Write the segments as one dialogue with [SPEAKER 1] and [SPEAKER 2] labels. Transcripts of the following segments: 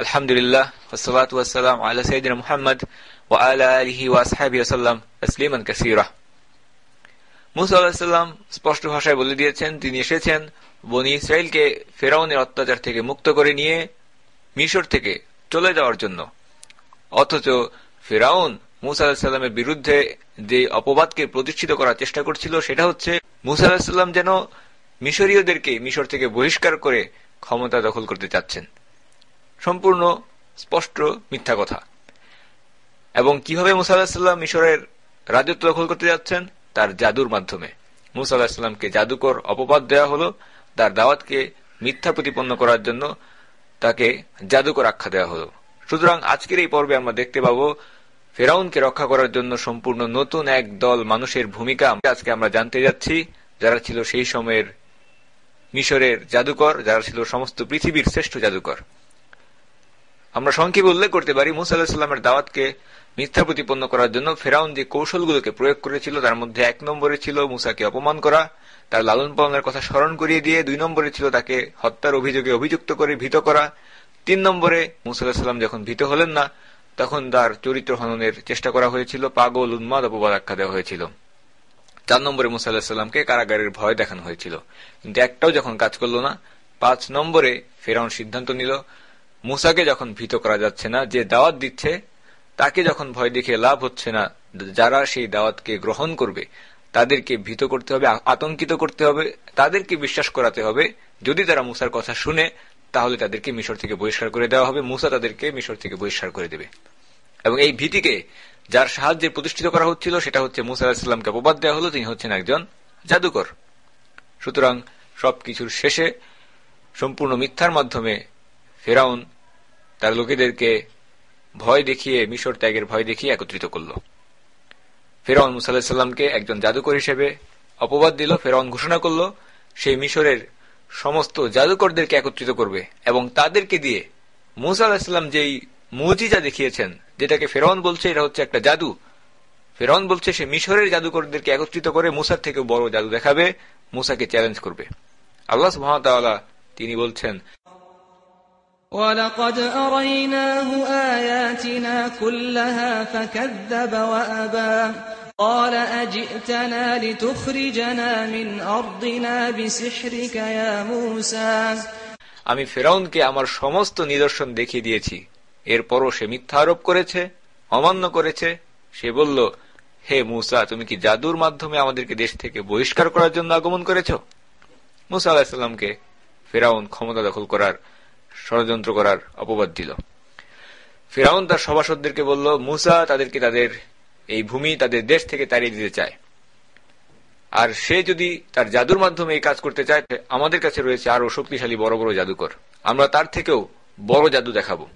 [SPEAKER 1] আলহামদুলিল্লাহ ওয়াসসালাতু ওয়াসসালামু আলা সাইয়্যিদিনা মুহাম্মদ ওয়া আলা আলিহি ওয়া আসহাবিহি ওয়াসাল্লাম তাসলিমান কাসীরা। মুসা আলাইহিস সালাম স্পষ্ট ভাষায় বলে দিয়েছেন তিনি এসেছেন বনী ইসরাইলকে ফিরআউনের অত্যাচার থেকে মুক্ত করে নিয়ে মিশর থেকে চলে যাওয়ার জন্য। অথচ ফিরআউন মুসা আলাইহিস সালামের বিরুদ্ধে যে অপবাদকে প্রতিষ্ঠিত করার চেষ্টা করছিল সেটা হচ্ছে মুসা আলাইহিস সালাম যেন মিশরীয়দেরকে মিশর থেকে বহিষ্কার করে ক্ষমতা দখল করতে চাচ্ছেন। সম্পূর্ণ স্পষ্ট মিথ্যা কথা। এবং কিভাবে মুসা আলাইহিস সালাম মিশরের রাজত্ব দখল করতে যাচ্ছেন? তার জাদুর মাধ্যমে। মুসা আলাইহিস সালামকে জাদুকর অপবাদ দেওয়া হলো, তার দাওয়াতকে মিথ্যা প্রতিপন্ন করার জন্য তাকে জাদুকর আখ্যা দেওয়া হলো। সুতরাং আজকের এই পর্বে আমরা দেখতে পাবো ফিরআউনকে রক্ষা করার জন্য সম্পূর্ণ নতুন এক দল মানুষের ভূমিকা আজকে আমরা জানতে যাচ্ছি, যারা ছিল সেই সময়ের মিশরের জাদুকর, যারা ছিল সমস্ত পৃথিবীর শ্রেষ্ঠ জাদুকর। আমরা সংক্ষেপে উল্লেখ করতে পারি মুসা আলাইহিস সালামের দাওয়াতকে মিথ্যা প্রতিপন্ন করার জন্য ফিরআউন যে কৌশলগুলোকে প্রয়োগ করেছিল তার মধ্যে 1 নম্বরে ছিল মুসাকে অপমান করা, তার লালন পালনের কথা স্মরণ করিয়ে দিয়ে। 2 নম্বরে ছিল তাকে হত্যার অভিযোগে অভিযুক্ত করে ভীত করা। 3 নম্বরে মুসা আলাইহিস সালাম যখন ভীত হলেন না তখন তার চরিত্র হননের চেষ্টা করা হয়েছিল, পাগল উন্মাদ অপবাদ আখ্যা দেওয়া হয়েছিল। 4 নম্বরে মুসা আলাইহিস সালামকে কারাগারের ভয় দেখানো হয়েছিল, কিন্তু একটাও যখন কাজ করল না। 5 নম্বরে ফিরআউন সিদ্ধান্ত নিল মুসাকে যখন ভীত করা যাচ্ছে না, যে দাওয়াত দিচ্ছে তাকে যখন ভয় দেখে লাভ হচ্ছে না, যারা সেই দাওয়াতকে গ্রহণ করবে তাদেরকে ভীত করতে হবে, আতঙ্কিত করতে হবে, তাদেরকে বিশ্বাস করাতে হবে। যদি তারা মুসার কথা শুনে তাহলে তাদেরকে মিশর থেকে বহিষ্কার করে দেওয়া হবে, মুসা তাদেরকে মিশর থেকে বহিষ্কার করে দেবে। এবং এই ভীতিকে যার সাহায্যে প্রতিষ্ঠিত করা হচ্ছিল সেটা হচ্ছে মুসা আলাইহিস সালামকে অপবাদ দেওয়া হলো তিনি হচ্ছেন একজন জাদুকর। সুতরাং সবকিছুর শেষে সম্পূর্ণ মিথ্যার মাধ্যমে ফিরআউন তার লোকেদেরকে ভয় দেখিয়ে, মিশর ত্যাগের ভয় দেখিয়ে একত্রিত করল। ফিরআউন মুসা আলাইহিস সালামকে একজন জাদুকর হিসেবে অপবাদ দিল। ফিরআউন ঘোষণা করল সেই মিশরের সমস্ত জাদুকরদেরকে একত্রিত করবে এবং তাদেরকে দিয়ে মুসা আলাইহিস সালাম যেই মুজিজা দেখিয়েছেন, যেটাকে ফিরআউন বলছে এটা হচ্ছে একটা জাদু, ফিরআউন বলছে সে মিশরের জাদুকরদেরকে একত্রিত করে মুসার থেকে বড় জাদু দেখাবে, মুসাকে চ্যালেঞ্জ করবে। আল্লাহ সুবহানাহু ওয়া তাআলা তিনি বলছেন
[SPEAKER 2] وَلَقَدْ أَرَيْنَاهُ آيَاتِنَا كُلَّهَا فَكَذَّبَ وَأَبَى قَالَ أَجِئْتَنَا لِتُخْرِجَنَا مِنْ أَرْضِنَا بِسِحْرِكَ يَا مُوسَى।
[SPEAKER 1] আমি ফিরআউনকে আমার সমস্ত নিদর্শন দেখিয়ে দিয়েছি, এরপরও সে মিথ্যা আরোপ করেছে, অমান্য করেছে। সে বলল, হে মুসা, তুমি কি জাদুর মাধ্যমে আমাদেরকে দেশ থেকে বহিষ্কার করার জন্য আগমন করেছ? মুসা আলাইহিস সালামকে ফিরআউন ক্ষমতা দখল করার, ষড়যন্ত্র করার অপবাদ দিল। ফিরআউন তার সভাসদদেরকে বলল মুসা তাদেরকে তাদের এই ভূমি, তাদের দেশ থেকে তাড়িয়ে দিতে চায়, আর সে যদি তার জাদুর মাধ্যমে এই কাজ করতে চায়, আমাদের কাছে রয়েছে আরো শক্তিশালী বড় বড় জাদুকর, আমরা তার থেকেও বড় জাদু দেখাবো।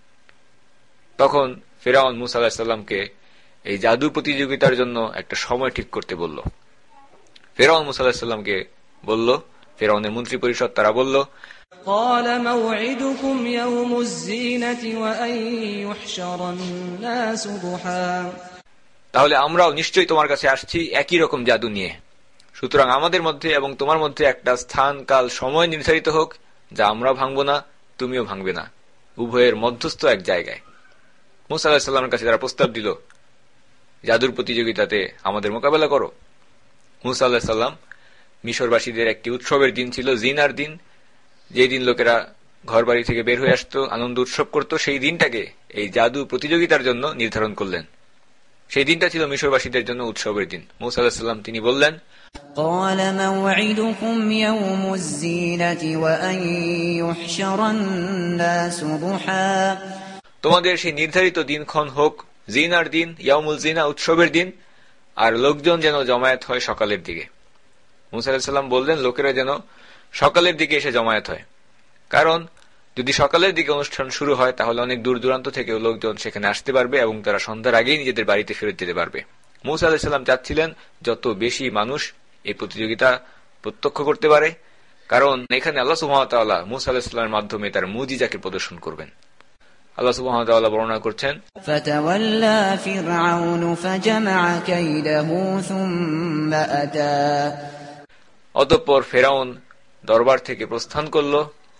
[SPEAKER 1] তখন ফিরআউন মুসা আলাইহিস সালামকে এই জাদু প্রতিযোগিতার জন্য একটা সময় ঠিক করতে বলল। ফিরআউন মুসা আলাইহিস সালামকে বলল, ফিরআউনের মন্ত্রী পরিষদ তারা বলল,
[SPEAKER 2] قال موعدكم يوم الزينة وأن يحشر الناس ضحى।
[SPEAKER 1] তাহলে আমরাও নিশ্চয়ই তোমার কাছে আসছি একই রকম জাদু নিয়ে। সুতরাং আমাদের মধ্যে এবং তোমার মধ্যে একটা স্থান, কাল, সময় নির্ধারিত হোক যা আমরা ভাঙব না, তুমিও ভাঙবে না, উভয়ের মধ্যস্থ এক জায়গায়। মুসা আলাইহিস সালামের কাছে তারা প্রস্তাব দিল, জাদুর প্রতিযোগিতাতে আমাদের মোকাবেলা করো। মুসা আলাইহিস সালাম মিশরবাসীদের একটি উৎসবের দিন ছিল, জিনার দিন, যে দিন লোকেরা ঘর বাড়ি থেকে বের হয়ে আসতো, আনন্দ উৎসব করত, সেই দিনটাকে এই জাদু প্রতিযোগিতার জন্য নির্ধারণ করলেন। সেই দিনটা ছিল মিশরবাসীদের জন্য উৎসবের দিন। মুসা আলাইহিস সালাম তিনি বললেন,
[SPEAKER 2] قال موعدكم يوم الزينة وأن يحشر الناس ضحى।
[SPEAKER 1] তোমাদের সেই নির্ধারিত দিনক্ষণ হোক জিনার দিন, ইয়াউমুল জিনা, উৎসবের দিন, আর লোকজন যেন জমায়েত হয় সকালের দিকে। মুসা আলাইহিস সালাম বললেন লোকেরা যেন সকালের দিকে এসে জমায়েত হয়, কারণ যদি সকালের দিকে অনুষ্ঠান শুরু হয় তাহলে অনেক দূর দূরান্ত থেকে লোকজন সেখানে আসতে পারবে এবং তারা সন্ধ্যার আগেই নিজেদের বাড়িতে ফেরত যেতে পারবে। মুসা আলাইহিস সালাম চাচ্ছিলেন যত বেশি মানুষ এই প্রতিযোগিতা প্রত্যক্ষ করতে পারে, কারণ এখানে আল্লাহ সুবহানাহু ওয়া তাআলা মুসা আলাইহিস সালামের মাধ্যমে তার মুজিজাকে প্রদর্শন করবেন। আল্লাহ সুবহানাহু ওয়া তাআলা বর্ণনা করছেন,
[SPEAKER 2] ফাতাওয়াল্লা ফিরআউন ফাজামা কাইদাহু সুম্মা আতা।
[SPEAKER 1] অতঃপর ফিরআউন দরবার থেকে প্রস্থান করল,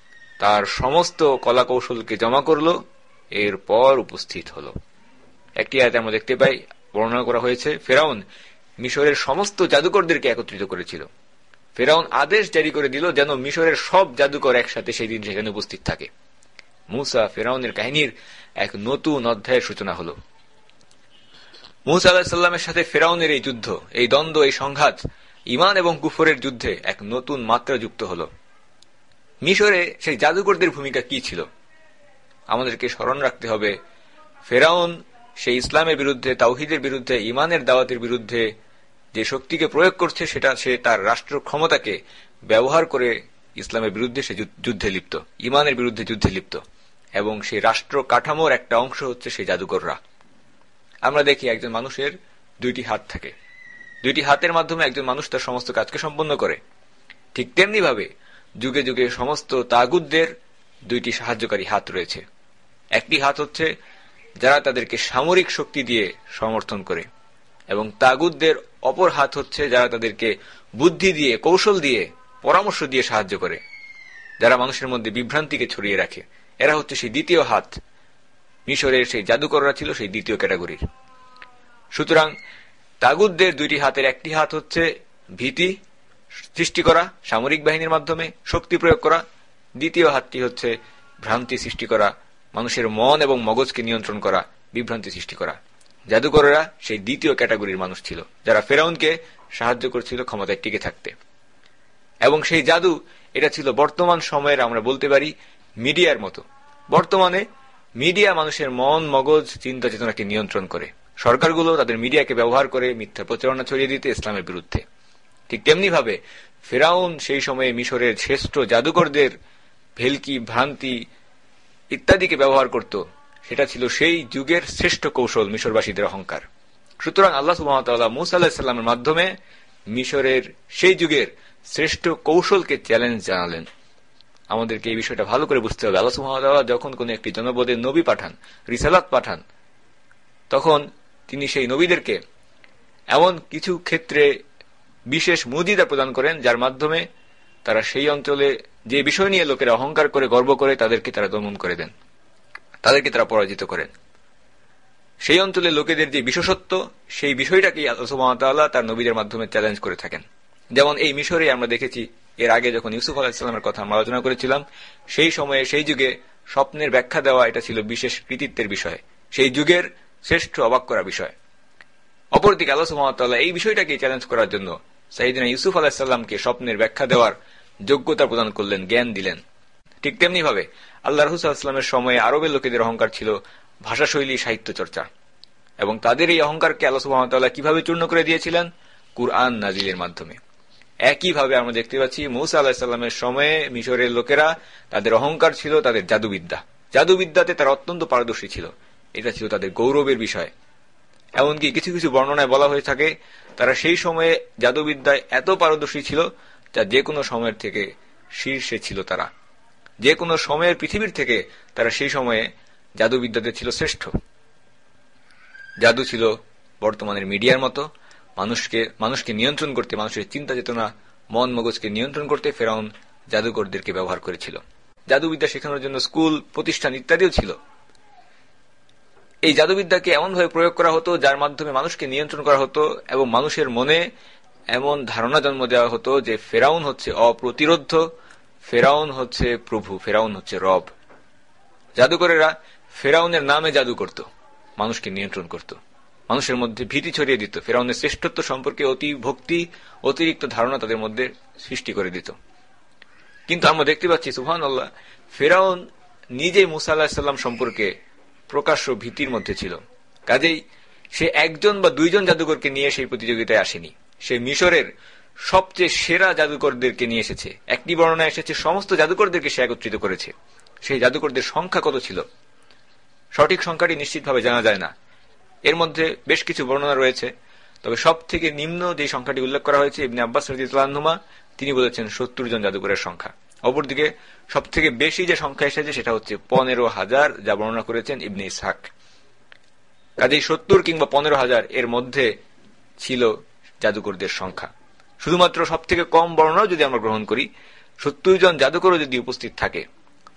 [SPEAKER 1] তার সমস্ত কলা কৌশলকে জমা করলো, এরপর উপস্থিত হলো। একটি আয়াতে আমরা দেখতে পাই, বর্ণনা করা হয়েছে, ফেরাউন মিশরের সমস্ত জাদুকরদেরকে একত্রিত করেছিল। ফেরাউন আদেশ জারি করে দিল যেন মিশরের সব জাদুকর একসাথে সেই দিন সেখানে উপস্থিত থাকে। মূসা ফেরাউনের কাহিনীর এক নতুন অধ্যায়ের সূচনা হল। মূসা আলাইহিস সালামের সাথে ফেরাউনের এই যুদ্ধ, এই দ্বন্দ্ব, এই সংঘাত ঈমান এবং কুফরের যুদ্ধে এক নতুন মাত্রা যুক্ত হল। মিশরে সেই জাদুকরদের ভূমিকা কি ছিল? আমাদেরকে স্মরণ রাখতে হবে, ফেরাউন সেই ইসলামের বিরুদ্ধে, তাওহীদের বিরুদ্ধে, ঈমানের দাওয়াতের বিরুদ্ধে যে শক্তিকে প্রয়োগ করছে, সেটা সে তার রাষ্ট্র ক্ষমতাকে ব্যবহার করে ইসলামের বিরুদ্ধে সে যুদ্ধে লিপ্ত, ঈমানের বিরুদ্ধে যুদ্ধে লিপ্ত। এবং সেই রাষ্ট্র কাঠামোর একটা অংশ হচ্ছে সেই জাদুকররা। আমরা দেখি একজন মানুষের দুইটি হাত থাকে, দুইটি হাতের মাধ্যমে একজন মানুষ তার সমস্ত কাজকে সম্পন্ন করে। ঠিক তেমনি ভাবে যুগে যুগে সমস্ত তাগুতদের দুইটি সাহায্যকারী হাত রয়েছে। একটি হাত হচ্ছে যারা তাদেরকে সামরিক শক্তি দিয়ে সমর্থন করে, এবং তাগুতদের অপর হাত হচ্ছে যারা তাদেরকে বুদ্ধি দিয়ে, কৌশল দিয়ে, পরামর্শ দিয়ে সাহায্য করে, যারা মানুষের মধ্যে বিভ্রান্তিকে ছড়িয়ে রাখে। এরা হচ্ছে সেই দ্বিতীয় হাত। মিশরের সেই জাদুকররা ছিল সেই দ্বিতীয় ক্যাটাগরির। সুতরাং তাগুতদের দুইটি হাতের একটি হাত হচ্ছে ভীতি সৃষ্টি করা, সামরিক বাহিনীর মাধ্যমে শক্তি প্রয়োগ করা। দ্বিতীয় হাতটি হচ্ছে ভ্রান্তি সৃষ্টি করা, মানুষের মন এবং মগজকে নিয়ন্ত্রণ করা, বিভ্রান্তি সৃষ্টি করা। জাদুকরেরা সেই দ্বিতীয় ক্যাটাগরির মানুষ ছিল, যারা ফেরাউনকে সাহায্য করছিল ক্ষমতায় টিকে থাকতে। এবং সেই জাদু, এটা ছিল বর্তমান সময়ের, আমরা বলতে পারি, মিডিয়ার মতো। বর্তমানে মিডিয়া মানুষের মন, মগজ, চিন্তা চেতনাকে নিয়ন্ত্রণ করে। সরকারগুলো তাদের মিডিয়াকে ব্যবহার করে মিথ্যা প্রচারণা ছড়িয়ে দিতে ইসলামের বিরুদ্ধে। ঠিক তেমনি ভাবে ফেরাউন সেই সময়ে মিশরের শ্রেষ্ঠ জাদুকরদের ভেলকি, ভ্রান্তি ইত্যাদিকে ব্যবহার করত। সেটা ছিল সেই যুগের শ্রেষ্ঠ কৌশল, মিশরবাসীদের অহংকার। সুতরাং আল্লাহ সুবহানাহু ওয়া তাআলা মূসা আলাইহিস সালামের মাধ্যমে মিশরের সেই যুগের শ্রেষ্ঠ কৌশলকে চ্যালেঞ্জ জানালেন। আমাদেরকে এই বিষয়টা ভালো করে বুঝতে হবে। আল্লাহ সুবহানাহু ওয়া তাআলা যখন কোন একটি জনপদে নবী পাঠান, রিসালাত পাঠান, তখন তিনি সেই নবীদেরকে এমন কিছু ক্ষেত্রে বিশেষ মুজিজা প্রদান করেন, যার মাধ্যমে তারা সেই অঞ্চলে যে বিষয় নিয়ে লোকেরা অহংকার করে, গর্ব করে, তাদেরকে তারা দমন করে দেন, তাদেরকে তারা পরাজিত করেন। সেই অঞ্চলের লোকেদের যে বিশেষত্ব, সেই বিষয়টাকেই আল্লাহ সুবহানাহু ওয়া তাআলা তার নবীদের মাধ্যমে চ্যালেঞ্জ করে থাকেন। যেমন এই মিশরে আমরা দেখেছি, এর আগে যখন ইউসুফ আলাইহিস সালামের কথা আমরা আলোচনা করেছিলাম, সেই সময়ে সেই যুগে স্বপ্নের ব্যাখ্যা দেওয়া এটা ছিল বিশেষ কৃতিত্বের বিষয়, সেই যুগের শ্রেষ্ঠ অবাক করা বিষয়। অপরদিকে আল্লাহ সুবহানাহু ওয়া তাআলা এই বিষয়টাকে চ্যালেঞ্জ করার জন্য সাইয়েদনা ইউসুফ আলাইহিস সালামকে স্বপ্নের ব্যাখ্যা দেওয়ার যোগ্যতা প্রদান করলেন, জ্ঞান দিলেন। ঠিক তেমনি ভাবে আল্লাহ রাসূল সাল্লাল্লাহু আলাইহি ওয়াসাল্লামের সময়ে আরবের লোকেদের অহংকার ছিল ভাষাশৈলী, সাহিত্য চর্চা, এবং তাদের এই অহংকারকে আল্লাহ সুবহানাহু ওয়া তাআলা কিভাবে চূর্ণ করে দিয়েছিলেন? কুরআন নাজিলের মাধ্যমে। একইভাবে আমরা দেখতে পাচ্ছি মূসা আলাইহিস সালামের সময়ে মিশরের লোকেরা, তাদের অহংকার ছিল তাদের জাদুবিদ্যা। জাদুবিদ্যাতে তারা অত্যন্ত পারদর্শী ছিল, এটা ছিল তাদের গৌরবের বিষয়। এমনকি কিছু কিছু বর্ণনায় বলা হয়ে থাকে, তারা সেই সময়ে জাদুবিদ্যায় এত পারদর্শী ছিল যা যে কোনো সময়ের থেকে শীর্ষে ছিল। তারা যে কোনো সময়ের পৃথিবীর থেকে তারা সেই সময়ে জাদুবিদ্যাতে ছিল শ্রেষ্ঠ। জাদু ছিল বর্তমানের মিডিয়ার মতো, মানুষকে নিয়ন্ত্রণ করতে, মানুষের চিন্তা চেতনা, মন মগজকে নিয়ন্ত্রণ করতে ফেরাউন জাদুকরদেরকে ব্যবহার করেছিল। জাদুবিদ্যা শেখানোর জন্য স্কুল, প্রতিষ্ঠান ইত্যাদিও ছিল। এই জাদুবিদ্যাকে এমনভাবে প্রয়োগ করা হতো যার মাধ্যমে মানুষকে নিয়ন্ত্রণ করা হতো, এবং মানুষের মনে এমন ধারণা জন্ম দেওয়া হতো যে ফেরাউন হচ্ছে অপ্রতিরোধ্য, ফেরাউন হচ্ছে প্রভু, ফেরাউন হচ্ছে রব। জাদুকরেরা ফেরাউনের নামে জাদু করত, মানুষকে নিয়ন্ত্রণ করত, মানুষের মধ্যে ভীতি ছড়িয়ে দিত, ফেরাউনের শ্রেষ্ঠত্ব সম্পর্কে অতি ভক্তি, অতিরিক্ত ধারণা তাদের মধ্যে সৃষ্টি করে দিত। কিন্তু আমরা দেখতে পাচ্ছি সুবহানাল্লাহ, ফেরাউন নিজে মূসা আলাইহিস সালাম সম্পর্কে প্রকাশ্য ভীতির মধ্যে ছিল। কাজেই সে একজন বা দুইজন জাদুকরকে নিয়ে সেই প্রতিযোগিতায় আসেনি, সে মিশরের সবচেয়ে সেরা জাদুকরদেরকে নিয়ে এসেছে। একটি বর্ণনা এসেছে সমস্ত জাদুকরদেরকে সে একত্রিত করেছে। সেই জাদুকরদের সংখ্যা কত ছিল সঠিক সংখ্যাটি নিশ্চিতভাবে জানা যায় না, এর মধ্যে বেশ কিছু বর্ণনা রয়েছে। তবে সব থেকে নিম্ন যে সংখ্যাটি উল্লেখ করা হয়েছে, ইবনে আব্বাস রাদিয়াল্লাহু আনহুমা তিনি বলেছেন 70 জন জাদুকরের সংখ্যা। অপরদিকে সব থেকে বেশি যে সংখ্যা এসেছে সেটা হচ্ছে 15,000, যা বর্ণনা করেছেন ইবনে ইসহাক। কাজেই 70 কিংবা 15,000 এর মধ্যে ছিল জাদুকরদের সংখ্যা। শুধুমাত্র সব থেকে কম বর্ণনা যদি আমরা গ্রহণ করি, 70 জন জাদুকরও যদি উপস্থিত থাকে,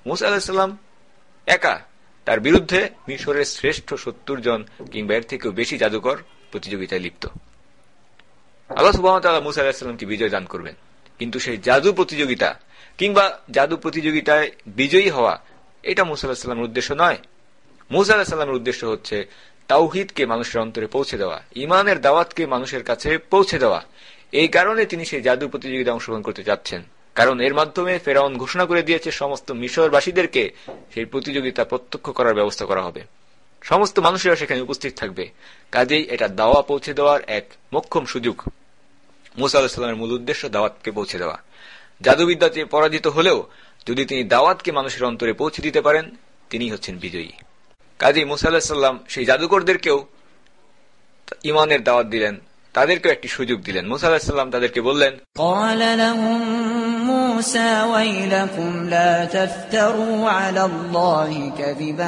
[SPEAKER 1] মুসা আলাইহিস সালাম একা, তার বিরুদ্ধে মিশরের শ্রেষ্ঠ 70 জন কিংবা এর থেকেও বেশি জাদুকর প্রতিযোগিতায় লিপ্ত। আল্লাহ সুবহানাহু ওয়া তাআলা মুসা আলাইহিস সালামকে বিজয় দান করবেন, কিন্তু সেই জাদু প্রতিযোগিতা কিংবা জাদু প্রতিযোগিতায় বিজয়ী হওয়া এটা মুসা আলাইহিস সালামের উদ্দেশ্য নয়। মুসা আলাইহিস সালামের উদ্দেশ্য হচ্ছে তাওহীদকে মানুষের অন্তরে পৌঁছে দেওয়া, ঈমানের দাওয়াতকে মানুষের কাছে পৌঁছে দেওয়া। এই কারণে তিনি সেই জাদু প্রতিযোগিতায় অংশগ্রহণ করতে যাচ্ছেন, কারণ এর মাধ্যমে ফেরাউন ঘোষণা করে দিয়েছে সমস্ত মিশরবাসীদেরকে সেই প্রতিযোগিতা প্রত্যক্ষ করার ব্যবস্থা করা হবে, সমস্ত মানুষেরা সেখানে উপস্থিত থাকবে। কাজেই এটা দাওয়া পৌঁছে দেওয়ার এক মোক্ষম সুযোগ। মুসা আলাইহিস সালামের মূল উদ্দেশ্য দাওয়াতকে পৌঁছে দেওয়া। জাদুবিদ্যাতে পরাজিত হলেও যদি তিনি দাওয়াতকে মানুষের অন্তরে পৌঁছে দিতে পারেন, তিনি হচ্ছেন বিজয়ী। কাজেই মুসা আলাইহিস সালাম সেই জাদুকরদেরকেও ঈমানের দাওয়াত দিলেন, তাদেরকেও একটি সুযোগ দিলেন। মুসা আলাইহিস সালাম তাদেরকে বললেন,
[SPEAKER 2] قال لهم موسى ويلكم لا تفتروا على الله كذبا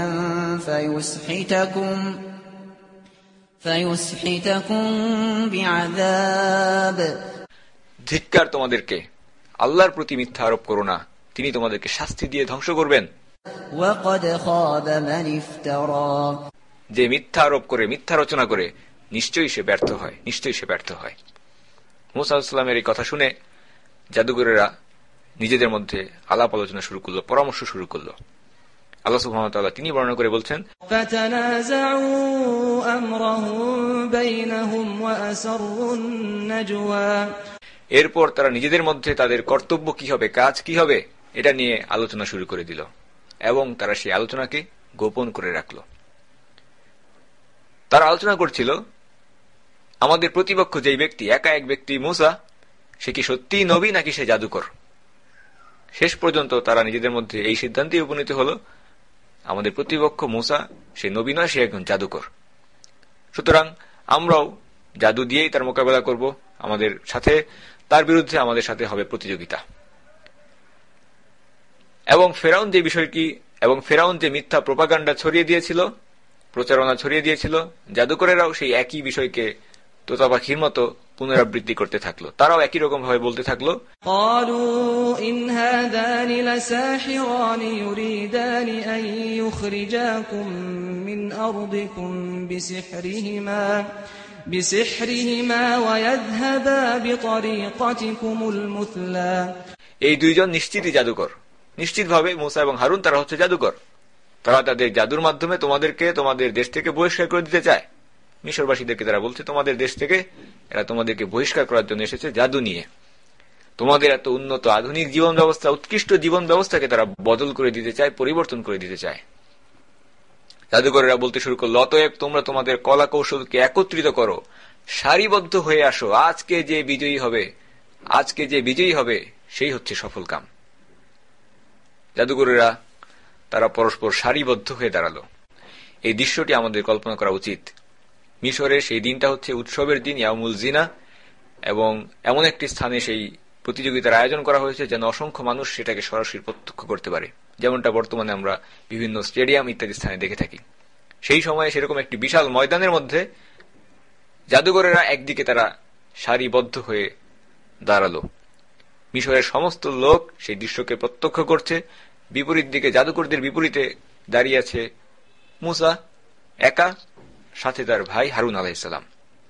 [SPEAKER 2] فيسحتكم بعذاب।
[SPEAKER 1] ধিক্কার তোমাদেরকে, আল্লাহর প্রতি মিথ্যা আরোপ করো না, তিনি তোমাদেরকে শাস্তি দিয়ে ধ্বংস করবেন।
[SPEAKER 2] وقد خاب من افترى।
[SPEAKER 1] যে মিথ্যা আরোপ করে, মিথ্যা রচনা করে, নিশ্চয়ই সে ব্যর্থ হয়, নিশ্চয়ই সে ব্যর্থ হয়। মুসা আলাইহিস সালামের এই কথা শুনে জাদুকরেরা নিজেদের মধ্যে আলাপ আলোচনা শুরু করলো, পরামর্শ শুরু করলো। আল্লাহ সুবহানাহু ওয়া তাআলা তিনি বর্ণনা করে বলছেন,
[SPEAKER 2] فَتَنَازَعُوا أَمْرَهُمْ بَيْنَهُمْ وَأَسَرُّوا النَّجْوَى।
[SPEAKER 1] এরপর তারা নিজেদের মধ্যে তাদের কর্তব্য কি হবে, কাজ কি হবে, এটা নিয়ে আলোচনা শুরু করে দিল এবং তারা সেই আলোচনাকে গোপন করে রাখল। তারা আলোচনা করছিল আমাদের প্রতিপক্ষ যেই ব্যক্তি, একা এক ব্যক্তি মুসা, সে কি সত্যিই নবী নাকি সে জাদুকর। শেষ পর্যন্ত তারা নিজেদের মধ্যে এই সিদ্ধান্তে উপনীত হল আমাদের প্রতিপক্ষ মুসা সে নবী নয়, সে একজন জাদুকর। সুতরাং আমরাও জাদু দিয়েই তার মোকাবেলা করব, আমাদের সাথে তার বিরুদ্ধে আমাদের সাথে হবে প্রতিযোগিতা। এবং ফেরাউন যে মিথ্যা প্রোপাগান্ডা ছড়িয়ে দিয়েছিল, প্রচারণা ছড়িয়ে দিয়েছিল, জাদুকরেরাও সেই একই বিষয়কে তোতা পাখির মতো পুনরাবৃত্তি করতে থাকলো। তারাও একই রকম ভাবে বলতে থাকলো,
[SPEAKER 2] قالوا إن هذان لساحران يريدان أن يخرجاكم من أرضكم بسحرهما ويذهبا بطريقتكم المثلى।
[SPEAKER 1] এই দুইজন নিশ্চিতই জাদুকর, নিশ্চিতভাবে মুসা এবং হারুন তারা হচ্ছে জাদুকর। তারা তাদের জাদুর মাধ্যমে তোমাদেরকে তোমাদের দেশ থেকে বহিষ্কার করে দিতে চায়। মিশরবাসীদেরকে তারা বলছে তোমাদের দেশ থেকে এরা তোমাদেরকে বহিষ্কার করার জন্য এসেছে জাদু নিয়ে। তোমাদের এত উন্নত আধুনিক জীবন ব্যবস্থা, উৎকৃষ্ট জীবন ব্যবস্থাকে তারা বদল করে দিতে চায়, পরিবর্তন করে দিতে চায়। জাদুকরেরা বলতে শুরু করলো, অতএব তোমরা তোমাদের কলা কৌশলকে একত্রিত করো, সারিবদ্ধ হয়ে আসো, আজকে যে বিজয়ী হবে সেই হচ্ছে সফল কাম। জাদুকরেরা তারা পরস্পর সারিবদ্ধ হয়ে দাঁড়ালো। এই দৃশ্যটি আমাদের কল্পনা করা উচিত। মিশরের সেই দিনটা হচ্ছে উৎসবের দিন, ইয়াউমুল জিনা, এবং এমন একটি স্থানে সেই প্রতিযোগিতার আয়োজন করা হয়েছে যেন অসংখ্য মানুষ সেটাকে সরাসরি প্রত্যক্ষ করতে পারে, যেমনটা বর্তমানে আমরা বিভিন্ন স্টেডিয়াম ইত্যাদি স্থানে দেখে থাকি। সেই সময়ে সেরকম একটি বিশাল ময়দানের মধ্যে জাদুকরেরা একদিকে তারা সারিবদ্ধ হয়ে দাঁড়ালো। মিশরের সমস্ত লোক সেই দৃশ্যকে প্রত্যক্ষ করছে। বিপরীত দিকে জাদুকরদের বিপরীতে দাঁড়িয়ে আছে মুসা একা, সাথে তার ভাই হারুন আলাইহিস সালাম।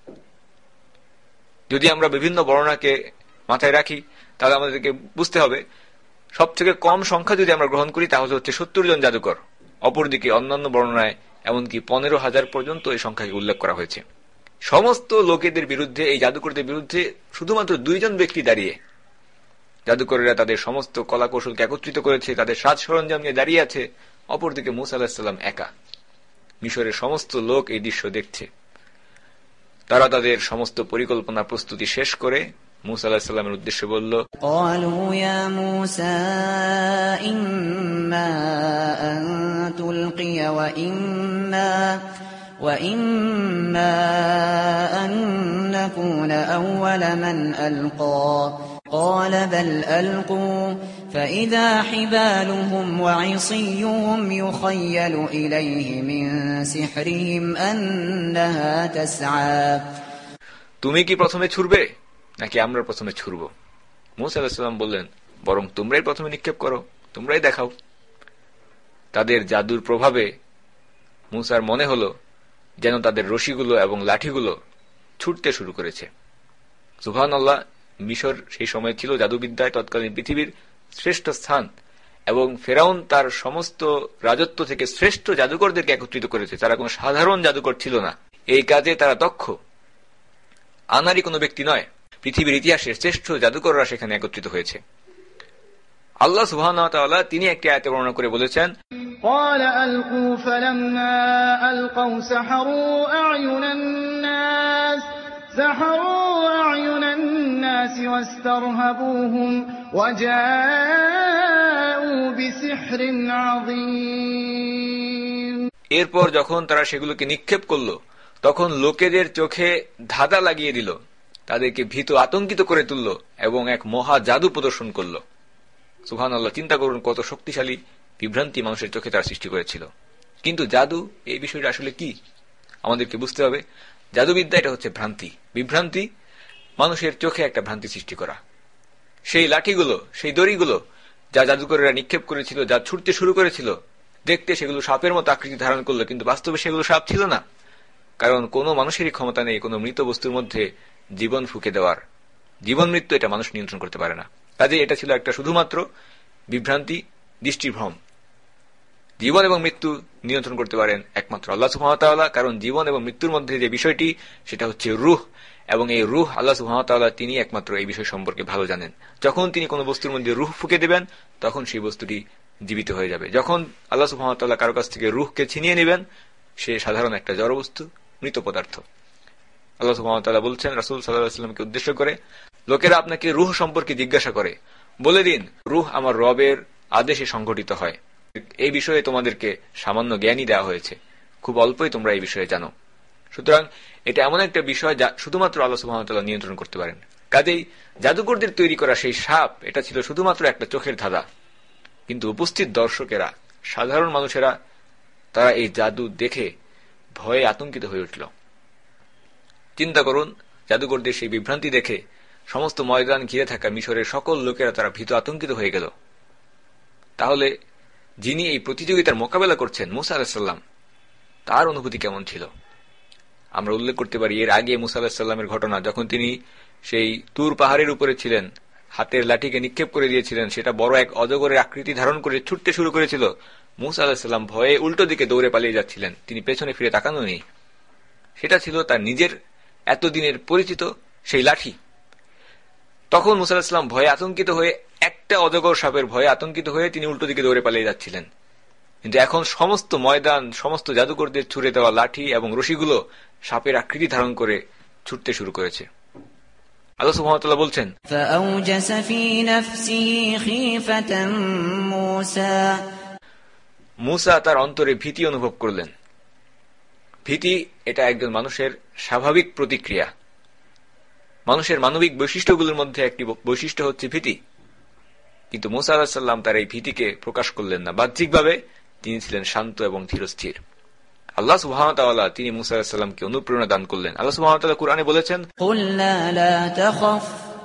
[SPEAKER 1] যদি আমরা বিভিন্ন বর্ণনাকে মাথায় রাখি তাহলে আমাদেরকে বুঝতে হবে সবথেকে কম সংখ্যা যদি আমরা গ্রহণ করি তাহলে হচ্ছে 70 জন জাদুকর। অপরদিকে অন্যান্য বর্ণনায় এমনকি 15,000 পর্যন্ত এই সংখ্যাকে উল্লেখ করা হয়েছে। সমস্ত লোকেদের বিরুদ্ধে, এই জাদুকরদের বিরুদ্ধে শুধুমাত্র 2 জন ব্যক্তি দাঁড়িয়ে। জাদুকরেরা তাদের সমস্ত কলা কৌশলকে একত্রিত করেছে, তাদের সাজ সরঞ্জাম নিয়ে দাঁড়িয়ে আছে। অপরদিকে মুসা আলাইহিস সালাম একা। মিশরের সমস্ত লোক এই দৃশ্য দেখছে। তারা তাদের সমস্ত পরিকল্পনা প্রস্তুতি শেষ করে মুসা আলাইহিস সালামের উদ্দেশ্যে বলল,
[SPEAKER 2] قالوا يا موسى إما أن تلقي وإما أن نكون أول من ألقى قال بل ألقوا فإذا حبالهم وعصيهم يخيل إليه من سحرهم أنها تسعى।
[SPEAKER 1] তুমি কি প্রথমে ছুড়বে নাকি আমরা প্রথমে ছুড়ব? মুসা আলাইহিস সালাম বললেন, বরং তোমরাই প্রথমে নিক্ষেপ করো, তোমরাই দেখাও। তাদের জাদুর প্রভাবে মুসার মনে হলো যেন তাদের রশিগুলো এবং লাঠিগুলো ছুটতে শুরু করেছে। সুবহানাল্লাহ, মিশর সেই সময় ছিল জাদুবিদ্যায় তৎকালীন পৃথিবীর শ্রেষ্ঠ স্থান, এবং ফেরাউন তার সমস্ত রাজত্ব থেকে শ্রেষ্ঠ জাদুকরদেরকে একত্রিত করেছে। তারা কোনো সাধারণ জাদুকর ছিল না, এই কাজে তারা দক্ষ, আনারই কোনো ব্যক্তি নয়। পৃথিবীর ইতিহাসের শ্রেষ্ঠ জাদুকররা সেখানে একত্রিত হয়েছে। আল্লাহ সুবহানাহু ওয়া তাআলা তিনি একটি আয়াতে বর্ণনা করে বলেছেন,
[SPEAKER 3] قال ألقوا فلما ألقوا سحروا أعين الناس واسترهبوهم وجاءوا بسحر عظيم।
[SPEAKER 1] এরপর যখন তারা সেগুলোকে নিক্ষেপ করল, তখন লোকেদের চোখে ধাঁধা লাগিয়ে দিল, তাদেরকে ভীত আতঙ্কিত করে তুলল এবং এক মহা জাদু প্রদর্শন করল। সুবহানাল্লাহ, চিন্তা করুন কত শক্তিশালী বিভ্রান্তি মানুষের চোখে তারা সৃষ্টি করেছিল। কিন্তু জাদু, এই বিষয়টা আসলে কি আমাদেরকে বুঝতে হবে। জাদুবিদ্যা এটা হচ্ছে ভ্রান্তি, বিভ্রান্তি, মানুষের চোখে একটা ভ্রান্তি সৃষ্টি করা। সেই লাঠিগুলো, সেই দড়িগুলো যা জাদুকরেরা নিক্ষেপ করেছিল, যা ছুটতে শুরু করেছিল, দেখতে সেগুলো সাপের মতো আকৃতি ধারণ করলো, কিন্তু বাস্তবে সেগুলো সাপ ছিল না। কারণ কোনো মানুষেরই ক্ষমতা নেই কোনো মৃত বস্তুর মধ্যে জীবন ফুঁকে দেওয়ার। জীবন মৃত্যু এটা মানুষ নিয়ন্ত্রণ করতে পারে না। কাজে এটা ছিল একটা শুধুমাত্র বিভ্রান্তি, দৃষ্টিভ্রম। জীবন এবং মৃত্যু নিয়ন্ত্রণ করতে পারেন একমাত্র আল্লাহ সুবহানাহু ওয়া তাআলা, কারণ জীবন এবং মৃত্যুর মধ্যে যে বিষয়টি, সেটা হচ্ছে রূহ, এবং এই রূহ আল্লাহ সুবহানাহু ওয়া তাআলা তিনি একমাত্র এই বিষয় সম্পর্কে ভালো জানেন। যখন তিনি কোনো বস্তুর মধ্যে রূহ ফুঁকে দেবেন, তখন সেই বস্তুটি জীবিত হয়ে যাবে। যখন আল্লাহ সুবহানাহু ওয়া তাআলা কারো কাছ থেকে রূহকে ছিনিয়ে নেবেন, সে সাধারণ একটা জড় বস্তু, মৃত পদার্থ। আল্লাহ সুবহানাহু ওয়া তাআলা বলছেন রাসূল সাল্লাল্লাহু আলাইহি ওয়াসাল্লামকে উদ্দেশ্য করে, লোকেরা আপনাকে রূহ সম্পর্কে জিজ্ঞাসা করে, বলে দিন রূহ আমার রবের আদেশে সংঘটিত হয়। এই বিষয়ে তোমাদেরকে সামান্য জ্ঞানই দেওয়া হয়েছে, খুব অল্পই তোমরা এই বিষয়ে জানো। সুতরাং এটা এমন একটা বিষয় যা শুধুমাত্র আল্লাহ সুবহানাহু ওয়া তাআলা নিয়ন্ত্রণ করতে পারেন। কাজেই জাদুকরদের তৈরি করা সেই সাপ, এটা ছিল শুধুমাত্র একটা চোখের ধাঁধা। কিন্তু উপস্থিত দর্শকেরা, সাধারণ মানুষেরা, তারা এই জাদু দেখে ভয়ে আতঙ্কিত হয়ে উঠল। চিন্তা করুন, জাদুকরদের সেই বিভ্রান্তি দেখে সমস্ত ময়দান ঘিরে থাকা মিশরের সকল লোকেরা তারা ভীত আতঙ্কিত হয়ে গেল। তাহলে যিনি এই প্রতিযোগিতার মোকাবেলা করছেন, মুসা আলাইহিস সালাম, তার অনুভূতি কেমন ছিল আমরা উল্লেখ করতে পারি। এর আগে মুসা আলাইহিস সালামের ঘটনা, যখন তিনি সেই তুর পাহাড়ের উপরে ছিলেন, হাতের লাঠিকে নিক্ষেপ করে দিয়েছিলেন, সেটা বড় এক অজগরের আকৃতি ধারণ করে ছুটতে শুরু করেছিল। মুসা আলাইহিস সালাম ভয়ে উল্টো দিকে দৌড়ে পালিয়ে যাচ্ছিলেন, তিনি পেছনে ফিরে তাকানো নেই। সেটা ছিল তার নিজের এতদিনের পরিচিত সেই লাঠি। তখন মুসা আলাইহিস সালাম ভয়ে আতঙ্কিত হয়ে, একটা অজগর সাপের ভয়ে আতঙ্কিত হয়ে তিনি উল্টো দিকে দৌড়ে পালিয়ে যাচ্ছিলেন। কিন্তু এখন সমস্ত ময়দান, সমস্ত জাদুকরদের ছুড়ে দেওয়া লাঠি এবং রশিগুলো সাপের আকৃতি ধারণ করে ছুটতে শুরু করেছে। আল্লাহ সুবহানাহু ওয়া তাআলা বলছেন,
[SPEAKER 2] فأوجس في نفسه خيفة موسى
[SPEAKER 1] মুসা তার অন্তরে ভীতি অনুভব করলেন। ভীতি এটা একজন মানুষের স্বাভাবিক প্রতিক্রিয়া। মানুষের মানবিক বৈশিষ্ট্যগুলোর মধ্যে একটি বৈশিষ্ট্য হচ্ছে ভীতি। কিন্তু মুসা আলাইহিস সালাম তার এই ভীতিকে প্রকাশ করলেন না। বাহ্যিকভাবে তিনি ছিলেন শান্ত এবং ধীরস্থির। আল্লাহ সুবহানাহু ওয়া তাআলা তিনি মুসা আলাইহিস সালামকে অনুপ্রেরণা দান করলেন। আল্লাহ সুবহানাহু ওয়া তাআলা কুরআনে বলেছেন,
[SPEAKER 2] قُلْنَا لَا تَخَفْ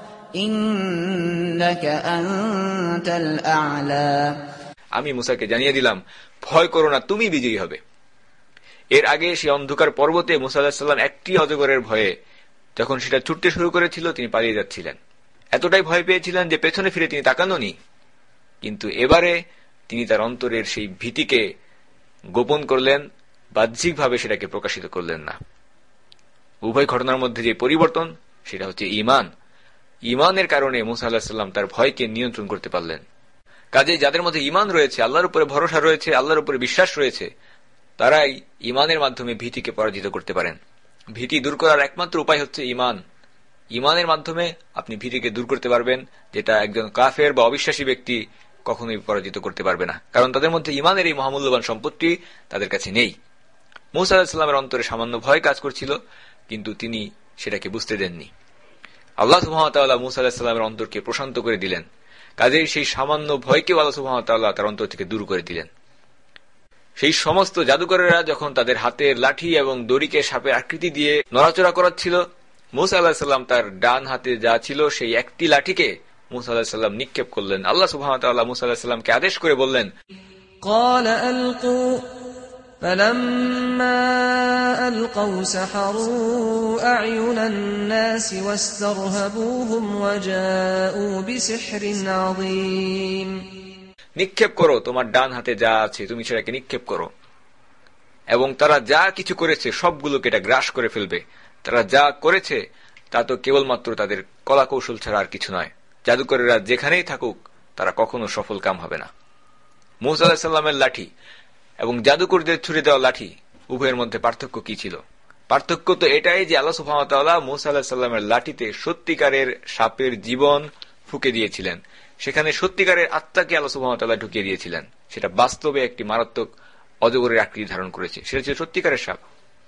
[SPEAKER 2] إِنَّكَ أَنْتَ الْأَعْلَى।
[SPEAKER 1] আমি মুসাকে জানিয়ে দিলাম, ভয় করো না, তুমি বিজয়ী হবে। এর আগে সেই অন্ধকার পর্বতে মুসা আলাইহিস সালাম একটি অজগরের ভয়ে, যখন সেটা ছুটতে শুরু করেছিল, তিনি পালিয়ে যাচ্ছিলেন। এতটাই ভয় পেয়েছিলেন যে পেছনে ফিরে তিনি তাকানোনি। কিন্তু এবারে তিনি তার অন্তরের সেই ভীতিকে গোপন করলেন, বাহ্যিকভাবে সেটাকে প্রকাশিত করলেন না। উভয় ঘটনার মধ্যে যে পরিবর্তন, সেটা হচ্ছে ঈমান। ঈমানের কারণে মুসা আলাইহিস সালাম তার ভয়কে নিয়ন্ত্রণ করতে পারলেন। কাজেই যাদের মধ্যে ঈমান রয়েছে, আল্লাহর উপরে ভরসা রয়েছে, আল্লাহর উপরে বিশ্বাস রয়েছে, তারাই ঈমানের মাধ্যমে ভীতিকে পরাজিত করতে পারেন। ভীতি দূর করার একমাত্র উপায় হচ্ছে ঈমান। ঈমানের মাধ্যমে আপনি ভীতিকে দূর করতে পারবেন, যেটা একজন কাফের বা অবিশ্বাসী ব্যক্তি কখনোই পরাজিত করতে পারবে না, কারণ তাদের মধ্যে ঈমানের এই মহামূল্যবান সম্পত্তি তাদের কাছে নেই। মুসা আলাইহিস সালামের অন্তরে সামান্য ভয় কাজ করছিল, কিন্তু তিনি সেটাকে বুঝতে দেননি। আল্লাহ সুবহানাহু ওয়া তাআলা মুসা আলাইহিস সালামের অন্তরকে প্রশান্ত করে দিলেন। কাজেই সেই সামান্য ভয়কে আল্লাহ সুবহানাহু ওয়া তাআলা তার অন্তর থেকে দূর করে দিলেন। সেই সমস্ত জাদুকরেরা যখন তাদের হাতের লাঠি এবং দড়িকে সাপের আকৃতি দিয়ে নড়াচড়া করাচ্ছিল, মুসা আলাইহিস সালাম তার ডান হাতে যা ছিল সেই একটি লাঠিকে মুসা আলাইহিস সালাম নিক্ষেপ করলেন। আল্লাহ সুবহানাহু ওয়া তাআলা মুসা আলাইহিস সালামকে আদেশ করে বললেন,
[SPEAKER 4] قال ألقوا فلما ألقوا سحروا أعين الناس واسترهبوهم وجاءوا بسحر عظيم
[SPEAKER 1] নিক্ষেপ করো, তোমার ডান হাতে যা আছে তুমি সেটাকে নিক্ষেপ করো। এবং তারা যা কিছু করেছে সবগুলোকে এটা গ্রাস করে ফেলবে। তারা যা করেছে তা তো কেবলমাত্র তাদের কলা কৌশল ছাড়া আর কিছু নয়। জাদুকরেরা যেখানেই থাকুক তারা কখনো সফল কাম হবে না। মূসা আলাইহিস সালামের লাঠি এবং জাদুকরদের ছুড়ে দেওয়া লাঠি উভয়ের মধ্যে পার্থক্য কি ছিল? পার্থক্য তো এটাই যে আল্লাহ সুবহানাহু ওয়া তাআলা মূসা আলাইহিস সালামের লাঠিতে সত্যিকারের সাপের জীবন ফুঁকে দিয়েছিলেন। সেখানে সত্যিকারের আত্মাকে আল্লাহ সুবহানাহু ওয়া তাআলা ঢুকিয়ে দিয়েছিলেন। সেটা বাস্তবে একটি মারাত্মক অজগরের আকৃতি ধারণ করেছে। সেটা ছিল সত্যিকারের সাপ।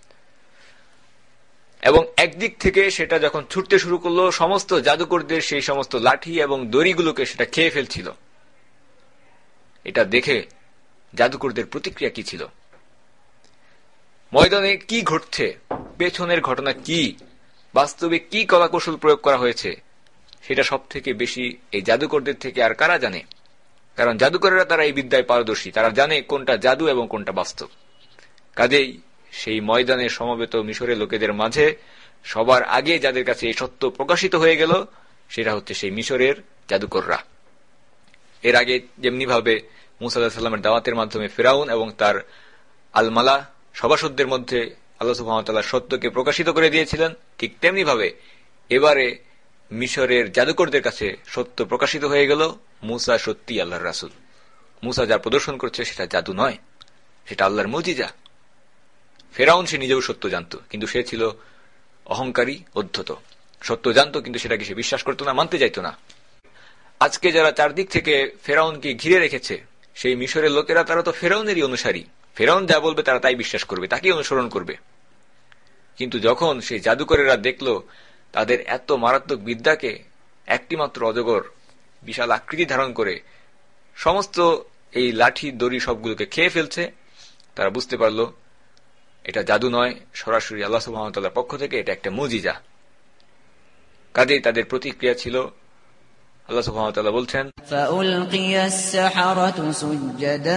[SPEAKER 1] এবং একদিক থেকে সেটা যখন ছুটতে শুরু করলো, সমস্ত জাদুকরদের সেই সমস্ত লাঠি এবং দড়িগুলোকে সেটা খেয়ে ফেলছিল। এটা দেখে জাদুকরদের প্রতিক্রিয়া কি ছিল? ময়দানে কি ঘটছে, পেছনের ঘটনা কি, বাস্তবে কি কলাকৌশল প্রয়োগ করা হয়েছে, সেটা সব থেকে বেশি এই জাদুকরদের থেকে আর কারা জানে? কারণ জাদুকরেরা তারা এই বিদ্যায় পারদর্শী, তারা জানে কোনটা জাদু এবং কোনটা বাস্তব। কাজেই সেই ময়দানে সমবেত মিশরের লোকেদের মাঝে সবার আগে যাদের কাছে এই সত্য প্রকাশিত হয়ে গেল সেটা হচ্ছে সেই মিশরের জাদুকররা। এর আগে যেমনি ভাবে মূসা আলাইহিস সালামের দাওয়াতের মাধ্যমে ফিরাউন এবং তার আল-মালা সভাসদদের মধ্যে আল্লাহ সুবহানাহু ওয়া তাআলা সত্যকে প্রকাশিত করে দিয়েছিলেন, ঠিক তেমনি ভাবে এবারে মিশরের জাদুকরদের কাছে সত্য প্রকাশিত হয়ে গেল। মূসা সত্যি আল্লাহর রাসূল। মূসা যা প্রদর্শন করছে সেটা জাদু নয়, সেটা আল্লাহর মুজিজা। ফেরাউন সে নিজেও সত্য জানত, কিন্তু সে ছিল অহংকারী, উদ্ধত। সত্য জানত কিন্তু সেটাকে সে বিশ্বাস করত না, মানতে চাইত না। আজকে যারা চারদিক থেকে ফেরাউনকে ঘিরে রেখেছে সেই মিশরের লোকেরা, তারা তো ফেরাউনেরই অনুসারী। ফেরাউন যা বলবে তারা তাই বিশ্বাস করবে, তাকেই অনুসরণ করবে। কিন্তু যখন সেই জাদুকরেরা দেখল তাদের এত মারাত্মক বিদ্যাকে একটিমাত্র অজগর বিশাল আকৃতি ধারণ করে সমস্ত এই লাঠি দড়ি সবগুলোকে খেয়ে ফেলছে, তারা বুঝতে পারল এটা জাদু নয়, সরাসরি আল্লাহ সুবহানাহু ওয়া তাআলার পক্ষ থেকে এটা একটা মুজিজা। কাজেই তাদের প্রতিক্রিয়া ছিল, আল্লাহ সুবহানাহু ওয়া তাআলা বলছেন,
[SPEAKER 2] فَأُلْقِيَ السَّحَرَةُ سُجَّدًا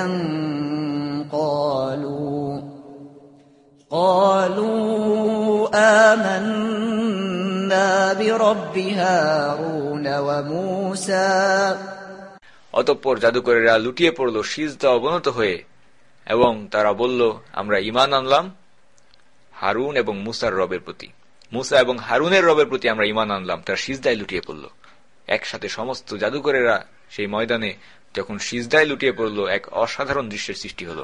[SPEAKER 2] قَالُوا آمَنَّا بِرَبِّ هَارُونَ وَمُوسَى।
[SPEAKER 1] অতঃপর জাদুকরেরা লুটিয়ে পড়ল সিজদা অবনত হয়ে এবং তারা বলল, আমরা ঈমান আনলাম হারুন এবং মূসার রবের প্রতি। মূসা এবং হারুনের রবের প্রতি আমরা ঈমান আনলাম। তারা সিজদায় লুটিয়ে পড়ল। একসাথে সমস্ত জাদুকরেরা সেই ময়দানে যখন সিজদায় লুটিয়ে পড়ল, এক অসাধারণ দৃশ্যের সৃষ্টি হল।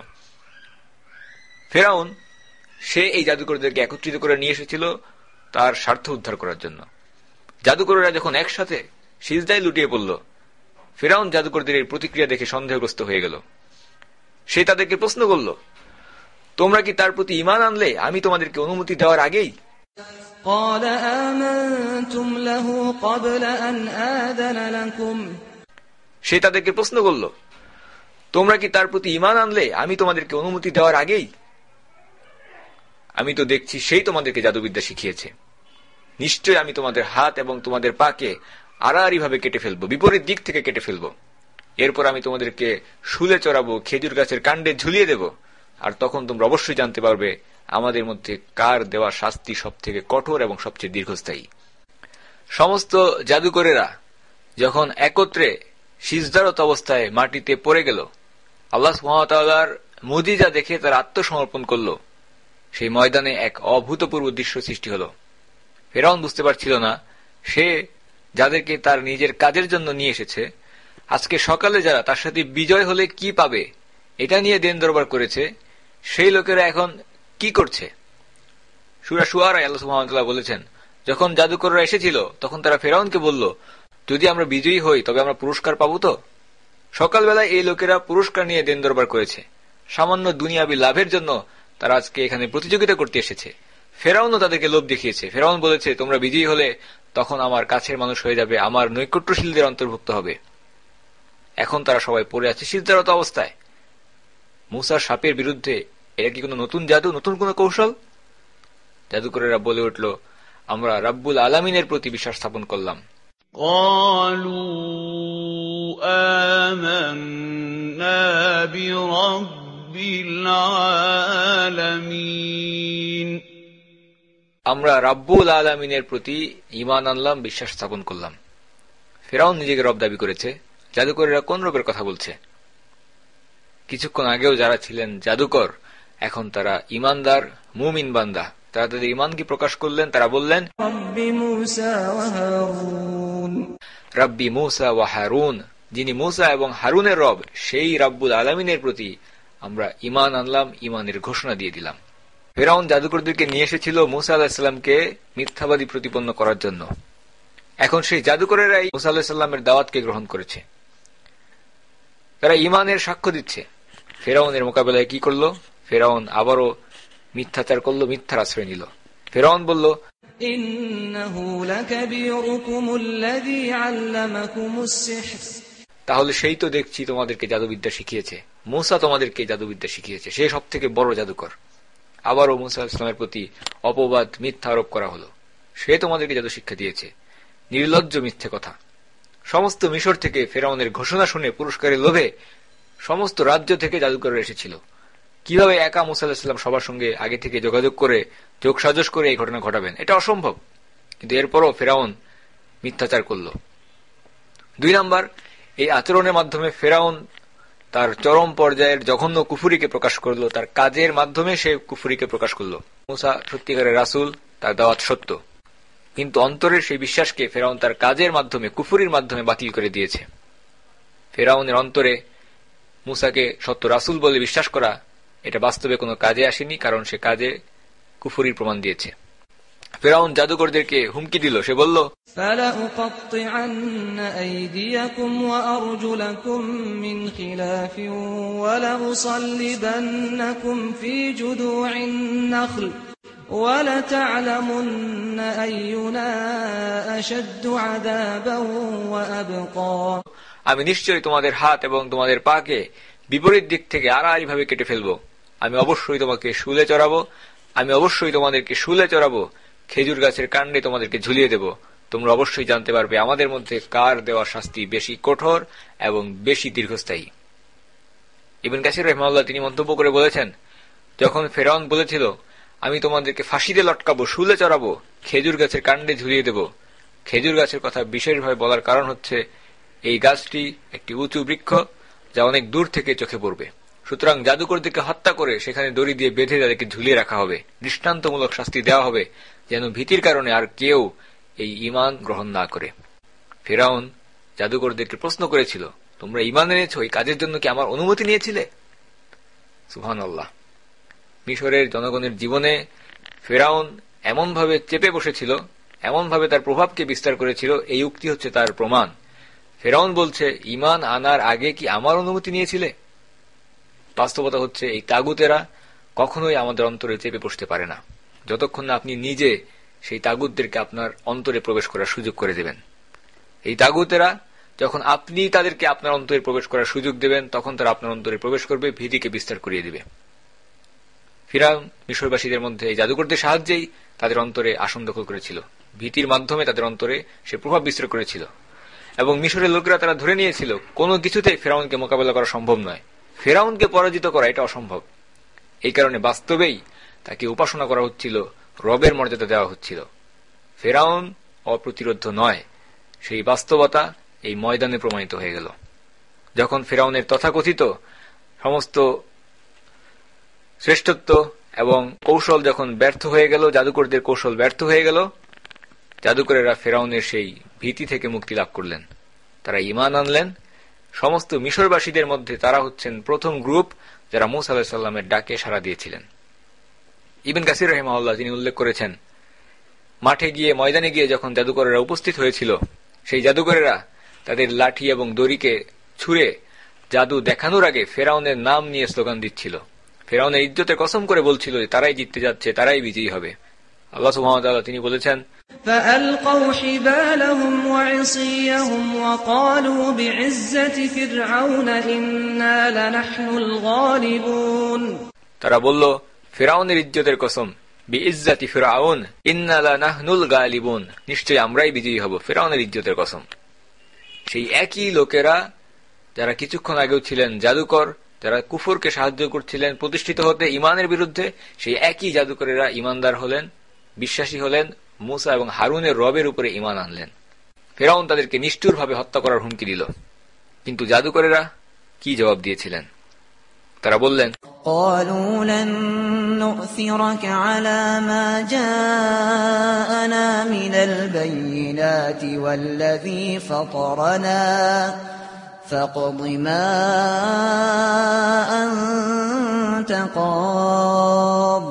[SPEAKER 1] ফেরাউন সে এই জাদুকরদেরকে একত্রিত করে নিয়ে এসেছিল তার স্বার্থ উদ্ধার করার জন্য। জাদুকরেরা যখন একসাথে সিজদায় লুটিয়ে পড়ল, ফেরাউন জাদুকরদের এই প্রতিক্রিয়া দেখে সন্দেহগ্রস্ত হয়ে গেল। সে তাদেরকে প্রশ্ন করল, তোমরা কি তার প্রতি ঈমান আনলে আমি তোমাদেরকে অনুমতি দেওয়ার আগেই?
[SPEAKER 4] قال آمنتم له قبل أن آذن لكم।
[SPEAKER 1] সে তাদেরকে প্রশ্ন করল, তোমরা কি তার প্রতি ঈমান আনলে আমি তোমাদেরকে অনুমতি দেওয়ার আগেই? আমি তো দেখছি সেই তোমাদেরকে জাদুবিদ্যা শিখিয়েছে। নিশ্চয় আমি তোমাদের হাত এবং তোমাদের পাকে আড়াআড়ি ভাবে কেটে ফেলবো, বিপরীত দিক থেকে কেটে ফেলবো। এরপর আমি তোমাদেরকে শুলে চড়াবো, খেজুর গাছের কাণ্ডে ঝুলিয়ে দেব। আর তখন তোমরা অবশ্যই জানতে পারবে আমাদের মধ্যে কার দেওয়া শাস্তি সব থেকে কঠোর এবং সবচেয়ে দীর্ঘস্থায়ী। সমস্ত জাদুকরেরা যখন একত্রে সিজদারত অবস্থায় মাটিতে পড়ে গেল, আল্লাহ সুবহানাহু ওয়া তাআলার মুজিজা দেখে তারা আত্মসমর্পণ করল। সেই ময়দানে এক অভূতপূর্ব দৃশ্য সৃষ্টি হল। ফেরাউন বুঝতে পারছিল না সে যাদেরকে তার নিজের কাজের জন্য নিয়ে এসেছে, আজকে সকালে যারা তার সাথে বিজয় হলে কি পাবে এটা নিয়ে দেন দরবার করেছে, সেই লোকেরা এখন কি করছে। সূরা শুআরায় আল্লাহ সুবহানাহু ওয়া তাআলা বলেছেন, যখন জাদুকররা এসেছিল তখন তারা ফেরাউনকে বলল, যদি আমরা বিজয়ী হই তবে আমরা পুরস্কার পাবো তো? সকালবেলায় এই লোকেরা পুরস্কার নিয়ে দেন দরবার করেছে। সামান্য দুনিয়াবী লাভের জন্য তারা আজকে এখানে প্রতিযোগিতা করতে এসেছে। ফেরাউনও তাদেরকে লোভ দেখিয়েছে। ফেরাউন বলেছে, তোমরা বিজয়ী হলে তখন আমার কাছের মানুষ হয়ে যাবে, আমার নৈকট্যশীলদের অন্তর্ভুক্ত হবে। এখন তারা সবাই পড়ে আছে সিজদারত অবস্থায়। মূসার সাপের বিরুদ্ধে এটা কি কোনো নতুন জাদু, নতুন কোনো কৌশল? জাদুকরেরা বলে উঠল, আমরা রাব্বুল আলামিনের প্রতি বিশ্বাস স্থাপন করলাম।
[SPEAKER 5] قالوا آمنا برب العالمين
[SPEAKER 1] আমরা রাব্বুল আলামিনের প্রতি ঈমান আনলাম, বিশ্বাস স্থাপন করলাম। ফিরআউন নিজেকে রব দাবি করেছে। জাদুকরেরা কোন রবের কথা বলছে? কিছুক্ষণ আগেও যারা ছিলেন জাদুকর, এখন তারা ঈমানদার মুমিন বান্দা। তারা তাদের ঈমানকে প্রকাশ করলেন। তারা বললেন, রাব্বি মূসা ওয়া হারুন, যিনি মূসা এবং হারুনের রব, সেই রাব্বুল আলামিনের প্রতি আমরা ঈমান আনলাম, ঈমানের ঘোষণা দিয়ে দিলাম। ফিরআউন জাদুকরদেরকে নিয়ে এসেছিল মূসা আলাইহিস সালামকে মিথ্যাবাদী প্রতিপন্ন করার জন্য। এখন সেই জাদুকরেরাই মূসা আলাইহিস সালামের দাওয়াতকে গ্রহণ করেছে। তারা ঈমানের সাক্ষ্য দিচ্ছে। ফিরআউনের মোকাবেলায় কি করলো? ফিরআউন আবারও মিথ্যাচার করলো, মিথ্যার আশ্রয় নিল। ফিরআউন বলল, তাহলে সেই তো দেখছি তোমাদেরকে জাদুবিদ্যা শিখিয়েছে। মূসা তোমাদেরকে জাদুবিদ্যা শিখিয়েছে, সে সব থেকে বড় জাদুকর। আবারও মূসা আলাইহিস সালামের প্রতি অপবাদ, মিথ্যা আরোপ করা হলো। সে তোমাদেরকে জাদু শিক্ষা দিয়েছে। নির্লজ্জ মিথ্যে কথা। সমস্ত মিশর থেকে ফিরআউনের ঘোষণা শুনে পুরস্কারের লোভে সমস্ত রাজ্য থেকে জাদুকররা এসেছিল। কিভাবে একা মূসা আলাইহিস সালাম সবার সঙ্গে আগে থেকে যোগাযোগ করে, যোগসাজশ করে এই ঘটনা ঘটাবেন? এটা অসম্ভব। কিন্তু এরপরও ফিরআউন মিথ্যাচার করল। 2 নাম্বার, এই আচরণের মাধ্যমে ফিরআউন তার চরম পর্যায়ের জঘন্য কুফরিকে প্রকাশ করলো। তার কাজের মাধ্যমে সে কুফরিকে প্রকাশ করলো। মূসা সত্যিকারের রাসূল, তার দাওয়াত সত্য, কিন্তু অন্তরের সেই বিশ্বাসকে ফিরআউন তার কাজের মাধ্যমে, কুফরির মাধ্যমে বাতিল করে দিয়েছে। ফিরআউনের অন্তরে মূসাকে সত্য রাসূল বলে বিশ্বাস করা, এটা বাস্তবে কোনো কাজে আসেনি, কারণ সে কাজে কুফরির প্রমাণ দিয়েছে। ফিরআউন জাদুকরদেরকে হুমকি দিল। সে বলল,
[SPEAKER 4] فَلَأُقَطِّعَنَّ أَيْدِيَكُمْ وَأَرْجُلَكُمْ مِنْ خِلَافٍ وَلَأُصَلِّبَنَّكُمْ فِي جُذُوعِ النَّخْلِ وَلَتَعْلَمُنَّ أَيُّنَا أَشَدُّ عَذَابًا وَأَبْقَى।
[SPEAKER 1] আমি নিশ্চয়ই তোমাদের হাত এবং তোমাদের পাকে বিপরীত দিক থেকে আড়াআড়িভাবে কেটে ফেলব। আমি অবশ্যই তোমাকে শুলে চড়াবো। আমি অবশ্যই তোমাদেরকে শুলে চড়াবো। খেজুর গাছের কাণ্ডে তোমাদেরকে ঝুলিয়ে দেব। তোমরা অবশ্যই জানতে পারবে আমাদের মধ্যে কার দেওয়া শাস্তি বেশি কঠোর এবং বেশি দীর্ঘস্থায়ী। ইবনে কাসির রাহিমাহুল্লাহ তিনি মন্তব্য করে বলেছেন, যখন ফিরআউন বলেছিল, আমি তোমাদেরকে ফাঁসিতে লটকাবো, শুলে চড়াবো, খেজুর গাছের কাণ্ডে ঝুলিয়ে দেব, খেজুর গাছের কথা বিশেষভাবে বলার কারণ হচ্ছে এই গাছটি একটি উঁচু বৃক্ষ, যা অনেক দূর থেকে চোখে পড়বে। সুতরাং জাদুকরদেরকে হত্যা করে সেখানে দড়ি দিয়ে বেঁধে তাদেরকে ঝুলিয়ে রাখা হবে, দৃষ্টান্তমূলক শাস্তি দেওয়া হবে, যেন ভীতির কারণে আর কেউ এই ঈমান গ্রহণ না করে। ফিরআউন জাদুকরদেরকে প্রশ্ন করেছিল, তোমরা ঈমান এনেছো, এই কাজের জন্য কি আমার অনুমতি নিয়েছিলে? সুবহানাল্লাহ। মিশরের জনগণের জীবনে ফিরআউন এমনভাবে চেপে বসেছিল, এমনভাবে তার প্রভাবকে বিস্তার করেছিল, এই উক্তি হচ্ছে তার প্রমাণ। ফিরআউন বলছে, ঈমান আনার আগে কি আমার অনুমতি নিয়েছিলে? বাস্তবতা হচ্ছে এই তাগুতেরা কখনোই আমাদের অন্তরে চেপে বসতে পারে না, যতক্ষণ না আপনি নিজে সেই তাগুতদেরকে আপনার অন্তরে প্রবেশ করার সুযোগ করে দেবেন। এই তাগুতেরা যখন আপনি তাদেরকে আপনার অন্তরে প্রবেশ করার সুযোগ দেবেন, তখন তারা আপনার অন্তরে প্রবেশ করবে, ভীতিকে বিস্তার করিয়ে দিবে। ফিরআউন মিশরবাসীদের মধ্যে এই জাদুকরদের সাহায্যেই তাদের অন্তরে আসন দখল করেছিল, ভীতির মাধ্যমে তাদের অন্তরে সে প্রভাব বিস্তার করেছিল। এবং মিশরের লোকেরা তারা ধরে নিয়েছিল কোনো কিছুতেই ফিরআউনকে মোকাবেলা করা সম্ভব নয়, ফিরআউনকে পরাজিত করা এটা অসম্ভব। এই কারণে বাস্তবেই তাকে উপাসনা করা হচ্ছিল, রবের মর্যাদা দেওয়া হচ্ছিল। ফিরআউন অপ্রতিরোধ্য নয়, সেই বাস্তবতা এই ময়দানে প্রমাণিত হয়ে গেল। যখন ফিরআউনের তথাকথিত সমস্ত শ্রেষ্ঠত্ব এবং কৌশল যখন ব্যর্থ হয়ে গেল, জাদুকরদের কৌশল ব্যর্থ হয়ে গেল, জাদুকরেরা ফিরআউনের সেই ভীতি থেকে মুক্তি লাভ করলেন। তারা ঈমান আনলেন। সমস্ত মিশরবাসীদের মধ্যে তারা হচ্ছেন প্রথম গ্রুপ যারা মূসা আলাইহিস সালামের ডাকে সাড়া দিয়েছিলেন। ইবনে কাসির রাহিমাহুল্লাহ তিনি উল্লেখ করেছেন, মাঠে গিয়ে, ময়দানে গিয়ে যখন জাদুকরেরা উপস্থিত হয়েছিল, সেই জাদুকরেরা তাদের লাঠি এবং দড়িকে ছুঁড়ে জাদু দেখানোর আগে ফিরআউনের নাম নিয়ে স্লোগান দিচ্ছিল। ফিরআউনের ইজ্জতের কসম করে বলছিল যে তারাই জিততে যাচ্ছে, তারাই বিজয়ী হবে। আল্লাহ সুবহানাহু ওয়া তাআলা তিনি বলেছেন,
[SPEAKER 4] فَأَلْقَوْا حِبَالَهُمْ وَعِصِيَّهُمْ وَقَالُوا بِعِزَّةِ فِرْعَوْنَ إِنَّا لَنَحْنُ الْغَالِبُونَ।
[SPEAKER 1] তারা বলল, ফিরআউনের ইজ্জতের কসম, বিইজ্জাতি ফিরআউন ইন্না লানাহনুল গালিবুন, নিশ্চয়ই আমরাই বিজয়ী হব, ফিরআউনের ইজ্জতের কসম। সেই একই লোকেরা যারা কিছুক্ষণ আগেও ছিলেন জাদুকর, যারা কুফরকে সাহায্য করছিলেন প্রতিষ্ঠিত হতে ঈমানের বিরুদ্ধে, সেই একই জাদুকরেরা ঈমানদার হলেন, বিশ্বাসী হলেন, মূসা এবং হারুনের রবের উপরে ঈমান আনলেন। ফিরআউন তাদেরকে নিষ্ঠুরভাবে হত্যা করার হুমকি দিল, কিন্তু জাদুকরেরা কি জবাব দিয়েছিলেন? তারা বললেন,
[SPEAKER 2] قالوا لن نؤثرك على ما جاءنا من البينات والذي فطرنا فاقض ما أنت قاض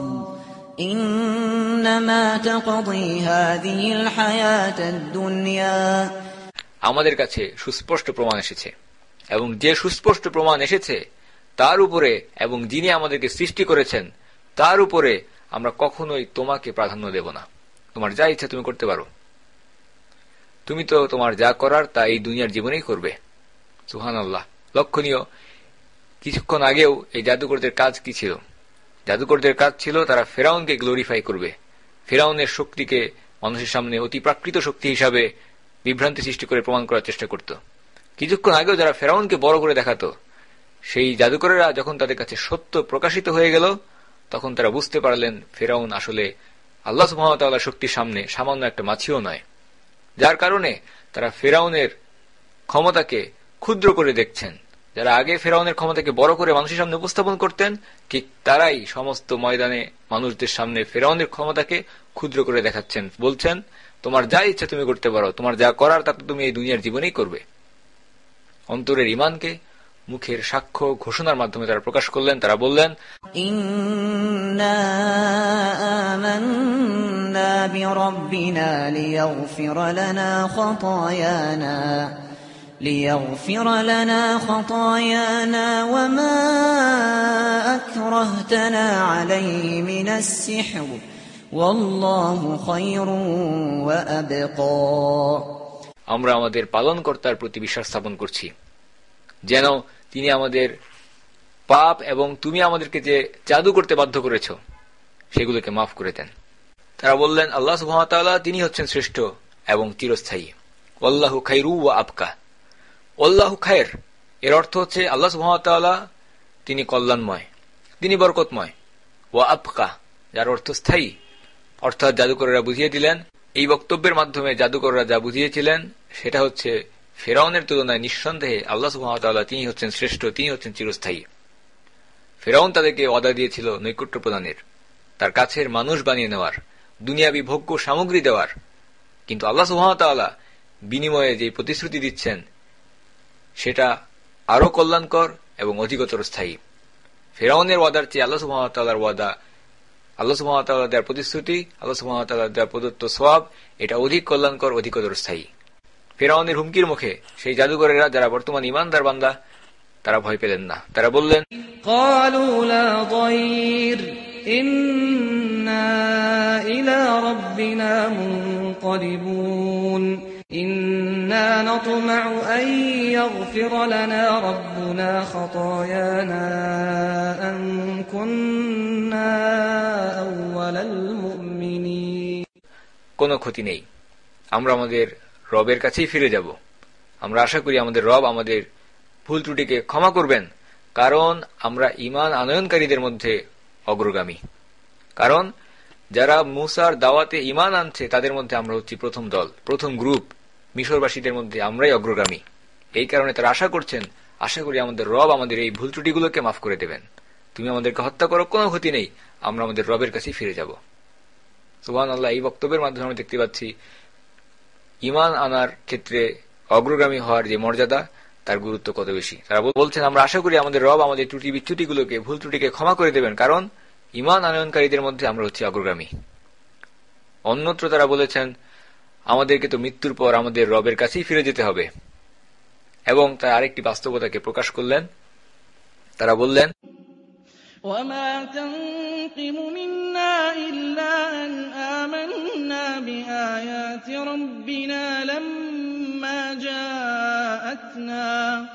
[SPEAKER 2] إنما تقضي هذه الحياة الدنيا।
[SPEAKER 1] আমাদের কাছে সুস্পষ্ট প্রমাণ এসেছে, এবং যে সুস্পষ্ট প্রমাণ এসেছে তার উপরে এবং যিনি আমাদেরকে সৃষ্টি করেছেন তার উপরে আমরা কখনোই তোমাকে প্রাধান্য দেব না। তোমার যা ইচ্ছা তুমি করতে পারো, তুমি তো তোমার যা করার তা এই দুনিয়ার জীবনেই করবে। সুবহানাল্লাহ। লক্ষণীয়, কিছুক্ষণ আগেও এই জাদুকরদের কাজ কি ছিল? জাদুকরদের কাজ ছিল তারা ফেরাউনকে গ্লোরিফাই করবে, ফেরাউনের শক্তিকে মানুষের সামনে অতি প্রাকৃত শক্তি হিসাবে বিভ্রান্তি সৃষ্টি করে প্রমাণ করার চেষ্টা করত। কিছুক্ষণ আগেও যারা ফেরাউনকে বড় করে দেখাতো, সেই জাদুকরেরা যখন তাদের কাছে সত্য প্রকাশিত হয়ে গেল, তখন তারা বুঝতে পারলেন ফেরাউন আসলে আল্লাহ সুবহানাহু ওয়া তাআলার শক্তির সামনে সামান্য একটা মাছিও নয়। যার কারণে তারা ফেরাউনের ক্ষমতাকে ক্ষুদ্র করে দেখছেন। যারা আগে ফেরাউনের ক্ষমতাকে বড় করে মানুষের সামনে উপস্থাপন করতেন, ঠিক তারাই সমস্ত ময়দানে মানুষদের সামনে ফেরাউনের ক্ষমতাকে ক্ষুদ্র করে দেখাচ্ছেন, বলছেন তোমার যা ইচ্ছা তুমি করতে পারো, তোমার যা করার তা তুমি এই দুনিয়ার জীবনেই করবে। অন্তরের ঈমানকে মুখের সাক্ষ্য ঘোষণার মাধ্যমে তারা প্রকাশ করলেন। তারা বললেন,
[SPEAKER 2] ইন্না আমান্না বিরাব্বিনা লিয়াগফির লানা খতায়ানা ওয়া মা আকরাহতানা আলাইহি মিনাস সিহর ওয়াল্লাহু খায়রুন ওয়া আবকা।
[SPEAKER 1] আমরা আমাদের পালনকর্তার প্রতি বিশ্বাস স্থাপন করছি যেন তিনি আমাদের পাপ এবং তুমি আমাদেরকে যে জাদু করতে বাধ্য করেছ সেগুলোকে মাফ করে দেন। তারা বললেন, আল্লাহ সুবহানাহু ওয়া তাআলা তিনি হচ্ছেন শ্রেষ্ঠ এবং চিরস্থায়ী। আল্লাহু খায়রু ওয়া আবকা। আল্লাহু খায়র এর অর্থ হচ্ছে আল্লাহ সুবহানাহু ওয়া তাআলা তিনি কল্যাণময়, তিনি বরকতময়। ওয়া আবকা যার অর্থ স্থায়ী। অর্থাৎ জাদুকরেরা বুঝিয়ে দিলেন, এই বক্তব্যের মাধ্যমে জাদুকররা যা বুঝিয়েছিলেন সেটা হচ্ছে ফেরাউনের তুলনায় নিঃসন্দেহে আল্লাহ সুবহানাহু ওয়া তাআলা তিনি হচ্ছেন শ্রেষ্ঠ, তিনি হচ্ছেন চিরস্থায়ী। ফেরাউন তাদেরকে ওয়াদা দিয়েছিল নৈকট্য প্রদানের, তার কাছের মানুষ বানিয়ে নেওয়ার, দুনিয়াবি ভোগ্য সামগ্রী দেওয়ার, কিন্তু আল্লাহ সুবহানাহু ওয়া তাআলা বিনিময়ে যে প্রতিশ্রুতি দিচ্ছেন সেটা আরো কল্যাণকর এবং অধিকতর স্থায়ী। ফেরাউনের ওয়াদার চেয়ে আল্লাহ সুবহানাহু ওয়া তাআলার ওয়াদা, আল্লাহ সুবহানাহু ওয়া তাআলা দেওয়ার প্রতিশ্রুতি, আল্লাহ সুবহানাহু ওয়া তাআলা দেওয়ার প্রদত্ত সওয়াব, এটা অধিক কল্যাণকর, অধিকতর স্থায়ী। ফেরাউনের হুমকির মুখে সেই জাদুকরেরা যারা বর্তমান ঈমানদার বান্দা তারা ভয় পেলেন না। তারা বললেন,
[SPEAKER 4] ক্বালু লা দাইর ইন্না ইলা রাব্বিনা মুনকালিবুন ইন্না নাতমাউ আন ইয়াগফির লানা রাব্বুনা খাতায়ানা আন কুননা আউওয়ালাল মুমিনিন।
[SPEAKER 1] কোনো ক্ষতি নেই, আমরা আমাদের রবের কাছেই ফিরে যাব। আমরা আশা করি আমাদের রব আমাদের ভুল ত্রুটিকে ক্ষমা করবেন, কারণ আমরা ঈমান আনয়নকারীদের মধ্যে অগ্রগামী। কারণ যারা মূসার দাওয়াতে ঈমান আনছে তাদের মধ্যে আমরা হচ্ছি প্রথম দল, প্রথম গ্রুপ। মিশরবাসীদের মধ্যে আমরাই অগ্রগামী। এই কারণে তারা আশা করছেন, আশা করি আমাদের রব আমাদের এই ভুল ত্রুটিগুলোকে মাফ করে দেবেন। তুমি আমাদেরকে হত্যা করো, কোনো ক্ষতি নেই, আমরা আমাদের রবের কাছেই ফিরে যাব। সুবহানাল্লাহ। এই বক্তব্যের মাধ্যমে আমরা দেখতে পাচ্ছি ঈমান আনার ক্ষেত্রে অগ্রগামী হওয়ার যে মর্যাদা, তার গুরুত্ব কত বেশি। তারা বলছেন, আমরা আশা করি আমাদের রব আমাদের ত্রুটি বিচ্যুতিগুলোকে, ভুল ত্রুটিকে ক্ষমা করে দেবেন, কারণ ঈমান আনয়নকারীদের মধ্যে আমরা হচ্ছি অগ্রগামী। অন্যত্র তারা বলেছেন, আমাদেরকে তো মৃত্যুর পর আমাদের রবের কাছেই ফিরে যেতে হবে। এবং তার আরেকটি বাস্তবতাকে প্রকাশ করলেন। তারা বললেন,
[SPEAKER 3] وما تنقم منا إلا أن آمنا بآيات ربنا لما جاءتنا।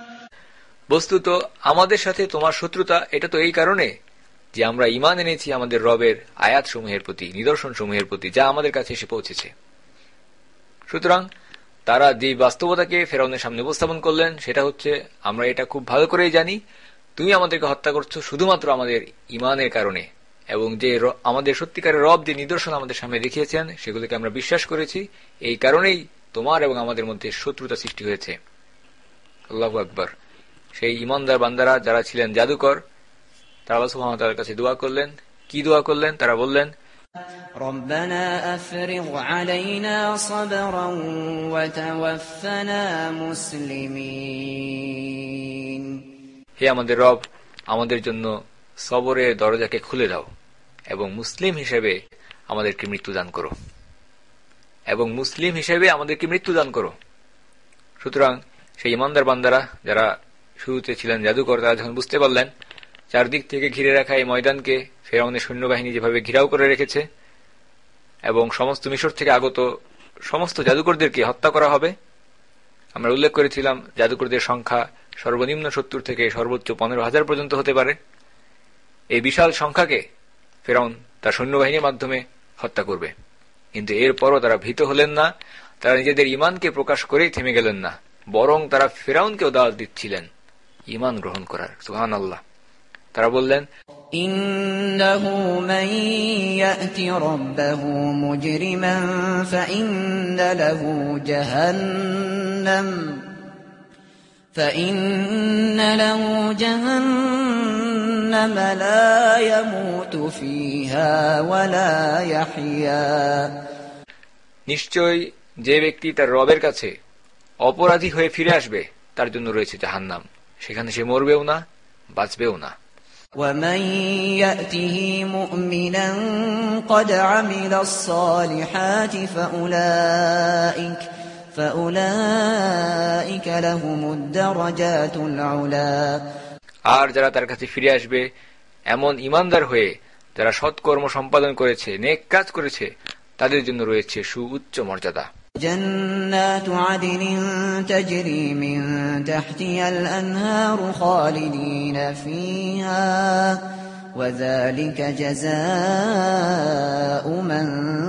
[SPEAKER 1] বস্তুত আমাদের সাথে তোমার শত্রুতা এটা তো এই কারণে যে আমরা ঈমান এনেছি আমাদের রবের আয়াতসমূহের প্রতি, নিদর্শনসমূহের প্রতি, যা আমাদের কাছে এসে পৌঁছেছে। সুতরাং তারা যে বাস্তবতাকে ফেরাউনের সামনে উপস্থাপন করলেন সেটা হচ্ছে, আমরা এটা খুব ভালো করেই জানি তুমি আমাদেরকে হত্যা করছো শুধুমাত্র আমাদের ঈমানের কারণে, এবং যে আমাদের সত্যিকারের রব যে নিদর্শন আমাদের সামনে দেখিয়েছেন সেগুলোকে আমরা বিশ্বাস করেছি, এই কারণেই তোমার এবং আমাদের মধ্যে শত্রুতা সৃষ্টি হয়েছে। আল্লাহু আকবার। সেই ঈমানদার বান্দারা যারা ছিলেন জাদুকর, তারা আল্লাহ সুবহানাহু ওয়া তাআলার কাছে দোয়া করলেন। কি দোয়া করলেন? তারা বললেন,
[SPEAKER 2] ربنا أفرغ علينا صبرا وتوفنا مسلمين।
[SPEAKER 1] হে আমাদের রব, আমাদের জন্য সবরের দরজাকে খুলে দাও এবং মুসলিম হিসেবে আমাদেরকে মৃত্যু দান করো, এবং মুসলিম হিসেবে আমাদেরকে মৃত্যু দান করো। সুতরাং সেই ঈমানদার বান্দারা যারা শুরুতে ছিলেন জাদুকর, তারা যখন বুঝতে পারলেন চারদিক থেকে ঘিরে রাখা এই ময়দানকে ফেরাউনের সৈন্যবাহিনী যেভাবে ঘিরাও করে রেখেছে এবং সমস্ত মিশর থেকে আগত সমস্ত জাদুকরদেরকে হত্যা করা হবে। আমরা উল্লেখ করেছিলাম জাদুকরদের সংখ্যা সর্বনিম্ন 70 থেকে সর্বোচ্চ 15,000 পর্যন্ত হতে পারে। এই বিশাল সংখ্যাকে ফেরাউন তার সৈন্যবাহিনীর মাধ্যমে হত্যা করবে, কিন্তু এরপরও তারা ভীত হলেন না। তারা নিজেদের ঈমানকে প্রকাশ করেই থেমে গেলেন না, বরং তারা ফেরাউনকেও দাওয়াত দিচ্ছিলেন ঈমান গ্রহণ করার। সুবহানাল্লাহ। তারা বললেন,
[SPEAKER 2] ইন্নাহু মান ইয়াতি রাব্বাহু মুজরিমান ফাইন্না লাহু জাহান্নাম লা ইয়ামুতু ফিহা ওয়া লা ইয়াহইয়া।
[SPEAKER 1] নিশ্চয় যে ব্যক্তি তার রবের কাছে অপরাধী হয়ে ফিরে আসবে তার জন্য রয়েছে জাহান্নাম, সেখানে সে মরবেও না, বাঁচবেও না।
[SPEAKER 2] وَمَن يَأْتِهِ مُؤْمِنًا قَدْ عَمِلَ الصَّالِحَاتِ فَأُولَئِكَ لَهُمُ الدَّرَجَاتُ الْعُلَى।
[SPEAKER 1] আর যারা তার কাছে ফিরে আসবে এমন ঈমানদার হয়ে যারা সৎকর্ম সম্পাদন করেছে, নেক কাজ করেছে, তাদের জন্য রয়েছে সুউচ্চ মর্যাদা।
[SPEAKER 2] جنات عدن تجري من تحتها الأنهار خالدين فيها وذلك جزاء من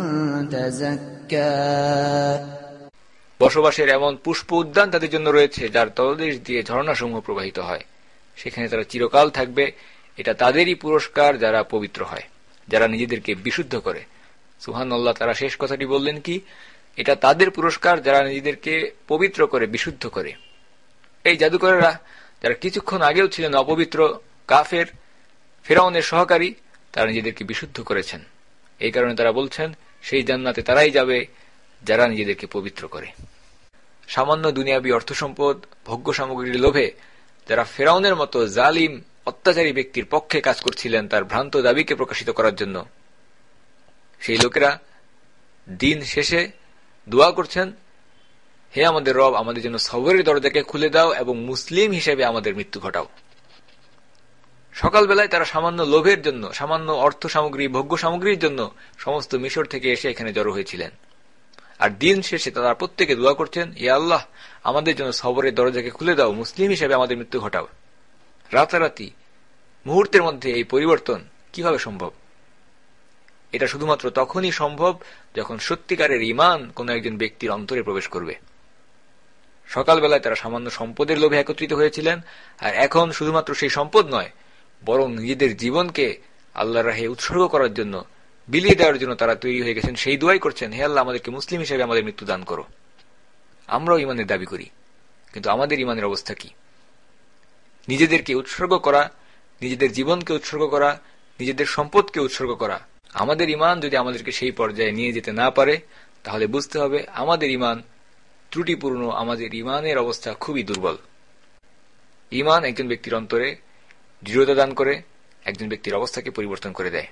[SPEAKER 2] تزكى।
[SPEAKER 1] বসবাসের এমন পুষ্প উদ্যান তাদের জন্য রয়েছে যার তলদেশ দিয়ে ঝর্ণাসমূহ প্রবাহিত হয়, সেখানে তারা চিরকাল থাকবে। এটা তাদেরই পুরস্কার যারা পবিত্র হয়, যারা নিজেদেরকে বিশুদ্ধ করে। সুবহানাল্লাহ। তারা শেষ কথাটি বললেন কি, এটা তাদের পুরস্কার যারা নিজেদেরকে পবিত্র করে, বিশুদ্ধ করে। এই জাদুকরেরা যারা কিছুক্ষণ আগেও ছিলেন অপবিত্র, কাফের, ফেরাউনের সহকারী, তারা নিজেদেরকে বিশুদ্ধ করেছেন। এই কারণে তারা বলছেন সেই জান্নাতে তারাই যাবে যারা নিজেদেরকে পবিত্র করে। সামান্য দুনিয়াবী অর্থ সম্পদ, ভোগ্য সামগ্রীর লোভে যারা ফেরাউনের মতো জালিম অত্যাচারী ব্যক্তির পক্ষে কাজ করছিলেন তার ভ্রান্ত দাবিকে প্রকাশিত করার জন্য, সেই লোকেরা দিন শেষে দোয়া করছেন, হে আমাদের রব, আমাদের জন্য সবরের দরজাকে খুলে দাও এবং মুসলিম হিসেবে আমাদের মৃত্যু ঘটাও। সকালবেলায় তারা সামান্য লোভের জন্য, সামান্য অর্থ সামগ্রী, ভোগ্য সামগ্রীর জন্য সমস্ত মিশর থেকে এসে এখানে জড়ো হয়েছিলেন, আর দিন শেষে তারা প্রত্যেকে দোয়া করছেন, ইয়া আল্লাহ, আমাদের জন্য সবরের দরজাকে খুলে দাও, মুসলিম হিসেবে আমাদের মৃত্যু ঘটাও। রাতারাতি মুহূর্তের মধ্যে এই পরিবর্তন কিভাবে সম্ভব? এটা শুধুমাত্র তখনই সম্ভব যখন সত্যিকারের ঈমান কোন একজন ব্যক্তির অন্তরে প্রবেশ করবে। সকালবেলায় তারা সামান্য সম্পদের লোভে একত্রিত হয়েছিলেন, আর এখন শুধুমাত্র সেই সম্পদ নয়, বরং নিজেদের জীবনকে আল্লাহর রাহে উৎসর্গ করার জন্য, বিলিয়ে দেওয়ার জন্য তারা তৈরি হয়ে গেছেন। সেই দোয়াই করছেন, হে আল্লাহ, আমাদেরকে মুসলিম হিসেবে আমাদের মৃত্যু দান করো। আমরাও ঈমানের দাবি করি, কিন্তু আমাদের ঈমানের অবস্থা কি? নিজেদেরকে উৎসর্গ করা, নিজেদের জীবনকে উৎসর্গ করা, নিজেদের সম্পদকে উৎসর্গ করা। আমাদের ঈমান যদি আমাদেরকে সেই পর্যায়ে নিয়ে যেতে না পারে, তাহলে বুঝতে হবে আমাদের ঈমান ত্রুটিপূর্ণ, আমাদের ঈমানের অবস্থা খুবই দুর্বল। ঈমান একজন ব্যক্তির অন্তরে দৃঢ়তা দান করে, একজন ব্যক্তির অবস্থাকে পরিবর্তন করে দেয়।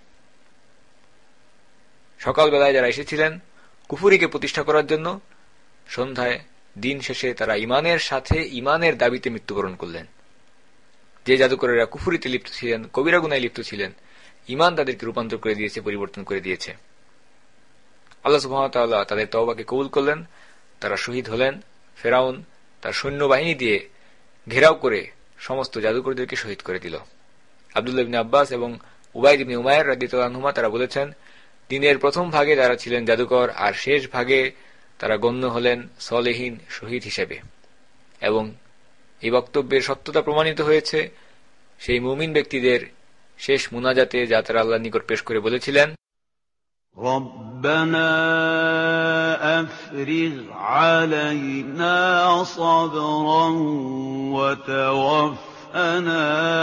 [SPEAKER 1] সকালবেলায় যারা এসেছিলেন কুফরিকে প্রতিষ্ঠা করার জন্য, সন্ধ্যায় দিন শেষে তারা ঈমানের সাথে ঈমানের দাবিতে মৃত্যুবরণ করলেন। যে জাদুকরেরা কুফরিতে লিপ্ত ছিলেন, কবিরা গুনাহে লিপ্ত ছিলেন, ঈমান তাদেরকে রূপান্তর করে দিয়েছে, পরিবর্তন করে দিয়েছে। আল্লাহ সুবহানাহু ওয়া তাআলা তাদের তওবাকে কবুল করলেন, তারা শহীদ হলেন। ফেরাউন তার সৈন্যবাহিনী দিয়ে ঘেরাও করে সমস্ত জাদুকরদেরকে শহীদ করে দিল। আব্দুল্লাহ ইবনে আব্বাস এবং উবাইদ ইবনে উমাইর রাদিয়াল্লাহু আনহুমা তারা বলেছেন, দিনের প্রথম ভাগে যারা ছিলেন জাদুকর আর শেষ ভাগে তারা গণ্য হলেন সলেহীন শহীদ হিসেবে। এবং এই বক্তব্যের সত্যতা প্রমাণিত হয়েছে সেই মুমিন ব্যক্তিদের শেষ মুনাজাতে, যা তারা আল্লাহর নিকট পেশ করে বলেছিলেন,
[SPEAKER 5] রব্বানা আফরিগ আলাইনা সাবরান ওয়া তাওয়াফফানা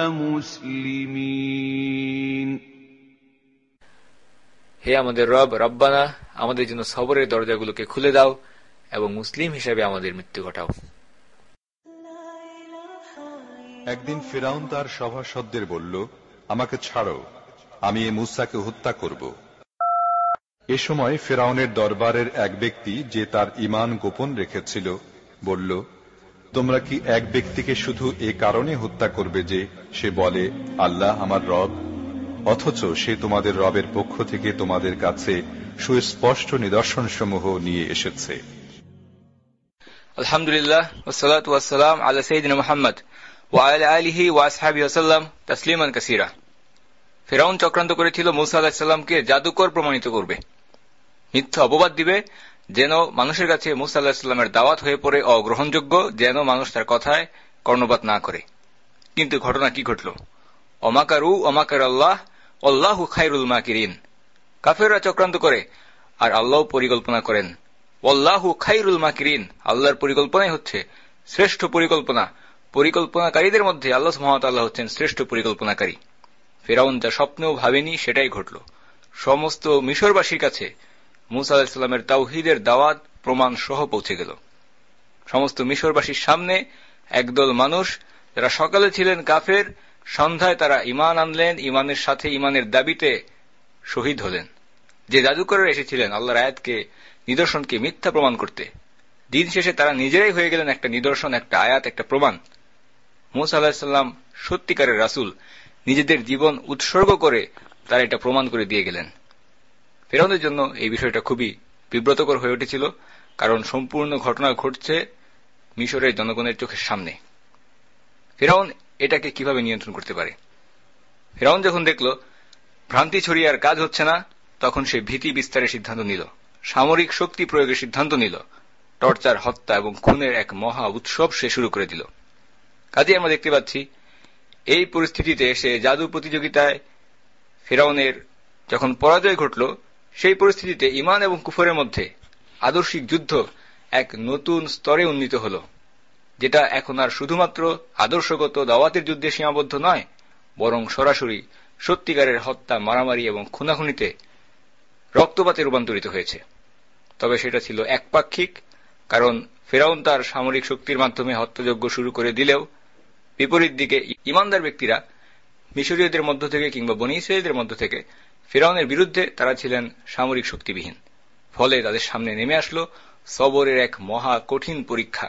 [SPEAKER 5] মুসলিমিন।
[SPEAKER 1] হে আমাদের রব, রব্বানা, আমাদের জন্য সবরের দরজাগুলোকে খুলে দাও এবং মুসলিম হিসেবে আমাদের মৃত্যু ঘটাও।
[SPEAKER 6] একদিন ফিরআউন তার সভাসদদের বলল, আমাকে ছাড়ো, আমি এ মূসাকে হত্যা করব। এ সময় ফিরআউনের দরবারের এক ব্যক্তি, যে তার ঈমান গোপন রেখেছিল, বলল, তোমরা কি এক ব্যক্তিকে শুধু এ কারণে হত্যা করবে যে সে বলে আল্লাহ আমার রব, অথচ সে তোমাদের রবের পক্ষ থেকে তোমাদের কাছে সুস্পষ্ট নিদর্শনসমূহ নিয়ে এসেছে?
[SPEAKER 1] আলহামদুলিল্লাহ, ওয়াসসালাতু ওয়াসসালাম আলা সাইয়্যিদিনা মুহাম্মদ ওয়া আলা আলিহি ওয়া আসহাবিহি ওয়াসাল্লাম তাসলিমান কাসীরা। ফিরআউন চক্রান্ত করেছিল মূসা আলাইহিস সালামকে জাদুকর প্রমাণিত করবে, মিথ্যা অপবাদ দিবে, যেন মানুষের কাছে মূসা আলাইহিস সালামের দাওয়াত হয়ে পড়ে অগ্রহণযোগ্য, যেন মানুষ তার কথায় কর্ণপাত না করে। কিন্তু ঘটনা কি ঘটল? অমাকারু অমাকার আল্লাহ আল্লাহু খায়রুল মাকিরিন। কাফেররা চক্রান্ত করে আর আল্লাহ পরিকল্পনা করেন। আল্লাহু খায়রুল মাকিরিন, আল্লাহর পরিকল্পনাই হচ্ছে শ্রেষ্ঠ পরিকল্পনা। পরিকল্পনাকারীদের মধ্যে আল্লাহ সুবহানাহু ওয়া তাআলা হচ্ছেন শ্রেষ্ঠ পরিকল্পনাকারী। ফিরআউন যা স্বপ্নেও ভাবেনি সেটাই ঘটল। সমস্ত মিশরবাসীর কাছে মূসা আলাইহিস সালামের তাওহীদের দাওয়াত প্রমাণ সহ পৌঁছে গেল। সমস্ত মিশরবাসীর সামনে একদল মানুষ, যারা সকালে ছিলেন কাফের, সন্ধ্যায় তারা ঈমান আনলেন, ঈমানের সাথে ঈমানের দাবিতে শহীদ হলেন। যে জাদুকররা এসেছিলেন আল্লাহর আয়াতকে, নিদর্শনকে মিথ্যা প্রমাণ করতে, দিন শেষে তারা নিজেরাই হয়ে গেলেন একটা নিদর্শন, একটা আয়াত, একটা প্রমাণ। মূসা আলাইহিস সালাম সত্যিকারের রাসূল, নিজেদের জীবন উৎসর্গ করে তারা এটা প্রমাণ করে দিয়ে গেলেন। ফিরআউনের জন্য এই বিষয়টা খুবই বিব্রতকর হয়ে উঠেছিল, কারণ সম্পূর্ণ ঘটনা ঘটছে মিশরের জনগণের চোখের সামনে। ফিরআউন এটাকে কিভাবে নিয়ন্ত্রণ করতে পারে? ফিরআউন যখন দেখল ভ্রান্তি ছড়িয়ে আর কাজ হচ্ছে না, তখন সে ভীতি বিস্তারের সিদ্ধান্ত নিল, সামরিক শক্তি প্রয়োগের সিদ্ধান্ত নিল, টর্চার, হত্যা এবং খুনের এক মহা উৎসব সে শুরু করে দিল। কাজেই আমরা দেখতে পাচ্ছি এই পরিস্থিতিতে এসে জাদু প্রতিযোগিতায় ফিরআউনের যখন পরাজয় ঘটল, সেই পরিস্থিতিতে ঈমান এবং কুফরের মধ্যে আদর্শিক যুদ্ধ এক নতুন স্তরে উন্নীত হল, যেটা এখন আর শুধুমাত্র আদর্শগত দাওয়াতের যুদ্ধে সীমাবদ্ধ নয়, বরং সরাসরি সত্যিকারের হত্যা, মারামারি এবং খুনাখুনিতে, রক্তপাতে রূপান্তরিত হয়েছে। তবে সেটা ছিল একপাক্ষিক, কারণ ফিরআউন তার সামরিক শক্তির মাধ্যমে হত্যাযজ্ঞ শুরু করে দিলেও বিপরীত দিকে ঈমানদার ব্যক্তিরা মিশরীয়দের মধ্য থেকে কিংবা বনী ইসরাঈলদের মধ্য থেকে ফিরআউনের বিরুদ্ধে তারা ছিলেন সামরিক শক্তিবিহীন। ফলে তাদের সামনে নেমে আসলো সবরের এক মহা কঠিন পরীক্ষা।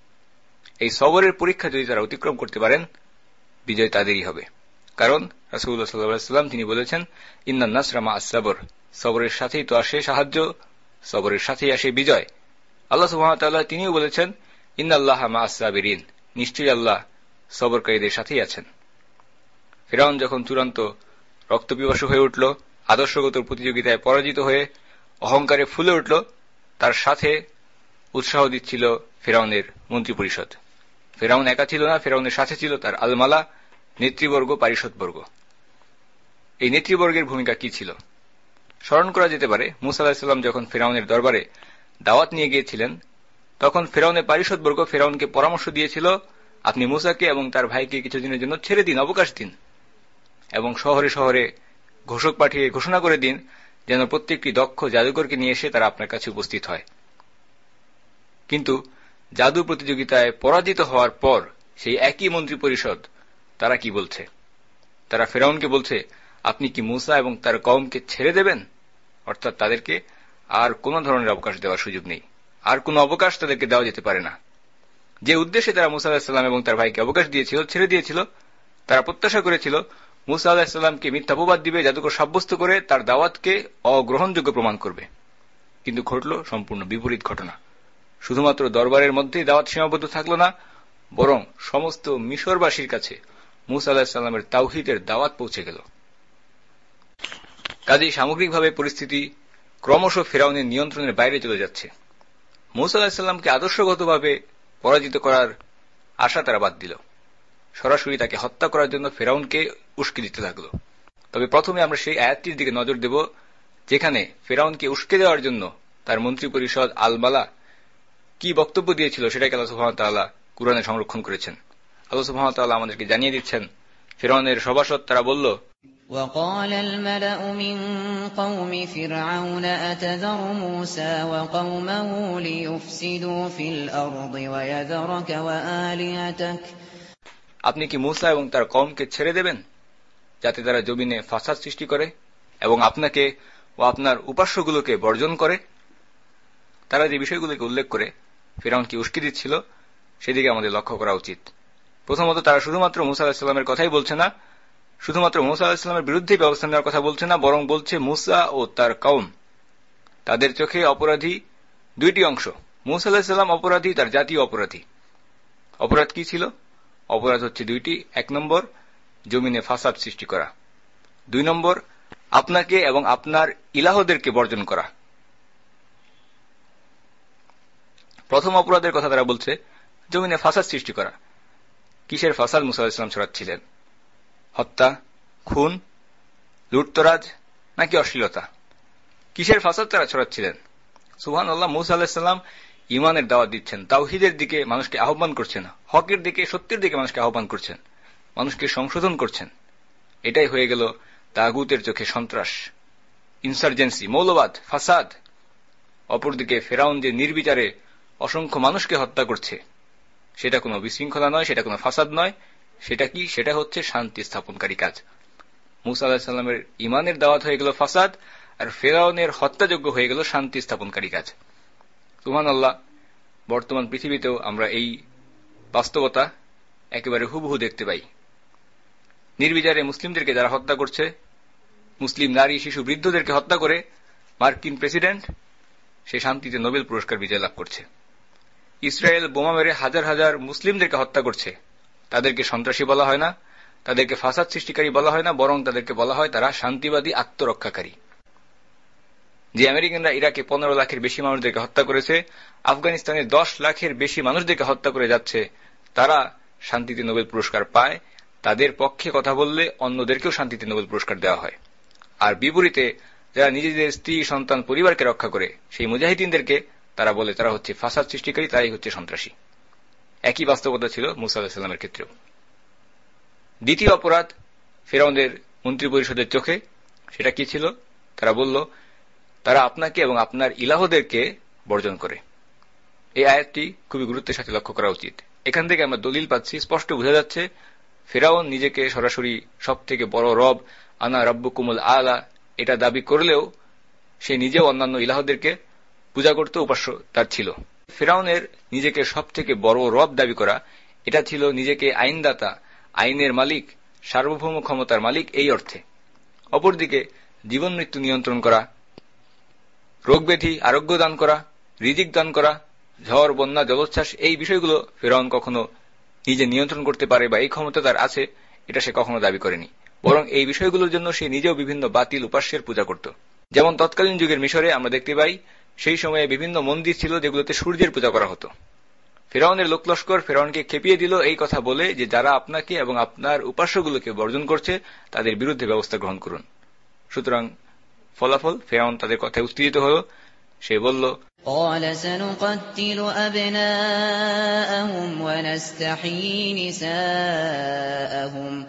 [SPEAKER 1] এই সবরের পরীক্ষা যদি তারা অতিক্রম করতে পারেন, বিজয় তাদেরই হবে। কারণ রাসূলুল্লাহ সাল্লাল্লাহু আলাইহি ওয়াসাল্লাম তিনি বলেছেন, ইন্নান নাসরা মা'আস সাবর, সবরের সাথেই তো আসে সাহায্য, সবরের সাথেই আসে বিজয়। আল্লাহ সুবহানাহু ওয়া তাআলা তিনিও বলেছেন, ইন্নাল্লাহা মা'আস সাবিরিন, নিশ্চয়ই আল্লাহ সবরকারীদের সাথেই আছেন। ফিরআউন যখন চূড়ান্ত রক্তপিপাসু হয়ে উঠল, আদর্শগত প্রতিযোগিতায় পরাজিত হয়ে অহংকারে ফুলে উঠল, তার সাথে উৎসাহ দিচ্ছিল ফিরআউনের মন্ত্রিপরিষদ। ফিরআউন একা ছিল না, ফিরআউনের সাথে ছিল তার আলমালা, নেতৃবর্গ, পারিষদবর্গ। এই নেতৃবর্গের ভূমিকা কি ছিল স্মরণ করা যেতে পারে। মূসা আলাইহিস সালাম যখন ফিরআউনের দরবারে দাওয়াত নিয়ে গিয়েছিলেন, তখন ফিরআউনের পারিষদবর্গ ফিরআউনকে পরামর্শ দিয়েছিল, আপনি মূসাকে এবং তার ভাইকে কিছুদিনের জন্য ছেড়ে দিন, অবকাশ দিন, এবং শহরে শহরে ঘোষক পাঠিয়ে ঘোষণা করে দিন যেন প্রত্যেকটি দক্ষ জাদুকরকে নিয়ে এসে তারা আপনার কাছে উপস্থিত হয়। কিন্তু জাদু প্রতিযোগিতায় পরাজিত হওয়ার পর সেই একই মন্ত্রী পরিষদ তারা কি বলছে? তারা ফিরআউনকে বলছে, আপনি কি মূসা এবং তার কওমকে ছেড়ে দেবেন? অর্থাৎ তাদেরকে আর কোন ধরনের অবকাশ দেওয়ার সুযোগ নেই, আর কোন অবকাশ তাদেরকে দেওয়া যেতে পারে না। যে উদ্দেশ্যে তারা মূসা আলাইহিস সালাম এবং তার ভাইকে অবকাশ দিয়েছিল, ছেড়ে দিয়েছিল, তারা প্রত্যাশা করেছিল মূসা আলাইহিস সালামকে মিথ্যা অপবাদ দিবে, জাদুকর সাব্যস্ত করে তার দাওয়াতকে অগ্রহণযোগ্য প্রমাণ করবে। কিন্তু ঘটল সম্পূর্ণ বিপরীত ঘটনা। শুধুমাত্র দরবারের মধ্যেই দাওয়াত সীমাবদ্ধ থাকল না, বরং সমস্ত মিশরবাসীর কাছে মূসা আলাইহিস সালামের তাওহীদের দাওয়াত পৌঁছে গেল। কাজেই সামগ্রিকভাবে পরিস্থিতি ক্রমশ ফিরআউনের নিয়ন্ত্রণের বাইরে চলে যাচ্ছে। মূসা আলাইহিস সালামকে আদর্শগতভাবে পরাজিত করার আশা তারা বাদ দিল, সরাসরি তাকে হত্যা করার জন্য ফেরাউনকে উস্কে দিতে লাগল। তবে প্রথমে আমরা সেই আয়াতটির দিকে নজর দেব যেখানে ফেরাউনকে উস্কে দেওয়ার জন্য তার মন্ত্রী পরিষদ আল মালা কি বক্তব্য দিয়েছিল সেটাকে আল্লাহ সুবহানাহু ওয়া তাআলা কুরআনে সংরক্ষণ করেছেন। আল্লাহ সুবহানাহু ওয়া তাআলা আমাদেরকে জানিয়ে দিচ্ছেন, ফেরাউনের সভাসদ তারা বলল,
[SPEAKER 2] وقال الملأ من قوم فرعون أتذر موسى وقومه ليفسدوا في الأرض ويذرك وآلهتك
[SPEAKER 1] আপনি কি মূসা এবং তার কওমকে ছেড়ে দেবেন যাতে তারা জমিনে ফাসাদ সৃষ্টি করে এবং আপনাকে ও আপনার উপাস্যগুলোকে বর্জন করে? তারা যে বিষয়গুলোকে উল্লেখ করে ফেরাউনকে উস্কে দিচ্ছিল সেদিকে আমাদের লক্ষ্য করা উচিত। প্রথমত, তারা শুধুমাত্র মূসা আলাইহিস সালামের কথাই বলছে না, শুধুমাত্র মূসা আলাইহিস সালামের বিরুদ্ধে ব্যবস্থা নেওয়ার কথা বলছে না, বরং বলছে মূসা ও তার কওম তাদের চোখে অপরাধী দুইটি অংশ। মূসা আলাইহিস সালাম অপরাধী, তার জাতীয় অপরাধী। অপরাধ কি ছিল? অপরাধ হচ্ছে দুইটি। 1 নম্বর, জমিনে ফাসাদ সৃষ্টি করা। 2 নম্বর, আপনাকে এবং আপনার ইলাহদেরকে বর্জন করা। প্রথম অপরাধের কথা তারা বলছে জমিনে ফাসাদ সৃষ্টি করা। কিসের ফাসাদ মূসা আলাইহিস সালাম ছড়াচ্ছিলেন? হত্যা, খুন, লুটতরাজ নাকি অশ্লীলতা? কিসের ফাসাদ তারা ছড়াচ্ছিলেন? সুবহানাল্লাহ, মূসা আলাইহিস সালাম ঈমানের দাওয়াত দিচ্ছেন, তাওহীদের দিকে মানুষকে আহ্বান করছেন, হকের দিকে, সত্যের দিকে মানুষকে আহ্বান করছেন, মানুষকে সংশোধন করছেন। এটাই হয়ে গেল তাগুতের চোখে সন্ত্রাস, ইনসার্জেন্সি, মৌলবাদ, ফাসাদ। অপরদিকে ফেরাউন যে নির্বিচারে অসংখ্য মানুষকে হত্যা করছে, সেটা কোনো বিশৃঙ্খলা নয়, সেটা কোনো ফাসাদ নয়। সেটা কি? সেটা হচ্ছে শান্তি স্থাপনকারী কাজ। মূসা আলাইহিস সালামের ঈমানের দাওয়াত হয়ে গেল ফাসাদ, আর ফেরাউনের হত্যাযোগ্য হয়ে গেল শান্তি স্থাপনকারী কাজ। সুবহানাল্লাহ, বর্তমান পৃথিবীতেও আমরা এই বাস্তবতা একেবারে হুবহু দেখতে পাই। নির্বিচারে মুসলিমদেরকে যারা হত্যা করছে, মুসলিম নারী, শিশু, বৃদ্ধদেরকে হত্যা করে মার্কিন প্রেসিডেন্ট সে শান্তিতে নোবেল পুরস্কার বিজয় লাভ করছে। ইসরায়েল বোমা মেরে হাজার হাজার মুসলিমদেরকে হত্যা করছে, তাদেরকে সন্ত্রাসী বলা হয় না, তাদেরকে ফাসাদ সৃষ্টিকারী বলা হয় না, বরং তাদেরকে বলা হয় তারা শান্তিবাদী, আত্মরক্ষাকারী। যে আমেরিকানরা ইরাকে 15 লাখের বেশি মানুষদেরকে হত্যা করেছে, আফগানিস্তানে 10 লাখের বেশি মানুষদেরকে হত্যা করে যাচ্ছে, তারা শান্তিতে নোবেল পুরস্কার পায়। তাদের পক্ষে কথা বললে অন্যদেরকেও শান্তিতে নোবেল পুরস্কার দেওয়া হয়। আর বিপরীতে যারা নিজেদের স্ত্রী, সন্তান, পরিবারকে রক্ষা করে সেই মুজাহিদিনদেরকে তারা বলে তারা হচ্ছে ফাসাদ সৃষ্টিকারী, তারাই হচ্ছে সন্ত্রাসী। একই বাস্তবতা ছিল মূসা আলাইহিস সালামের ক্ষেত্রেও। দ্বিতীয় অপরাধ ফেরাউনের মন্ত্রী পরিষদের চোখে, সেটা কি ছিল? তারা বলল তারা আপনাকে এবং আপনার ইলাহদেরকে বর্জন করে। এই আয়াতটি খুবই গুরুত্বের সাথে লক্ষ্য করা উচিত। এখান থেকে আমরা দলিল পাচ্ছি, স্পষ্ট বোঝা যাচ্ছে ফেরাউন নিজেকে সরাসরি সবথেকে বড় রব, আনা রাব্বুকুমুল আলা, এটা দাবি করলেও সে নিজেও অন্যান্য ইলাহদেরকে পূজা করতে উপাস্য তার ছিল। ফেরাউনের নিজেকে সবথেকে বড় রব দাবি করা, এটা ছিল নিজেকে আইনদাতা, আইনের মালিক, সার্বভৌম ক্ষমতার মালিক এই অর্থে। অপরদিকে জীবন মৃত্যু নিয়ন্ত্রণ করা, রোগ ব্যাধি আরোগ্য দান করা, রিজিক দান করা, ঝড়, বন্যা, জলোচ্ছ্বাস, এই বিষয়গুলো ফেরাউন কখনো নিজে নিয়ন্ত্রণ করতে পারে বা এই ক্ষমতা তার আছে, এটা সে কখনো দাবি করেনি। বরং এই বিষয়গুলোর জন্য সে নিজেও বিভিন্ন বাতিল উপাস্যের পূজা করত। যেমন তৎকালীন যুগের মিশরে আমরা দেখতে পাই সেই সময়ে বিভিন্ন মন্দির ছিল যেগুলোতে সূর্যের পূজা করা হতো। ফেরাউনের লোকলস্কর ফেরাউনকে খেপিয়ে দিল এই কথা বলে যে যারা আপনাকে এবং আপনার উপাস্যগুলোকে বর্জন করছে তাদের বিরুদ্ধে ব্যবস্থা গ্রহণ করুন। সুতরাং ফলাফল ফেরাউন তাদের কথায় উত্তেজিত হল। সে বলল,
[SPEAKER 2] قال سنقتل أبناءهم ونستحيي نساءهم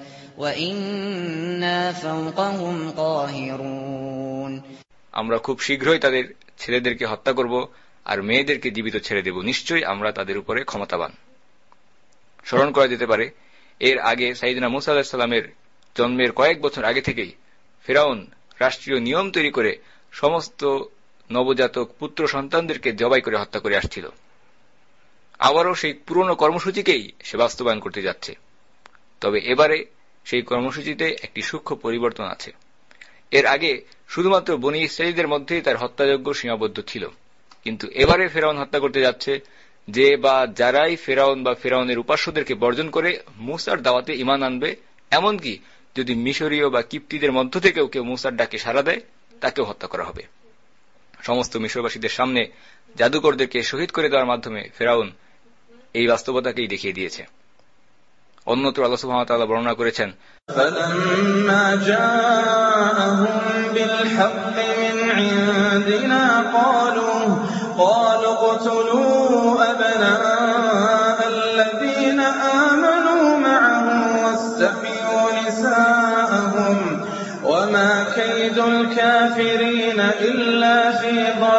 [SPEAKER 2] وإنا فوقهم قاهرون।
[SPEAKER 1] আমরা খুব শীঘ্রই তাদের ছেলেদেরকে হত্যা করব আর মেয়েদেরকে জীবিত ছেড়ে দেব, নিশ্চয়ই আমরা তাদের উপরে ক্ষমতাবান। স্মরণ করা যেতে পারে এর আগে সাইয়েদনা মূসা আলাইহিস সালামের জন্মের কয়েক বছর আগে থেকেই ফেরাউন রাষ্ট্রীয় নিয়ম তৈরি করে সমস্ত নবজাতক পুত্র সন্তানদেরকে জবাই করে হত্যা করে আসছিল। আবারও সেই পুরনো কর্মসূচিকেই সে বাস্তবায়ন করতে যাচ্ছে। তবে এবারে সেই কর্মসূচিতে একটি সূক্ষ্ম পরিবর্তন আছে। এর আগে শুধুমাত্র বনী ইসরাঈলদের মধ্যেই তার হত্যাযোগ্য সীমাবদ্ধ ছিল, কিন্তু এবারে ফেরাউন হত্যা করতে যাচ্ছে যে বা যারাই ফেরাউন বা ফেরাউনের উপাস্যদেরকে বর্জন করে মূসার দাওয়াতে ঈমান আনবে, এমনকি যদি মিশরীয় বা কিপ্তিদের মধ্য থেকেও কেউ মূসার ডাকে সাড়া দেয় তাকেও হত্যা করা হবে। সমস্ত মিশরবাসীদের সামনে জাদুকরদেরকে শহীদ করে দেওয়ার মাধ্যমে ফেরাউন এই বাস্তবতাকেই দেখিয়ে দিয়েছে। অন্যত্র আল্লাহ সুবহানাহু ওয়া তাআলা বর্ণনা করেছেন,
[SPEAKER 3] فَلَمَّا جَاءَهُم بِالْحَقِّ مِنْ عِندِنَا قَالُوا اقْتُلُوا أَبْنَاءَ الَّذِينَ آمَنُوا مَعَهُ وَاسْتَحْيُوا نِسَاءَهُمْ وَمَا كَيْدُ الْكَافِرِينَ إِلَّا فِي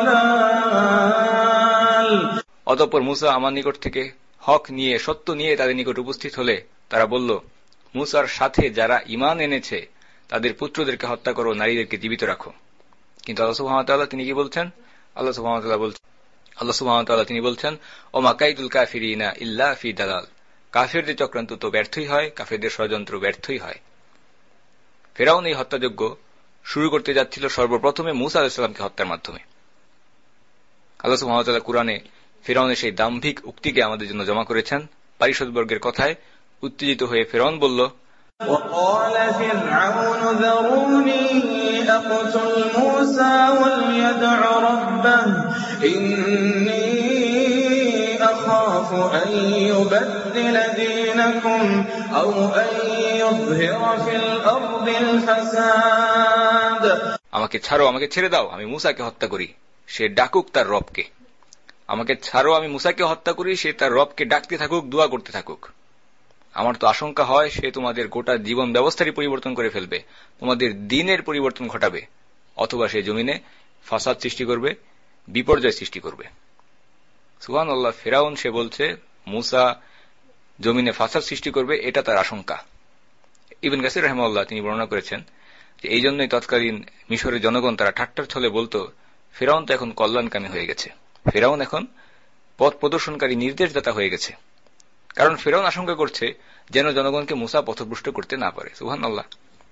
[SPEAKER 3] ضَلَالٍ।
[SPEAKER 1] অতঃপর মূসা আমার নিকট থেকে হক নিয়ে, সত্য নিয়ে তাদের নিকট উপস্থিত হলে তারা বলল, মূসার সাথে যারা ঈমান এনেছে তাদের পুত্রদেরকে হত্যা করো, নারীদেরকে জীবিত রাখো। কিন্তু আল্লাহ সুবহানাহু ওয়া তাআলা তিনি কি বলছেন? আল্লাহ সুবহানাহু ওয়া তাআলা তিনি বলছেন, ওমা কাইদুল কাফিরিনা ইল্লা ফি দালাল। কাফেরদের চক্রান্ত তো ব্যর্থই হয়, কাফেরদের ষড়যন্ত্র ব্যর্থই হয়। ফেরাউন এই হত্যাযজ্ঞ শুরু করতে যাচ্ছিল সর্বপ্রথমে মূসা আলাইহিস সালামকে হত্যার মাধ্যমে। আল্লাহ সুবহানাহু ওয়া তাআলা কুরআনে ফেরাউনের সেই দাম্ভিক উক্তিকে আমাদের জন্য জমা করেছেন। পারিষদবর্গের কথায় উত্তেজিত হয়ে ফেরাউন বলল,
[SPEAKER 3] وقال فرعون ذروني أقتل موسى وليدع ربه إني أخاف أن يبدل دينكم أو أن يظهر في الأرض الفساد।
[SPEAKER 1] আমাকে ছাড়ো, আমাকে ছেড়ে দাও, আমি মূসাকে হত্যা করি, সে ডাকুক তার রবকে। আমাকে ছাড়ো, আমি মূসাকে হত্যা করি, সে তার রবকে ডাকতে থাকুক, দোয়া করতে থাকুক। আমার তো আশঙ্কা হয় সে তোমাদের গোটা জীবন ব্যবস্থারই পরিবর্তন করে ফেলবে, তোমাদের দ্বীনের পরিবর্তন ঘটাবে, অথবা সে জমিনে ফাসাদ সৃষ্টি করবে, বিপর্যয় সৃষ্টি করবে। সুবহানাল্লাহ, ফেরাউন সে বলছে মূসা জমিনে ফাসাদ সৃষ্টি করবে, এটা তার আশঙ্কা। ইবনে কাসির রাহিমাহুল্লাহ তিনি বর্ণনা করেছেন যে এই জন্যই তৎকালীন মিশরের জনগণ তারা ঠাট্টার ছলে বলতো, ফেরাউন তো এখন কল্যাণকামী হয়ে গেছে, ফেরাউন এখন পথ প্রদর্শনকারী, নির্দেশদাতা হয়ে গেছে। কারণ ফেরাউন আশঙ্কা করছে যেন জনগণকে মূসা পথভ্রষ্ট করতে না পারে। সুবহানাল্লাহ।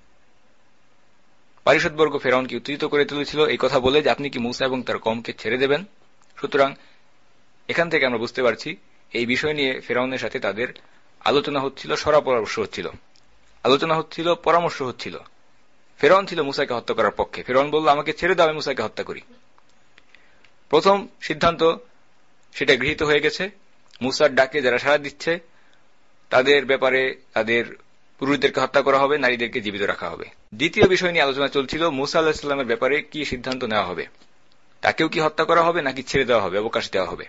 [SPEAKER 1] পারিষদবর্গ ফেরাউনকে উত্তেজিত করে তুলেছিল এই কথা বলে যে আপনি কি মূসা এবং তার কওমকে ছেড়ে দেবেন। সুতরাং এখান থেকে আমরা বুঝতে পারছি এই বিষয় নিয়ে ফেরাউনের সাথে তাদের আলোচনা হচ্ছিল, পরামর্শ হচ্ছিল। ফেরাউন ছিল মূসাকে হত্যা করার পক্ষে। ফেরাউন বলল, আমাকে ছেড়ে দাও, আমি মূসাকে হত্যা করি। প্রথম সিদ্ধান্ত সেটা গৃহীত হয়ে গেছে। মূসার ডাকে যারা সাড়া দিচ্ছে তাদের ব্যাপারে তাদের পুরুষদেরকে হত্যা করা হবে, নারীদেরকে জীবিত রাখা হবে। দ্বিতীয় বিষয় নিয়ে আলোচনা চলছিল, মূসা আলাইহিস সালামের ব্যাপারে কি সিদ্ধান্ত নেওয়া হবে, তাকেও কি হত্যা করা হবে নাকি ছেড়ে দেওয়া হবে, অবকাশ দেওয়া হবে।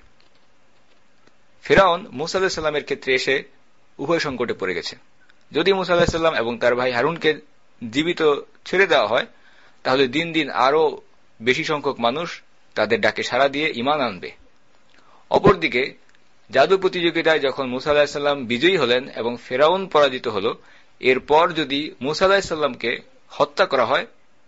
[SPEAKER 1] ফেরাউন মূসা আলাইহিস সালামের ক্ষেত্রে এসে উভয় সংকটে পড়ে গেছে। যদি মূসা আলাইহিস সালাম এবং তার ভাই হারুনকে জীবিত ছেড়ে দেওয়া হয় তাহলে দিন দিন আরো বেশি সংখ্যক মানুষ তাদের ডাকে সাড়া দিয়ে ঈমান আনবে। অপরদিকে জাদু প্রতিযোগিতায় যখন মূসা আলাইহিস সালাম বিজয়ী হলেন এবং ফেরাউন পরাজিত হল, এরপর যদি মূসা আলাইহিস সালামকে হত্যা করা হয়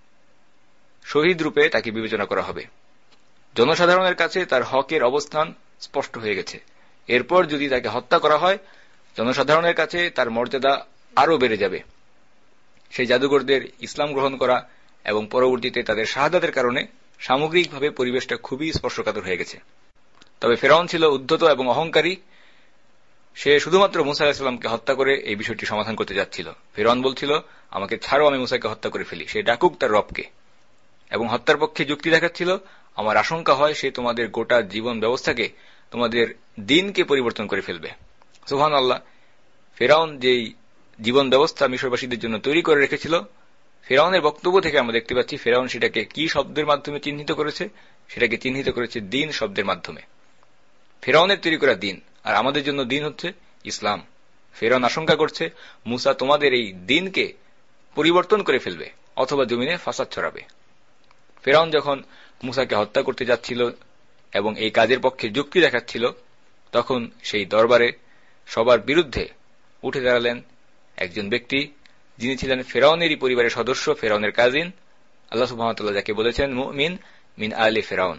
[SPEAKER 1] শহীদ রূপে তাকে বিবেচনা করা হবে। জনসাধারণের কাছে তার হকের অবস্থান স্পষ্ট হয়ে গেছে। এরপর যদি তাকে হত্যা করা হয় জনসাধারণের কাছে তার মর্যাদা আরো বেড়ে যাবে। সেই জাদুঘরদের ইসলাম গ্রহণ করা এবং পরবর্তীতে তাদের শাহাদাতের কারণে সামগ্রিকভাবে পরিবেশটা খুবই স্পর্শকাতর হয়ে গেছে। তবে ফেরাউন ছিল উদ্ধত এবং অহংকারী। সে শুধুমাত্র মূসা আলাইহিস সালামকে হত্যা করে এই বিষয়টি সমাধান করতে যাচ্ছিল। ফেরাউন বলছিল, আমাকে ছাড়ো, আমি মূসাকে হত্যা করে ফেলি, সে ডাকুক তার রবকে, এবং হত্যার পক্ষে যুক্তি দেখাচ্ছিল, আমার আশঙ্কা হয় সে তোমাদের গোটা জীবন ব্যবস্থাকে, তোমাদের দ্বীনকে পরিবর্তন করে ফেলবে। সুবহানাল্লাহ। ফেরাউন যেই জীবন ব্যবস্থা মিশরবাসীদের জন্য তৈরি করে রেখেছিল, ফেরাউনের বক্তব্য থেকে আমরা দেখতে পাচ্ছি ফেরাউন সেটাকে কি শব্দের মাধ্যমে চিহ্নিত করেছে, সেটাকে চিহ্নিত করেছে দ্বীন শব্দের মাধ্যমে। ফেরাউনের তৈরি করা দ্বীন, আর আমাদের জন্য দ্বীন হচ্ছে ইসলাম। ফেরাউন আশঙ্কা করছে মূসা তোমাদের এই দ্বীনকে পরিবর্তন করে ফেলবে অথবা জমিনে ফাসাদ ছড়াবে। ফেরাউন যখন মূসাকে হত্যা করতে যাচ্ছিল এবং এই কাজের পক্ষে যুক্তি দেখাচ্ছিল, তখন সেই দরবারে সবার বিরুদ্ধে উঠে দাঁড়ালেন একজন ব্যক্তি, যিনি ছিলেন ফেরাউনেরই পরিবারের সদস্য, ফেরাউনের কাজিন। আল্লাহ সুবহানাহু ওয়া তাআলা যাকে বলেছেন মুমিন মিন আলি ফেরাউন।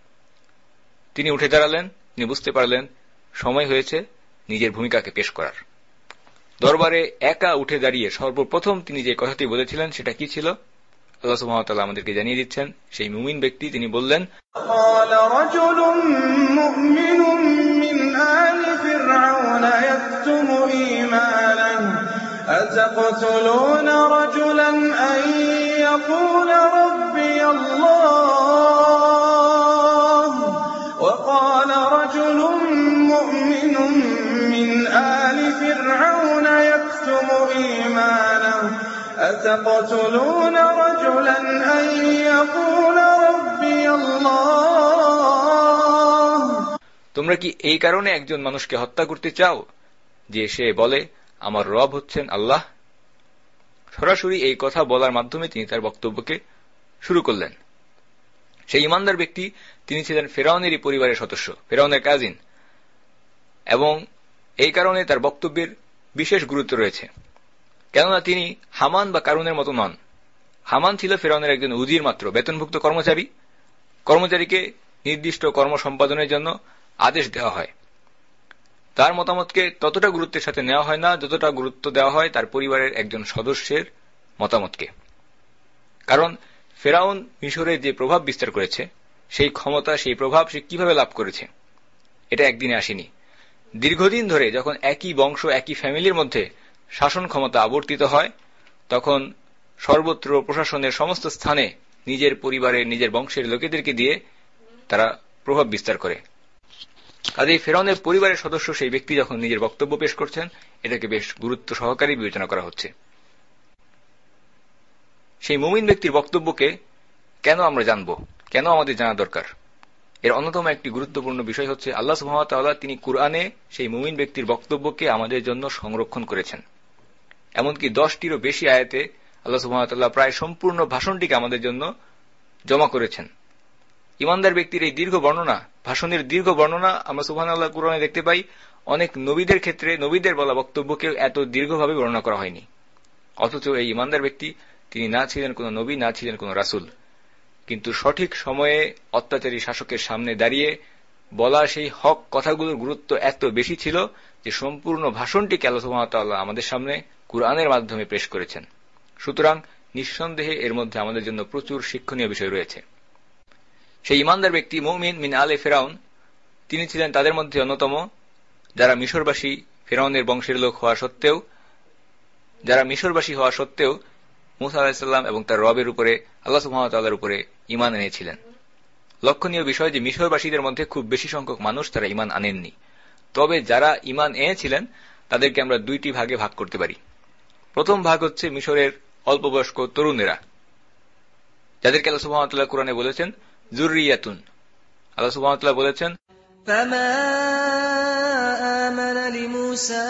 [SPEAKER 1] তিনি উঠে দাঁড়ালেন। তিনি বুঝতে পারলেন সময় হয়েছে নিজের ভূমিকাকে পেশ করার। দরবারে একা উঠে দাঁড়িয়ে সর্বপ্রথম তিনি যে কথাটি বলেছিলেন সেটা কি ছিল আল্লাহ সুবহানাহু ওয়া তাআলা আমাদেরকে জানিয়ে দিচ্ছেন। সেই মুমিন ব্যক্তি তিনি বললেন,
[SPEAKER 3] ক্বালা রাজুলুম মুমিনুম মিন আলি ফিরআউন ইয়াকতুমু ঈমানাহু আতাকতুলুনা রাজুলান আন ইয়াকুলা রাব্বিয়াল্লাহ أتقتلون رجلا أن يقول ربي الله
[SPEAKER 1] তোমরা কি এই কারণে একজন মানুষকে হত্যা করতে চাও যে সে বলে আমার রব হচ্ছেন আল্লাহ? সরাসরি এই কথা বলার মাধ্যমে তিনি তার বক্তব্যকে শুরু করলেন। সেই ইমানদার ব্যক্তি তিনি ছিলেন ফেরাউনেরই পরিবারের সদস্য, ফেরাউনের কাজিন, এবং এই কারণে তার বক্তব্যের বিশেষ গুরুত্ব রয়েছে। কেননা তিনি হামান বা কারুনের মতো নন। হামান ছিল ফেরাউনের একজন উজির মাত্র, বেতনভুক্ত কর্মচারী। কর্মচারীকে নির্দিষ্ট কর্ম সম্পাদনের জন্য আদেশ দেওয়া হয়। তার মতামতকে ততটা গুরুত্বের সাথে নেওয়া হয় না যতটা গুরুত্ব দেওয়া হয় তার পরিবারের একজন সদস্যের মতামতকে। কারণ ফেরাউন মিশরে যে প্রভাব বিস্তার করেছে, সেই ক্ষমতা, সেই প্রভাব সে কিভাবে লাভ করেছে, এটা একদিনে আসেনি। দীর্ঘদিন ধরে যখন একই বংশ, একই ফ্যামিলির মধ্যে শাসন ক্ষমতা আবর্তিত হয়, তখন সর্বত্র প্রশাসনের সমস্ত স্থানে নিজের পরিবারের, নিজের বংশের লোকেদেরকে দিয়ে তারা প্রভাব বিস্তার করে। কাজেই ফেরাউনের পরিবারের সদস্য সেই ব্যক্তি যখন নিজের বক্তব্য পেশ করছেন, এটাকে বেশ গুরুত্ব সহকারে বিবেচনা করা হচ্ছে। সেই মুমিন ব্যক্তির বক্তব্যকে কেন আমরা জানব, কেন আমাদের জানা দরকার? এর অন্যতম একটি গুরুত্বপূর্ণ বিষয় হচ্ছে আল্লাহ সুবহানাহু ওয়া তাআলা তিনি কুরআনে সেই মুমিন ব্যক্তির বক্তব্যকে আমাদের জন্য সংরক্ষণ করেছেন। এমনকি 10টিরও বেশি আয়াতে আল্লাহ সুবহানাহু ওয়া তাআলা প্রায় সম্পূর্ণ ভাষণটিকে আমাদের জন্য জমা করেছেন। ইমানদার ব্যক্তির এই দীর্ঘ বর্ণনা, ভাষণের দীর্ঘ বর্ণনা আমরা সুবহানাল্লাহ কুরআনে দেখতে পাই। অনেক নবীদের ক্ষেত্রে নবীদের বলা বক্তব্যকে এত দীর্ঘভাবে বর্ণনা করা হয়নি। অথচ এই ইমানদার ব্যক্তি তিনি না ছিলেন কোন নবী, না ছিলেন কোন রাসূল, কিন্তু সঠিক সময়ে অত্যাচারী শাসকের সামনে দাঁড়িয়ে বলা সেই হক কথাগুলোর গুরুত্ব এত বেশি ছিল যে সম্পূর্ণ ভাষণটিকে আল্লাহ সুবহানাহু ওয়া তাআলা আমাদের সামনে কুরআনের মাধ্যমে পেশ করেছেন। সুতরাং নিঃসন্দেহে এর মধ্যে আমাদের জন্য প্রচুর শিক্ষণীয় বিষয় রয়েছে। সেই ইমানদার ব্যক্তি মুমিন মিন আলে ফেরাউন, তিনি ছিলেন তাদের মধ্যে অন্যতম যারা মিশরবাসী, ফেরাউনের বংশের লোক হওয়া সত্ত্বেও, যারা মিশরবাসী হওয়া সত্ত্বেও মূসা আলাইহিস সালাম এবং তার রবের উপরে, আল্লাহ সুবহানাহু ওয়া তাআলার উপরে ঈমান এনেছিলেন। লক্ষণীয় বিষয় যে মিশরবাসীদের মধ্যে খুব বেশি সংখ্যক মানুষ তারা ঈমান আনেননি। তবে যারা ঈমান এনেছিলেন তাদেরকে আমরা দুইটি ভাগে ভাগ করতে পারি। প্রথম ভাগ হচ্ছে মিশরের অল্প বয়স্ক তরুণেরা, যাদেরকে আল্লাহ সুবহানাহু ওয়া তাআলা কুরআনে বলেছেন যুররিয়াতুন। আল্লাহ সুবহানাহু ওয়া তাআলা বলেছেন
[SPEAKER 4] ফামা আমানা লিমূসা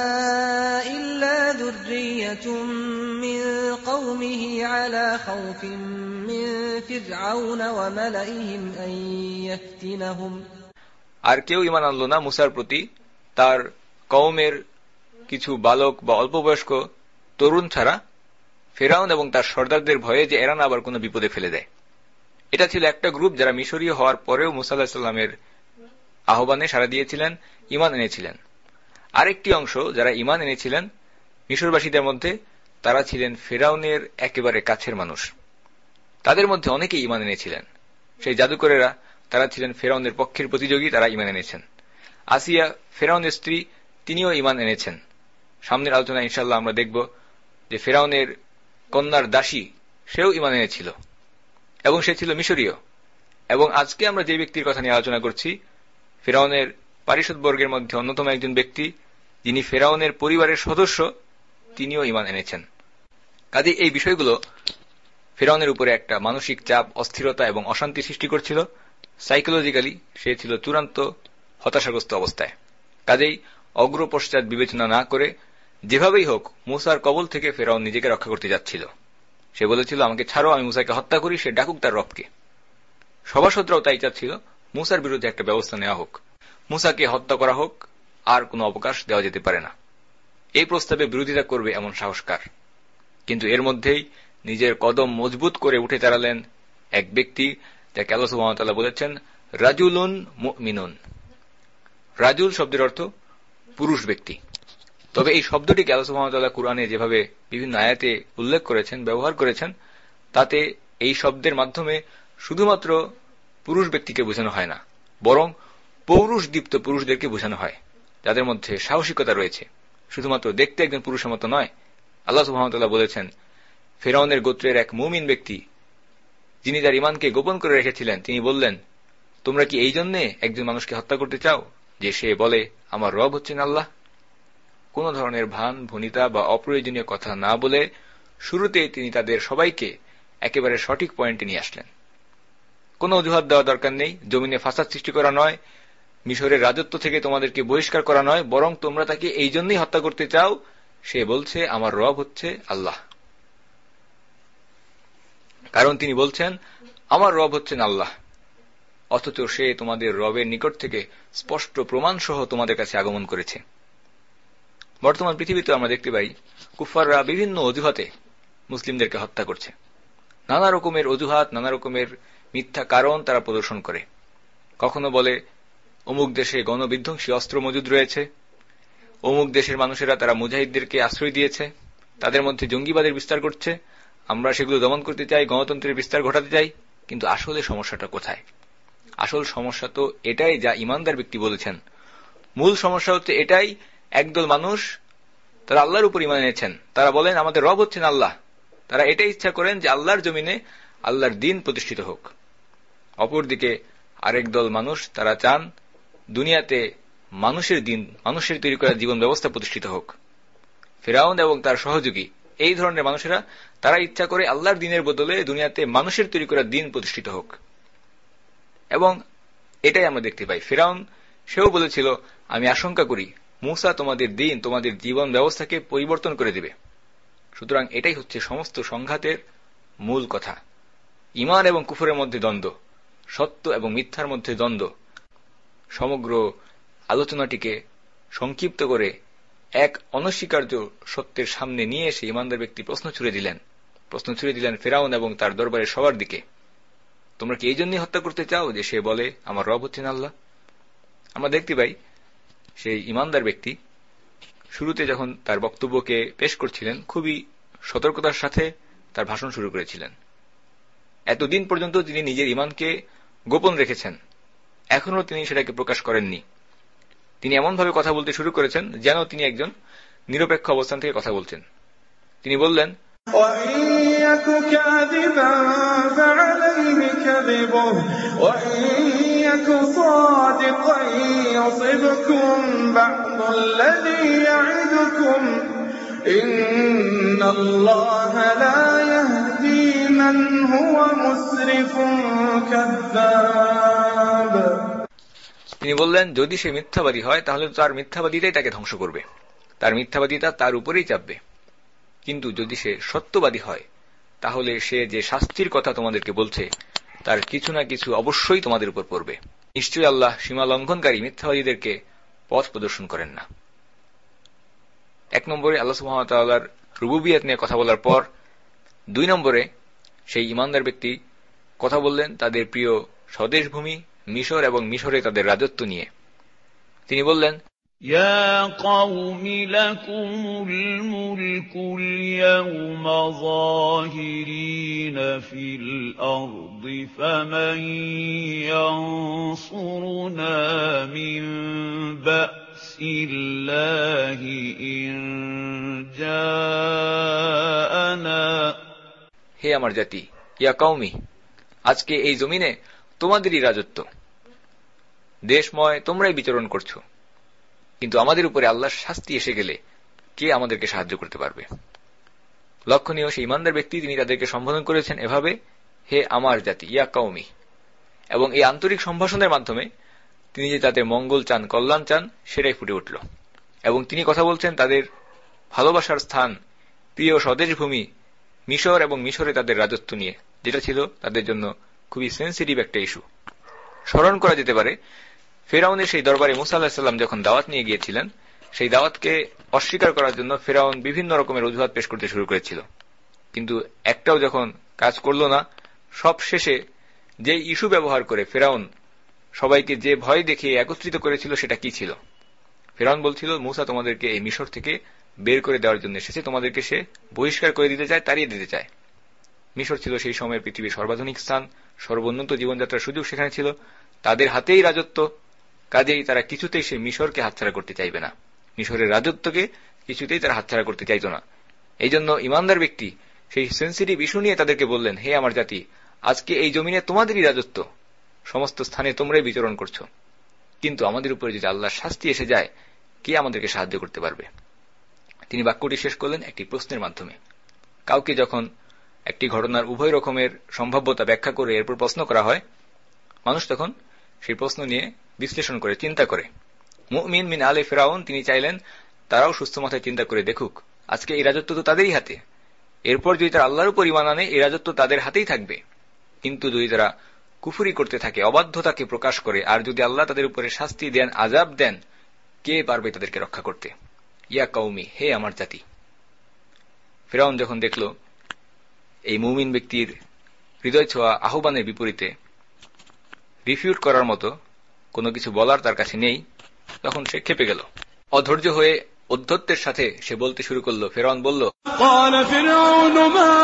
[SPEAKER 4] ইল্লা যুররিয়াতুম মিন কওমিহি আলা খাউফিন মিন ফিরআউন ওয়া মালাইহিম আন ইফতিনাহুম। আর
[SPEAKER 1] কেউ ঈমান আনলো না মুসার প্রতি তার কওমের কিছু বালক বা অল্প বয়স্ক তরুণ ছাড়া, ফেরাউন এবং তার সর্দারদের ভয়ে যে এরা না আবার কোনো বিপদে ফেলে দেয়। এটা ছিল একটা গ্রুপ যারা মিশরীয় হওয়ার পরেও মূসা আলাইহিস সালামের আহ্বানে সাড়া দিয়েছিলেন, ঈমান এনেছিলেন। আরেকটি অংশ যারা ঈমান এনেছিলেন মিশরবাসীদের মধ্যে, তারা ছিলেন ফেরাউনের একেবারে কাছের মানুষ। তাদের মধ্যে অনেকেই ঈমান এনেছিলেন। সেই জাদুকরেরা, তারা ছিলেন ফেরাউনের পক্ষের প্রতিযোগী, তারা ঈমান এনেছেন। আসিয়া ফেরাউনের স্ত্রী, তিনিও ঈমান এনেছেন। সামনের আলোচনা ইনশাআল্লাহ আমরা দেখব যে ফেরাউনের কন্যার দাসী, সেও ঈমান এনেছিল এবং সে ছিল মিশরীয়। এবং আজকে আমরা যে ব্যক্তির কথা নিয়ে আলোচনা করছি, ফেরাউনের পারিষদবর্গের মধ্যে অন্যতম একজন ব্যক্তি, যিনি ফেরাউনের পরিবারের সদস্য, তিনিও ঈমান এনেছেন। কাজেই এই বিষয়গুলো ফেরাউনের উপরে একটা মানসিক চাপ, অস্থিরতা এবং অশান্তি সৃষ্টি করছিল। সাইকোলজিক্যালি সে ছিল চূড়ান্ত হতাশাগ্রস্ত অবস্থায়। কাজেই অগ্রপশ্চাৎ বিবেচনা না করে যেভাবেই হোক মূসার কবল থেকে ফেরাউন নিজেকে রক্ষা করতে যাচ্ছিল। সে বলেছিল, আমাকে ছাড়ো, আমি মূসাকে হত্যা করি, সে ডাকুক তার রবকে। সভাসদরাও তাই চাচ্ছিল, মূসার বিরুদ্ধে একটা ব্যবস্থা নেওয়া হোক, মূসাকে হত্যা করা হোক, আর কোনো অবকাশ দেওয়া যেতে পারে না। এই প্রস্তাবে বিরোধিতা করবে এমন সাহসকার। কিন্তু এর মধ্যেই নিজের কদম মজবুত করে উঠে দাঁড়ালেন এক ব্যক্তি, যাকে আল্লাহ সুবহানাহু ওয়া তাআলা বলেছেন রাজুলুন মুমিনুন। রাজুল শব্দের অর্থ পুরুষ ব্যক্তি। তবে এই শব্দটিকে আল্লাহ সুবহানাহু ওয়া তাআলা কুরআনে যেভাবে বিভিন্ন আয়াতে উল্লেখ করেছেন, ব্যবহার করেছেন, তাতে এই শব্দের মাধ্যমে শুধুমাত্র পুরুষ ব্যক্তিকে বোঝানো হয় না, বরং পৌরুষদীপ্ত পুরুষদেরকে বোঝানো হয়, যাদের মধ্যে সাহসিকতা রয়েছে। শুধুমাত্র দেখতে একজন পুরুষের মতো নয়। আল্লাহ সুবহানাহু ওয়া তাআলা বলেছেন ফেরাউনের গোত্রের এক মুমিন ব্যক্তি, যিনি তার ঈমানকে গোপন করে রেখেছিলেন, তিনি বললেন, তোমরা কি এই জন্যে একজন মানুষকে হত্যা করতে চাও যে সে বলে আমার রব হচ্ছেন আল্লাহ? কোন ধরনের ভান ভনিতা বা অপ্রয়োজনীয় কথা না বলে শুরুতেই তিনি তাদের সবাইকে একেবারে সঠিক পয়েন্টে নিয়ে আসলেন। কোনো অজুহাত দেওয়া দরকার নেই, জমিনে ফাসাদ সৃষ্টি করা নয়, মিশরের রাজত্ব থেকে তোমাদেরকে বহিষ্কার করা নয়, বরং তোমরা তাকে এই জন্যই হত্যা করতে চাও, সে বলছে আমার রব হচ্ছে আল্লাহ। কারণ তিনি বলছেন আমার রব হচ্ছেন আল্লাহ, অথচ সে তোমাদের রবের নিকট থেকে স্পষ্ট প্রমাণ সহ তোমাদের কাছে আগমন করেছে। বর্তমান পৃথিবীতে আমরা দেখতে পাই কুফাররা বিভিন্ন অজুহাতে মুসলিমদেরকে হত্যা করছে। নানা রকমের অজুহাত, নানা রকমের মিথ্যা কারণ তারা প্রদর্শন করে। কখনো বলে অমুক দেশে গণবিধ্বংসী অস্ত্র মজুদ রয়েছে, অমুক দেশের মানুষেরা তারা মুজাহিদদেরকে আশ্রয় দিয়েছে, তাদের মধ্যে জঙ্গিবাদের বিস্তার করছে, আমরা সেগুলো দমন করতে চাই, গণতন্ত্রের বিস্তার ঘটাতে চাই। কিন্তু আসলে সমস্যাটা কোথায়? আসল সমস্যা তো এটাই যা ইমানদার ব্যক্তি বলেছেন। মূল সমস্যা হচ্ছে এটাই, একদল মানুষ তারা আল্লাহর উপর ঈমান এনেছেন, তারা বলেন আমাদের রব হচ্ছেন আল্লাহ, তারা এটাই ইচ্ছা করেন যে আল্লাহর জমিনে আল্লাহর দ্বীন প্রতিষ্ঠিত হোক। অপরদিকে আরেক দল মানুষ তারা চান দুনিয়াতে মানুষের দ্বীন, মানুষের তৈরি করা জীবন ব্যবস্থা প্রতিষ্ঠিত হোক। ফিরআউন এবং তার সহযোগী এই ধরনের মানুষেরা তারা ইচ্ছা করে আল্লাহর দ্বীনের বদলে দুনিয়াতে মানুষের তৈরি করা দ্বীন প্রতিষ্ঠিত হোক। এবং এটাই আমরা দেখতে পাই, ফিরআউন সেও বলেছিল আমি আশঙ্কা করি মূসা তোমাদের দ্বীন, তোমাদের জীবন ব্যবস্থাকে পরিবর্তন করে দেবে। সুতরাং এটাই হচ্ছে সমস্ত সংঘাতের মূল কথা। ঈমান এবং কুফরের মধ্যে দ্বন্দ্ব, সত্য এবং মিথ্যার মধ্যে দ্বন্দ্ব। সমগ্র আলোচনাটিকে সংক্ষিপ্ত করে এক অনস্বীকার্য সত্যের সামনে নিয়ে এসে ঈমানদার ব্যক্তি প্রশ্ন ছুড়ে দিলেন ফিরআউন এবং তার দরবারের সবার দিকে, তোমরা কি এই জন্যই হত্যা করতে চাও যে সে বলে আমার রব হচ্ছেন আল্লাহ? আমরা দেখতে পাই সেই ঈমানদার ব্যক্তি শুরুতে যখন তার বক্তব্যকে পেশ করছিলেন খুবই সতর্কতার সাথে তার ভাষণ শুরু করেছিলেন। এতদিন পর্যন্ত তিনি নিজের ঈমানকে গোপন রেখেছেন, এখনো তিনি সেটাকে প্রকাশ করেননি। তিনি এমনভাবে কথা বলতে শুরু করেছেন যেন তিনি একজন নিরপেক্ষ অবস্থান থেকে কথা বলছেন। তিনি বললেন তিনি বললেন যদি সে মিথ্যাবাদী হয় তাহলে তার মিথ্যাবাদীটাই তাকে ধ্বংস করবে, তার মিথ্যাবাদীতা তার উপরেই চাপবে। কিন্তু যদি সে সত্যবাদী হয় তাহলে সে যে শাস্তির কথা তোমাদেরকে বলছে তার কিছু না কিছু অবশ্যই তোমাদের উপর পড়বে। নিশ্চয়ই আল্লাহ সীমা লঙ্ঘনকারী মিথ্যাবাদীদেরকে পথ প্রদর্শন করেন না। 1 নম্বরে আল্লাহ সুবহানাহু ওয়া তাআলার রুবুবিয়ত নিয়ে কথা বলার পর 2 নম্বরে সেই ঈমানদার ব্যক্তি কথা বললেন তাদের প্রিয় স্বদেশ ভূমি মিশর এবং মিশরে তাদের রাজত্ব নিয়ে। তিনি বললেন
[SPEAKER 5] يا قوم لكم الملك اليوم ظاهرين في الأرض فمن ينصرنا من بأس الله إن جاءنا।
[SPEAKER 1] হে আমার জাতি, ইয়া কওমি, আজকে এই জমিনে তোমাদেরই রাজত্ব, দেশময় তোমরাই বিচরণ করছো, কিন্তু আমাদের উপরে আল্লাহর শাস্তি এসে গেলে কে আমাদেরকে সাহায্য করতে পারবে? লক্ষণীয় সেই ঈমানদার ব্যক্তি তিনি তাদেরকে সম্বোধন করেছেন এভাবে, হে আমার জাতি, ইয়া কওমি। এবং এই আন্তরিক সম্ভাষণের মাধ্যমে তিনি যে তাদের মঙ্গল চান, কল্যাণ চান, সেটাই ফুটে উঠল। এবং তিনি কথা বলছেন তাদের ভালোবাসার স্থান, প্রিয় স্বদেশ ভূমি মিশর এবং মিশরে তাদের রাজত্ব নিয়ে, যেটা ছিল তাদের জন্য খুবই সেন্সিটিভ একটা ইস্যু। স্মরণ করা যেতে পারে ফিরআউনের সেই দরবারে মূসা আলাইহিস সালাম যখন দাওয়াত নিয়ে গিয়েছিলেন, সেই দাওয়াতকে অস্বীকার করার জন্য ফিরআউন বিভিন্ন রকমের অজুহাত পেশ করতে শুরু করেছিল, কিন্তু একটাও যখন কাজ করল না, সব শেষে যে ইস্যু ব্যবহার করে ফিরআউন সবাইকে যে ভয় দেখিয়ে একত্রিত করেছিল সেটা কি ছিল? ফিরআউন বলছিল মূসা তোমাদেরকে এই মিশর থেকে বের করে দেওয়ার জন্য এসেছে, তোমাদেরকে সে বহিষ্কার করে দিতে চায়, তাড়িয়ে দিতে চায়। মিশর ছিল সেই সময়ের পৃথিবীর সর্বাধুনিক স্থান, সর্বোন্নত জীবনযাত্রার সুযোগ সেখানে ছিল, তাদের হাতেই রাজত্ব, কাজেই তারা কিছুতেই সেই মিশরকে হাতছাড়া করতে চাইবে না, মিশরের রাজত্বকে কিছুতেই তারা হাতছাড়া করতে চাইত না। এই জন্য ঈমানদার ব্যক্তি সেই সেন্সিটিভ ইস্যু নিয়ে তাদেরকে বললেন, হে আমার জাতি, আজকে এই জমিনে তোমাদেরই রাজত্ব, সমস্ত স্থানে তোমরাই বিচরণ করছো, কিন্তু আমাদের উপরে যদি আল্লাহর শাস্তি এসে যায় কে আমাদেরকে সাহায্য করতে পারবে? তিনি বাক্যটি শেষ করলেন একটি প্রশ্নের মাধ্যমে। কাউকে যখন একটি ঘটনার উভয় রকমের সম্ভাব্যতা ব্যাখ্যা করে এরপর প্রশ্ন করা হয়, মানুষ তখন সেই প্রশ্ন নিয়ে বিশ্লেষণ করে চিন্তা করে। মুমিন মিন আলে ফিরাউন তিনি চাইলেন তারাও সুস্থ মাথায় চিন্তা করে দেখুক, আজকে এই রাজত্ব তো তাদেরই হাতে, এরপর যদি তারা আল্লাহর উপর ঈমান আনে এই রাজত্ব তাদের হাতেই থাকবে। কিন্তু যদি তারা কুফরি করতে থাকে, অবাধ্যতাকে প্রকাশ করে, আর যদি আল্লাহ তাদের উপরে শাস্তি দেন, আযাব দেন, কে পারবে তাদেরকে রক্ষা করতে? ইয়া কওমি, হে আমার জাতি। ফিরাউন যখন দেখল এই মুমিন ব্যক্তির হৃদয় ছোঁয়া আহ্বানের বিপরীতে রিফিউট করার মতো কোনো কিছু বলার তার কাছে নেই, তখন সে ক্ষেপে গেল। অধৈর্য হয়ে অধ্যত্বের সাথে সে বলতে শুরু করলো। ফিরআউন বলল,
[SPEAKER 3] قال فرعون ما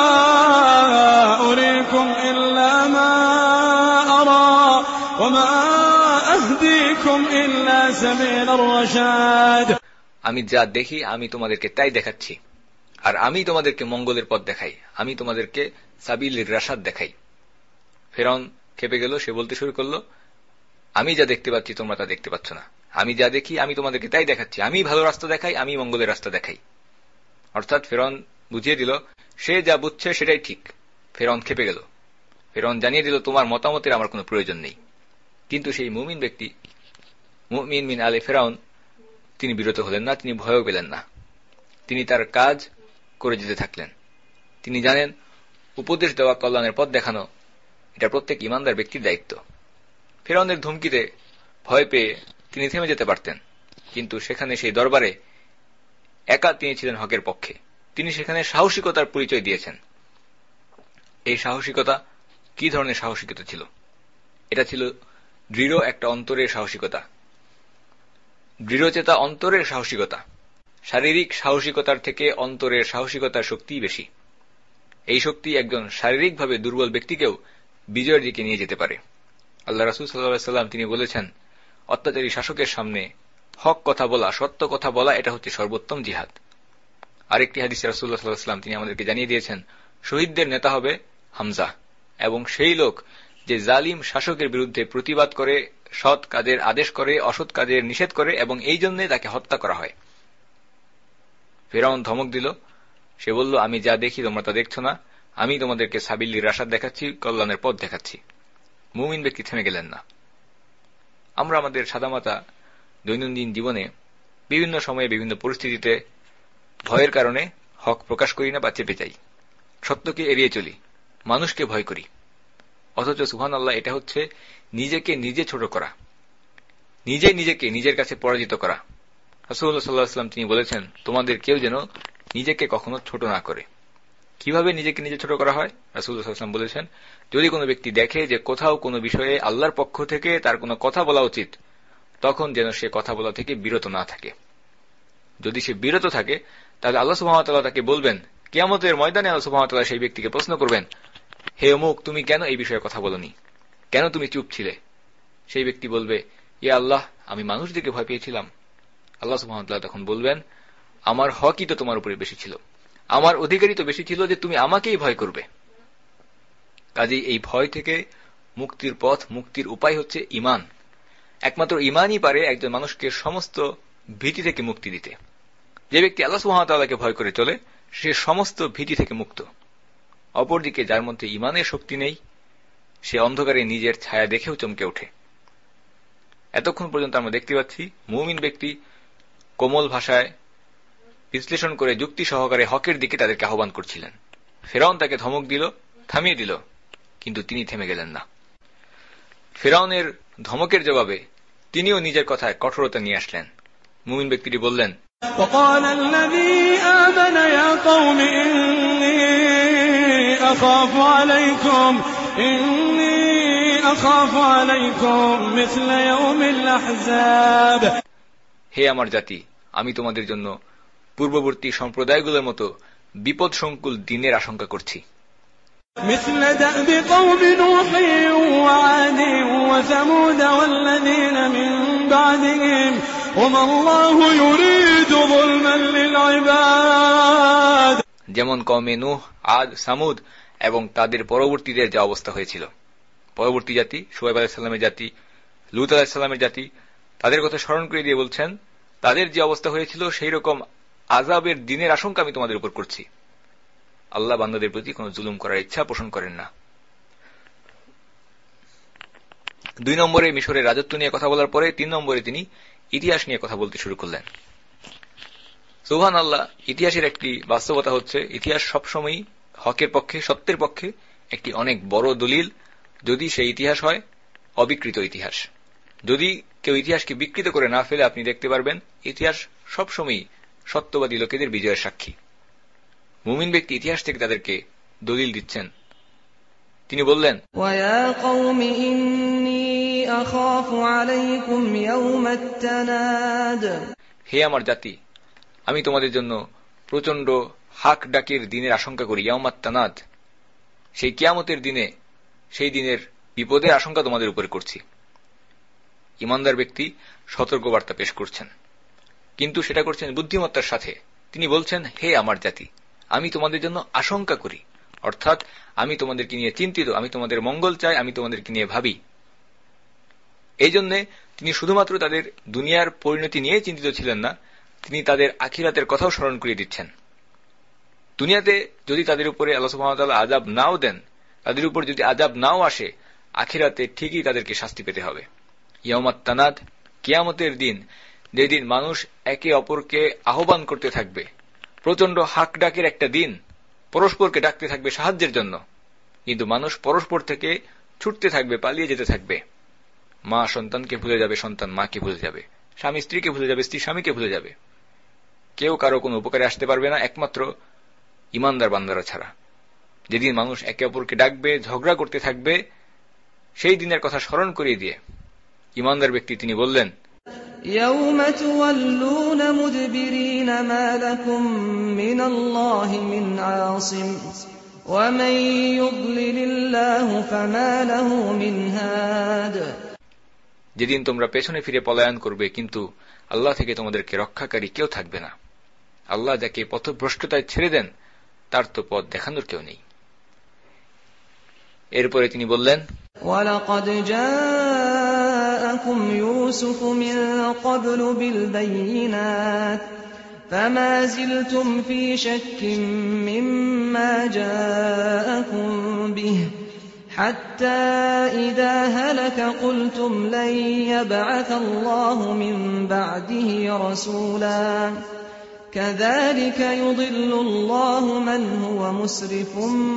[SPEAKER 3] أريكم إلا ما أرى وما أهديكم إلا سبيل الرشاد।
[SPEAKER 1] আমি যা দেখি আমি তোমাদেরকে তাই দেখাচ্ছি, আর আমি তোমাদেরকে মঙ্গলের পথ দেখাই, আমি তোমাদেরকে সাবিলির রাশাদ দেখাই। ফিরআউন ক্ষেপে গেল। সে বলতে শুরু করল, আমি যা দেখতে পাচ্ছি তোমরা তা দেখতে পাচ্ছ না, আমি যা দেখি আমি তোমাদেরকে তাই দেখাচ্ছি, আমি ভালো রাস্তা দেখাই, আমি মঙ্গলের রাস্তা দেখাই। অর্থাৎ ফিরআউন বুঝিয়ে দিল সে যা বুঝছে সেটাই ঠিক। ফিরআউন ক্ষেপে গেল। ফিরআউন জানিয়ে দিল তোমার মতামতের আমার কোনো প্রয়োজন নেই। কিন্তু সেই মুমিন ব্যক্তি, মুমিন মিন আলে ফিরআউন, তিনি বিরত হলেন না, তিনি ভয়ও পেলেন না। তিনি তার কাজ করে যেতে থাকলেন। তিনি জানেন উপদেশ দেওয়া, কল্যাণের পথ দেখানো, এটা প্রত্যেক ইমানদার ব্যক্তির দায়িত্ব। ফিরআউনের ধমকিতে ভয় পেয়ে তিনি থেমে যেতে পারতেন, কিন্তু সেখানে সেই দরবারে একা তিনি ছিলেন হকের পক্ষে। তিনি সেখানে সাহসিকতার পরিচয় দিয়েছেন। এই সাহসিকতা কি ধরনের সাহসিকতা ছিল? এটা ছিল দৃঢ় একটা অন্তরের সাহসিকতা, দৃঢ়চেতা অন্তরের সাহসিকতা। শারীরিক সাহসিকতার থেকে অন্তরের সাহসিকতার শক্তি বেশি। এই শক্তি একজন শারীরিকভাবে দুর্বল ব্যক্তিকেও বিজয়ের দিকে নিয়ে যেতে পারে। আল্লাহ রাসূল সাল্লাল্লাহু আলাইহি ওয়াসাল্লাম তিনি বলেছেন, অত্যাচারী শাসকের সামনে হক কথা বলা, সত্য কথা বলা, এটা হচ্ছে সর্বোত্তম জিহাদ। আরেকটি হাদিসে রাসূলুল্লাহ সাল্লাল্লাহু আলাইহি ওয়াসাল্লাম তিনি আমাদেরকে জানিয়ে দিয়েছেন, শহীদদের নেতা হবে হামজা, এবং সেই লোক যে জালিম শাসকের বিরুদ্ধে প্রতিবাদ করে, সৎ কাজের আদেশ করে, অসৎ কাজের নিষেধ করে, এবং এই জন্য তাকে হত্যা করা হয়। ফিরআউন ধমক দিল। সে বলল, আমি যা দেখি তোমরা তা দেখছো না, আমি তোমাদেরকে সাবিলির রাশাদ দেখাচ্ছি, কল্যাণের পথ দেখাচ্ছি। মুমিন ব্যক্তি থেমে গেলেন না। আমরা আমাদের সাদামাতা দৈনন্দিন জীবনে বিভিন্ন সময়ে বিভিন্ন পরিস্থিতিতে ভয়ের কারণে হক প্রকাশ করি না বা চেপে যাই, সত্যকে এড়িয়ে চলি, মানুষকে ভয় করি। অথচ সুবহানাল্লাহ, এটা হচ্ছে নিজেকে নিজে ছোট করা, নিজেকে নিজের কাছে পরাজিত করা। রাসূলুল্লাহ সাল্লাল্লাহু আলাইহি ওয়াসাল্লাম তিনি বলেছেন, তোমাদের কেউ যেন নিজেকে কখনো ছোট না করে। কিভাবে নিজেকে নিজে ছোট করা হয়? রাসূলুল্লাহ সাল্লাল্লাহু আলাইহি ওয়াসাল্লাম বলেছেন, যদি কোনো ব্যক্তি দেখে যে কোথাও কোনো বিষয়ে আল্লাহর পক্ষ থেকে তার কোনো কথা বলা উচিত, তখন যেন সে কথা বলা থেকে বিরত না থাকে। যদি সে বিরত থাকে, তাহলে আল্লাহ সুবহানাহু ওয়া তাআলা তাকে বলবেন, কিয়ামতের ময়দানে আল্লাহ সুবহানাহু ওয়া তাআলা সেই ব্যক্তিকে প্রশ্ন করবেন, হে অমুক, তুমি কেন এই বিষয়ে কথা বলনি, কেন তুমি চুপ ছিলে? সেই ব্যক্তি বলবে, ইয়া আল্লাহ, আমি মানুষদেরকে ভয় পেয়েছিলাম। আল্লাহ সুবহানাহু ওয়া তাআলা তখন বলবেন, আমার হকই তো তোমার উপরে বেশি ছিল, আমার অধিকারই তো বেশি ছিল যে তুমি আমাকেই ভয় করবে। কাজেই এই ভয় থেকে মুক্তির পথ, মুক্তির উপায় হচ্ছে ঈমান। একমাত্র ঈমানই পারে একজন মানুষকে সমস্ত ভীতি থেকে মুক্তি দিতে। যে ব্যক্তি আল্লাহ সুবহানাহু ওয়া তাআলাকে ভয় করে চলে, সে সমস্ত ভীতি থেকে মুক্ত। অপরদিকে যার মধ্যে ঈমানের শক্তি নেই, সে অন্ধকারে নিজের ছায়া দেখেও চমকে ওঠে। এতক্ষণ পর্যন্ত আমরা দেখতে পাচ্ছি মুমিন ব্যক্তি কোমল ভাষায় বিশ্লেষণ করে যুক্তি সহকারে হকের দিকে তাদেরকে আহ্বান করছিলেন। ফিরআউন তাকে ধমক দিল, থামিয়ে দিল, কিন্তু তিনি থেমে গেলেন না। ফিরআউনের ধমকের জবাবে তিনিও নিজের কথায় কঠোরতা নিয়ে আসলেন। মুমিন ব্যক্তিটি বললেন,
[SPEAKER 3] وقال الذي آمن يا قوم إني أخاف عليكم مثل يوم الأحزاب।
[SPEAKER 1] হে আমার জাতি, আমি তোমাদের জন্য পূর্ববর্তী সম্প্রদায়গুলোর মতো বিপদ সংকুল দিনের আশঙ্কা করছি।
[SPEAKER 3] مثل دأب قوم نوح وعاد وثمود والذين من بعدهم وما الله يريد ظلما للعباد।
[SPEAKER 1] যেমন কওমে নূহ, আদ, সামুদ এবং তাদের পরবর্তীদের যে অবস্থা হয়েছিল। পরবর্তী জাতি শুআয়ব আলাইহিস সালামের জাতি, লূত আলাইহিস সালামের জাতি, তাদের কথা স্মরণ করে দিয়ে বলছেন, তাদের যে অবস্থা হয়েছিল সেই রকম আযাবের দিনের আশঙ্কা আমি তোমাদের উপর করছি। আল্লাহ বান্দাদের প্রতি কোনো জুলুম করার ইচ্ছা পোষণ করেন না। 2 নম্বরে মিশরের রাজত্ব নিয়ে কথা বলার পরে 3 নম্বরে তিনি ইতিহাস নিয়ে কথা বলতে শুরু করলেন। সুবহানাল্লাহ, ইতিহাসের একটি বাস্তবতা হচ্ছে ইতিহাস সবসময়ই হকের পক্ষে, সত্যের পক্ষে একটি অনেক বড় দলিল, যদি সেই ইতিহাস হয় অবিকৃত ইতিহাস। যদি কেউ ইতিহাসকে বিকৃত করে না ফেলে আপনি দেখতে পারবেন ইতিহাস সবসময়ই সত্যবাদী লোকেদের বিজয়ের সাক্ষী। মুমিন ব্যক্তি ইতিহাস থেকে তাদেরকে দলিল দিচ্ছেন। তিনি বললেন,
[SPEAKER 4] ওয়া কওমি ইন্নী আখাফু আলাইকুম ইয়াওমাত তানাদ,
[SPEAKER 1] হে আমার জাতি, আমি তোমাদের জন্য প্রচন্ড হাক ডাকের দিনের আশঙ্কা করি। ইয়াওমাত তানাদ, সেই কিয়ামতের দিনে, সেই দিনের বিপদের আশঙ্কা তোমাদের উপরে করছি। ইমানদার ব্যক্তি সতর্কবার্তা পেশ করছেন, কিন্তু সেটা করছেন বুদ্ধিমত্তার সাথে। তিনি বলছেন, হে আমার জাতি, আমি তোমাদের জন্য আশঙ্কা করি, অর্থাৎ আমি তোমাদেরকে নিয়ে চিন্তিত, আমি তোমাদের মঙ্গল চাই, আমি তোমাদেরকে নিয়ে ভাবি। এই জন্য তিনি শুধুমাত্র তাদের দুনিয়ার পরিণতি নিয়ে চিন্তিত ছিলেন না, তিনি তাদের আখিরাতের কথাও স্মরণ করিয়ে দিচ্ছেন। দুনিয়াতে যদি তাদের উপরে আল্লাহ সুবহানাহু ওয়া তাআলা আযাব নাও দেন, তাদের উপর যদি আযাব নাও আসে, আখিরাতে ঠিকই তাদেরকে শাস্তি পেতে হবে। ইয়াউমাত তানাদ, কিয়ামতের দিন, যেদিন মানুষ একে অপরকে আহ্বান করতে থাকবে, প্রচন্ড হাক ডাকের একটা দিন, পরস্পরকে ডাকতে থাকবে সাহায্যের জন্য, কিন্তু মানুষ পরস্পর থেকে ছুটতে থাকবে, পালিয়ে যেতে থাকবে। মা সন্তানকে ভুলে যাবে, সন্তান মাকে ভুলে যাবে, স্বামী স্ত্রীকে ভুলে যাবে, স্ত্রী স্বামীকে ভুলে যাবে। কেউ কারো কোনো উপকারে আসতে পারবে না একমাত্র ইমানদার বান্দারা ছাড়া। যেদিন মানুষ একে অপরকে ডাকবে, ঝগড়া করতে থাকবে, সেই দিনের কথা স্মরণ করিয়ে দিয়ে ইমানদার ব্যক্তি তিনি বললেন,
[SPEAKER 4] ইয়াওমা তুওয়াল্লুনা মুদবিরিনা মা লাকুম মিনাল্লাহি মিন আসিম ওয়া মান ইউদ্লিলিল্লাহু ফামা লাহু মিন হাদ,
[SPEAKER 1] যেদিন তোমরা পেছনে ফিরে পলায়ন করবে, কিন্তু আল্লাহ থেকে তোমাদেরকে রক্ষাকারী কেউ থাকবে না। আল্লাহ যাকে পথভ্রষ্টতায় ছেড়ে দেন, তার তো পথ দেখানোর কেউ নেই। এরপরে তিনি বললেন,
[SPEAKER 4] ওয়ালাকাদ জাআকুম ইউসুফু মিন ক্বাবলু বিল বাইয়িনাত ফামা জিলতুম ফি শাক্কিন মিম্মা জাআকুম বিহি حتى إذا هلك قلتم لن يبعث الله من بعده رسولا كذلك يضل الله من هو مسرف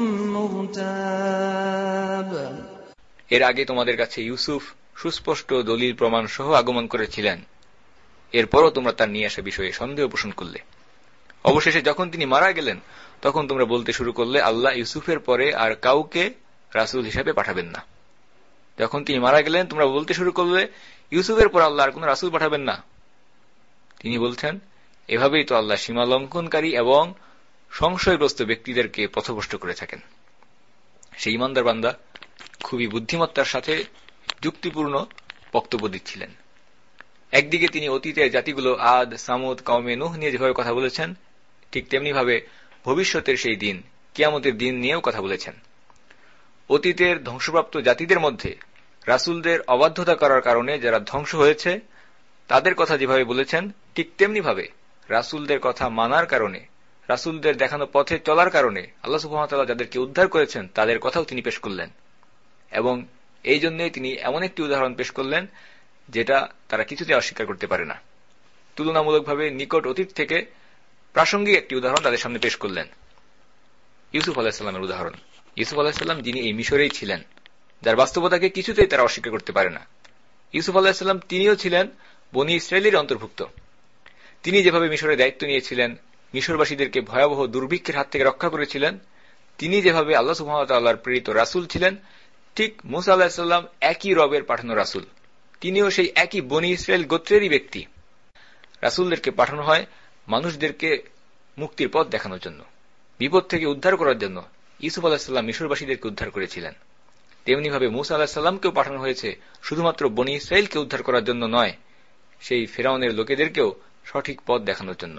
[SPEAKER 4] مرتاب।
[SPEAKER 1] এর আগে তোমাদের কাছে ইউসুফ সুস্পষ্ট দলিল প্রমাণ সহ আগমন করেছিলেন, এরপরও তোমরা তার নিয়ে আসা বিষয়ে সন্দেহ পোষণ করলে। অবশেষে যখন তিনি মারা গেলেন, তখন তোমরা বলতে শুরু করলে আল্লাহ ইউসুফের পরে আর কাউকে রাসূল হিসেবে পাঠাবেন না। যখন তিনি মারা গেলেন, তোমরা বলতে শুরু করলে ইউসুফের পর আল্লাহ আর কোন রাসূল পাঠাবেন না। তিনি বলছেন, এভাবেই তো আল্লাহ সীমা লঙ্ঘনকারী এবং সংশয়গ্রস্ত ব্যক্তিদেরকে পথভ্রষ্ট করে থাকেন। সেই ইমানদার বান্দা খুবই বুদ্ধিমত্তার সাথে যুক্তিপূর্ণ বক্তব্য দিচ্ছিলেন। একদিকে তিনি অতীতের জাতিগুলো আদ, সামুদ, কওমে নূহ নিয়ে যেভাবে কথা বলেছেন, ঠিক তেমনি ভাবে ভবিষ্যতের সেই দিন, কিয়ামতের দিন নিয়েও কথা বলেছেন। অতীতের ধ্বংসপ্রাপ্ত জাতিদের মধ্যে রাসূলদের অবাধ্যতা করার কারণে যারা ধ্বংস হয়েছে, তাদের কথা যেভাবে বলেছেন, ঠিক তেমনি ভাবে রাসূলদের কথা মানার কারণে, রাসূলদের দেখানো পথে চলার কারণে আল্লাহ সুবহানাহু ওয়া তাআলা যাদেরকে উদ্ধার করেছেন, তাদের কথাও তিনি পেশ করলেন। এবং এই জন্যই তিনি এমন একটি উদাহরণ পেশ করলেন যেটা তারা কিছুতে অস্বীকার করতে পারে না। তুলনামূলকভাবে নিকট অতীত থেকে প্রাসঙ্গিক একটি উদাহরণ তাদের সামনে পেশ করলেন, ইউসুফ আলাইহিস সালামের উদাহরণ। ইউসুফ আলাইহিস সালাম যিনি এই মিশরেই ছিলেন, যার বাস্তবতাকে কিছুতেই তারা অস্বীকার করতে পারে না। ইউসুফ আলাইহিস সালাম তিনিও ছিলেন বনী ইসরায়েলের অন্তর্ভুক্ত। তিনি যেভাবে মিশরের দায়িত্ব নিয়েছিলেন, মিশরবাসীদেরকে ভয়াবহ দুর্ভিক্ষের হাত থেকে রক্ষা করেছিলেন, তিনি যেভাবে আল্লাহ সুবহানাহু ওয়া তাআলার প্রেরিত রাসূল ছিলেন, ঠিক মূসা আলাইহিস সালাম একই রবের পাঠানো রাসূল, তিনিও সেই একই বনী ইসরায়েল গোত্রেরই ব্যক্তি। রাসূলদেরকে পাঠানো হয় মানুষদেরকে মুক্তির পথ দেখানোর জন্য, বিপদ থেকে উদ্ধার করার জন্য। ইউসুফ আলাইহিস সালাম মিশরবাসীদেরকে উদ্ধার করেছিলেন, তেমনিভাবে মূসা আলাইহিস সালামকেও পাঠানো হয়েছে শুধুমাত্র বনী ইসরায়েলকে উদ্ধার করার জন্য নয়, সেই ফিরআউনের লোকেদেরকেও সঠিক পথ দেখানোর জন্য।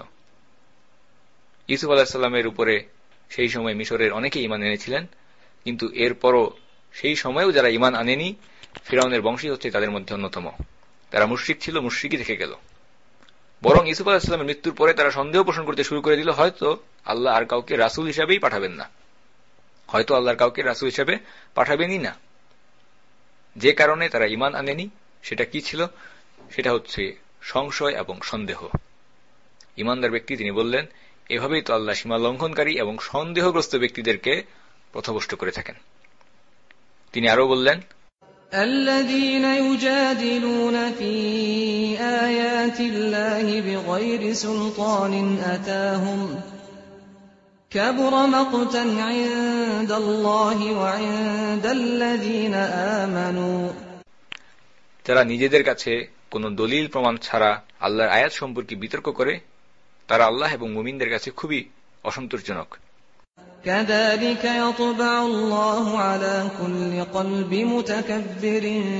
[SPEAKER 1] ইউসুফ আলাইহিস সালামের উপরে সেই সময় মিশরের অনেকেই ঈমান এনেছিলেন, কিন্তু এরপরও সেই সময়েও যারা ঈমান আনেনি, ফিরআউনের বংশই হচ্ছে তাদের মধ্যে অন্যতম। তারা মুশরিক ছিল, মুশরিকই থেকে গেল। বরং ইউসুফ আলাইহিস সালামের মৃত্যুর পরে তারা সন্দেহ পোষণ করতে শুরু করে দিল, হয়তো আল্লাহ আর কাউকে রাসূল হিসেবেই পাঠাবেন না, হয়তো আল্লাহর কাউকে রাসূল হিসেবে পাঠাবেনই না। যে কারণে তারা ঈমান আনেনি, সেটা কি ছিল? সেটা হচ্ছে সংশয় এবং সন্দেহ। ঈমানদার ব্যক্তি তিনি বললেন, এভাবেই তো আল্লাহ সীমা লঙ্ঘনকারী এবং সন্দেহগ্রস্ত ব্যক্তিদেরকে পথভ্রষ্ট করে থাকেন। তিনি আরো বললেন,
[SPEAKER 4] الذين يجادلون في آيات الله بغير سلطان أتاهم كبر مقتا عند الله وعند الذين آمنوا।
[SPEAKER 1] যারা নিজেদের কাছে কোনো দলিল প্রমাণ ছাড়া আল্লাহর আয়াত সম্পর্কে বিতর্ক করে, তারা আল্লাহ এবং মুমিনদের কাছে খুবই অসন্তোষজনক।
[SPEAKER 4] كذلك يطبع الله على كل قلب متكبر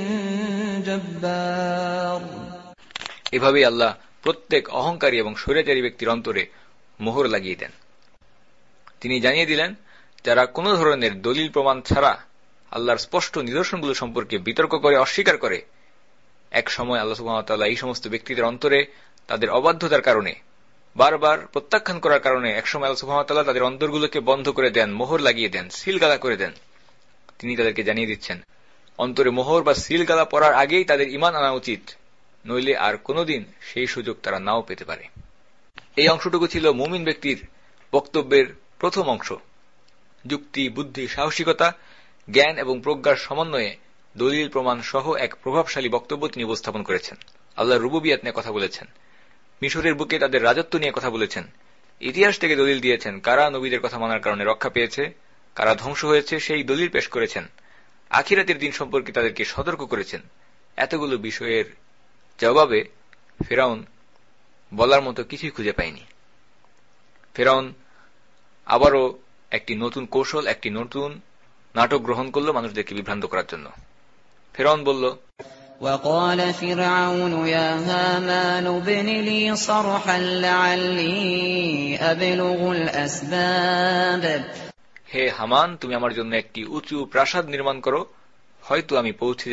[SPEAKER 4] جبار।
[SPEAKER 1] এভাবেই আল্লাহ প্রত্যেক অহংকারী এবং স্বৈরাচারী ব্যক্তির অন্তরে মোহর লাগিয়ে দেন। তিনি জানিয়ে দিলেন, যারা কোনো ধরনের দলিল প্রমাণ ছাড়া আল্লাহর স্পষ্ট নিদর্শনগুলো সম্পর্কে বিতর্ক করে অস্বীকার করে, এক সময় আল্লাহ সুবহানাহু ওয়া তাআলা এই সমস্ত ব্যক্তিদের অন্তরে তাদের অবাধ্যতার কারণে, বারবার প্রত্যাখ্যান করার কারণে একসময় আল্লাহ সুবহানাহু ওয়া তাআলা তাদের অন্তরগুলোকে বন্ধ করে দেন, মোহর লাগিয়ে দেন, সিলগালা করে দেন। তিনি তাদেরকে জানিয়ে দিচ্ছেন, অন্তরে মোহর বা সিলগালা পড়ার আগেই তাদের ঈমান আনা উচিত, নইলে আর কোনোদিন সেই সুযোগ তারা নাও পেতে পারে। এই অংশটুকু ছিল মুমিন ব্যক্তির বক্তব্যের প্রথম অংশ। যুক্তি, বুদ্ধি, সাহসিকতা, জ্ঞান এবং প্রজ্ঞার সমন্বয়ে দলিল প্রমাণ সহ এক প্রভাবশালী বক্তব্য তিনি উপস্থাপন করেছেন। আল্লাহর রুবুবিয়াত নিয়ে কথা বলেছেন, মিশরের বুকে তাদের রাজত্ব নিয়ে কথা বলেছেন, ইতিহাস থেকে দলিল দিয়েছেন কারা নবীদের কথা মানার কারণে রক্ষা পেয়েছে, কারা ধ্বংস হয়েছে, সেই দলিল পেশ করেছেন। আখিরাতের দিন সম্পর্কে তাদেরকে সতর্ক করেছেন। এতগুলো বিষয়ের জবাবে ফেরাউন বলার মতো কিছুই খুঁজে পায়নি। ফেরাউন আবারও একটি নতুন কৌশল, একটি নতুন নাটক গ্রহণ করল মানুষদেরকে বিভ্রান্ত করার জন্য। ফেরাউন বলল,
[SPEAKER 2] وقال فرعون يا هامان ابن لي صرحا لعلي أبلغ الأسباب।
[SPEAKER 1] হে হামান, তুমি আমার জন্য একটি উঁচু প্রাসাদ নির্মাণ করো, হয়তো আমি পৌঁছে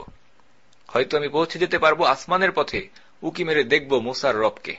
[SPEAKER 1] যেতে পারবো আসমানের পথে, উকি মেরে দেখব মুসার রবকে।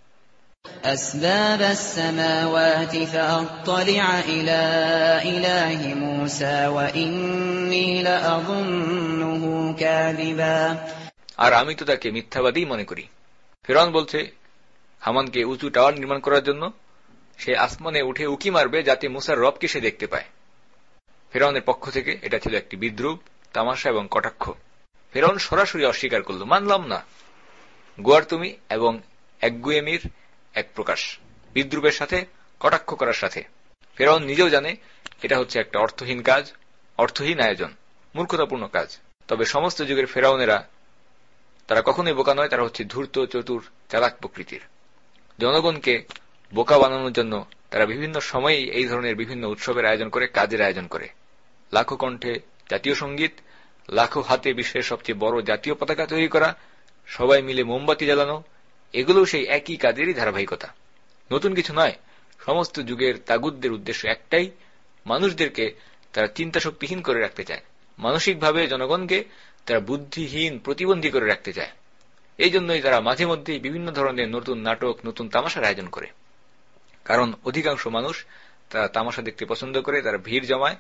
[SPEAKER 2] أسباب السماوات فأطلع إلى إله موسى وإني لأظنه كاذبا।
[SPEAKER 1] আর আমি তো তাকে মিথ্যাবাদী মনে করি। ফেরাউন বলছে হামানকে উঁচু টাওয়ার নির্মাণ করার জন্য, সে আসমানে উঠে উকি মারবে যাতে মুসার রবকে সে দেখতে পায়। ফেরাউনের পক্ষ থেকে এটা ছিল একটি বিদ্রুপ, তামাশা এবং কটাক্ষ। ফেরাউন সরাসরি অস্বীকার করল, মানলাম না। গোয়ার তুমি এবং একগুয়েমির এক প্রকাশ, বিদ্রুপের সাথে, কটাক্ষ করার সাথে। ফেরাউন নিজেও জানে এটা হচ্ছে একটা অর্থহীন কাজ, অর্থহীন আয়োজন, মূর্খতাপূর্ণ কাজ। তবে সমস্ত যুগের ফেরাউনেরা তারা কখনোই বোকা নয়, তারা হচ্ছে ধূর্ত, চতুর, চালাক প্রকৃতির। জনগণকে বোকা বানানোর জন্য তারা বিভিন্ন সময়েই এই ধরনের বিভিন্ন উৎসবের আয়োজন করে, কাজের আয়োজন করে। লাখো কণ্ঠে জাতীয় সঙ্গীত, লাখো হাতে বিশ্বের সবচেয়ে বড় জাতীয় পতাকা তৈরি করা, সবাই মিলে মোমবাতি জ্বালানো, এগুলোও সেই একই কাজেরই ধারাবাহিকতা, নতুন কিছু নয়। সমস্ত যুগের তাগুতদের উদ্দেশ্য একটাই, মানুষদেরকে তারা চিন্তা শক্তিহীন করে রাখতে চায়, মানসিকভাবে জনগণকে তারা বুদ্ধিহীন, প্রতিবন্ধী করে রাখতে চায়। এই জন্যই তারা মাঝে মধ্যেই বিভিন্ন ধরনের নতুন নাটক, নতুন তামাশার আয়োজন করে। কারণ অধিকাংশ মানুষ তারা তামাশা দেখতে পছন্দ করে, তারা ভিড় জমায়,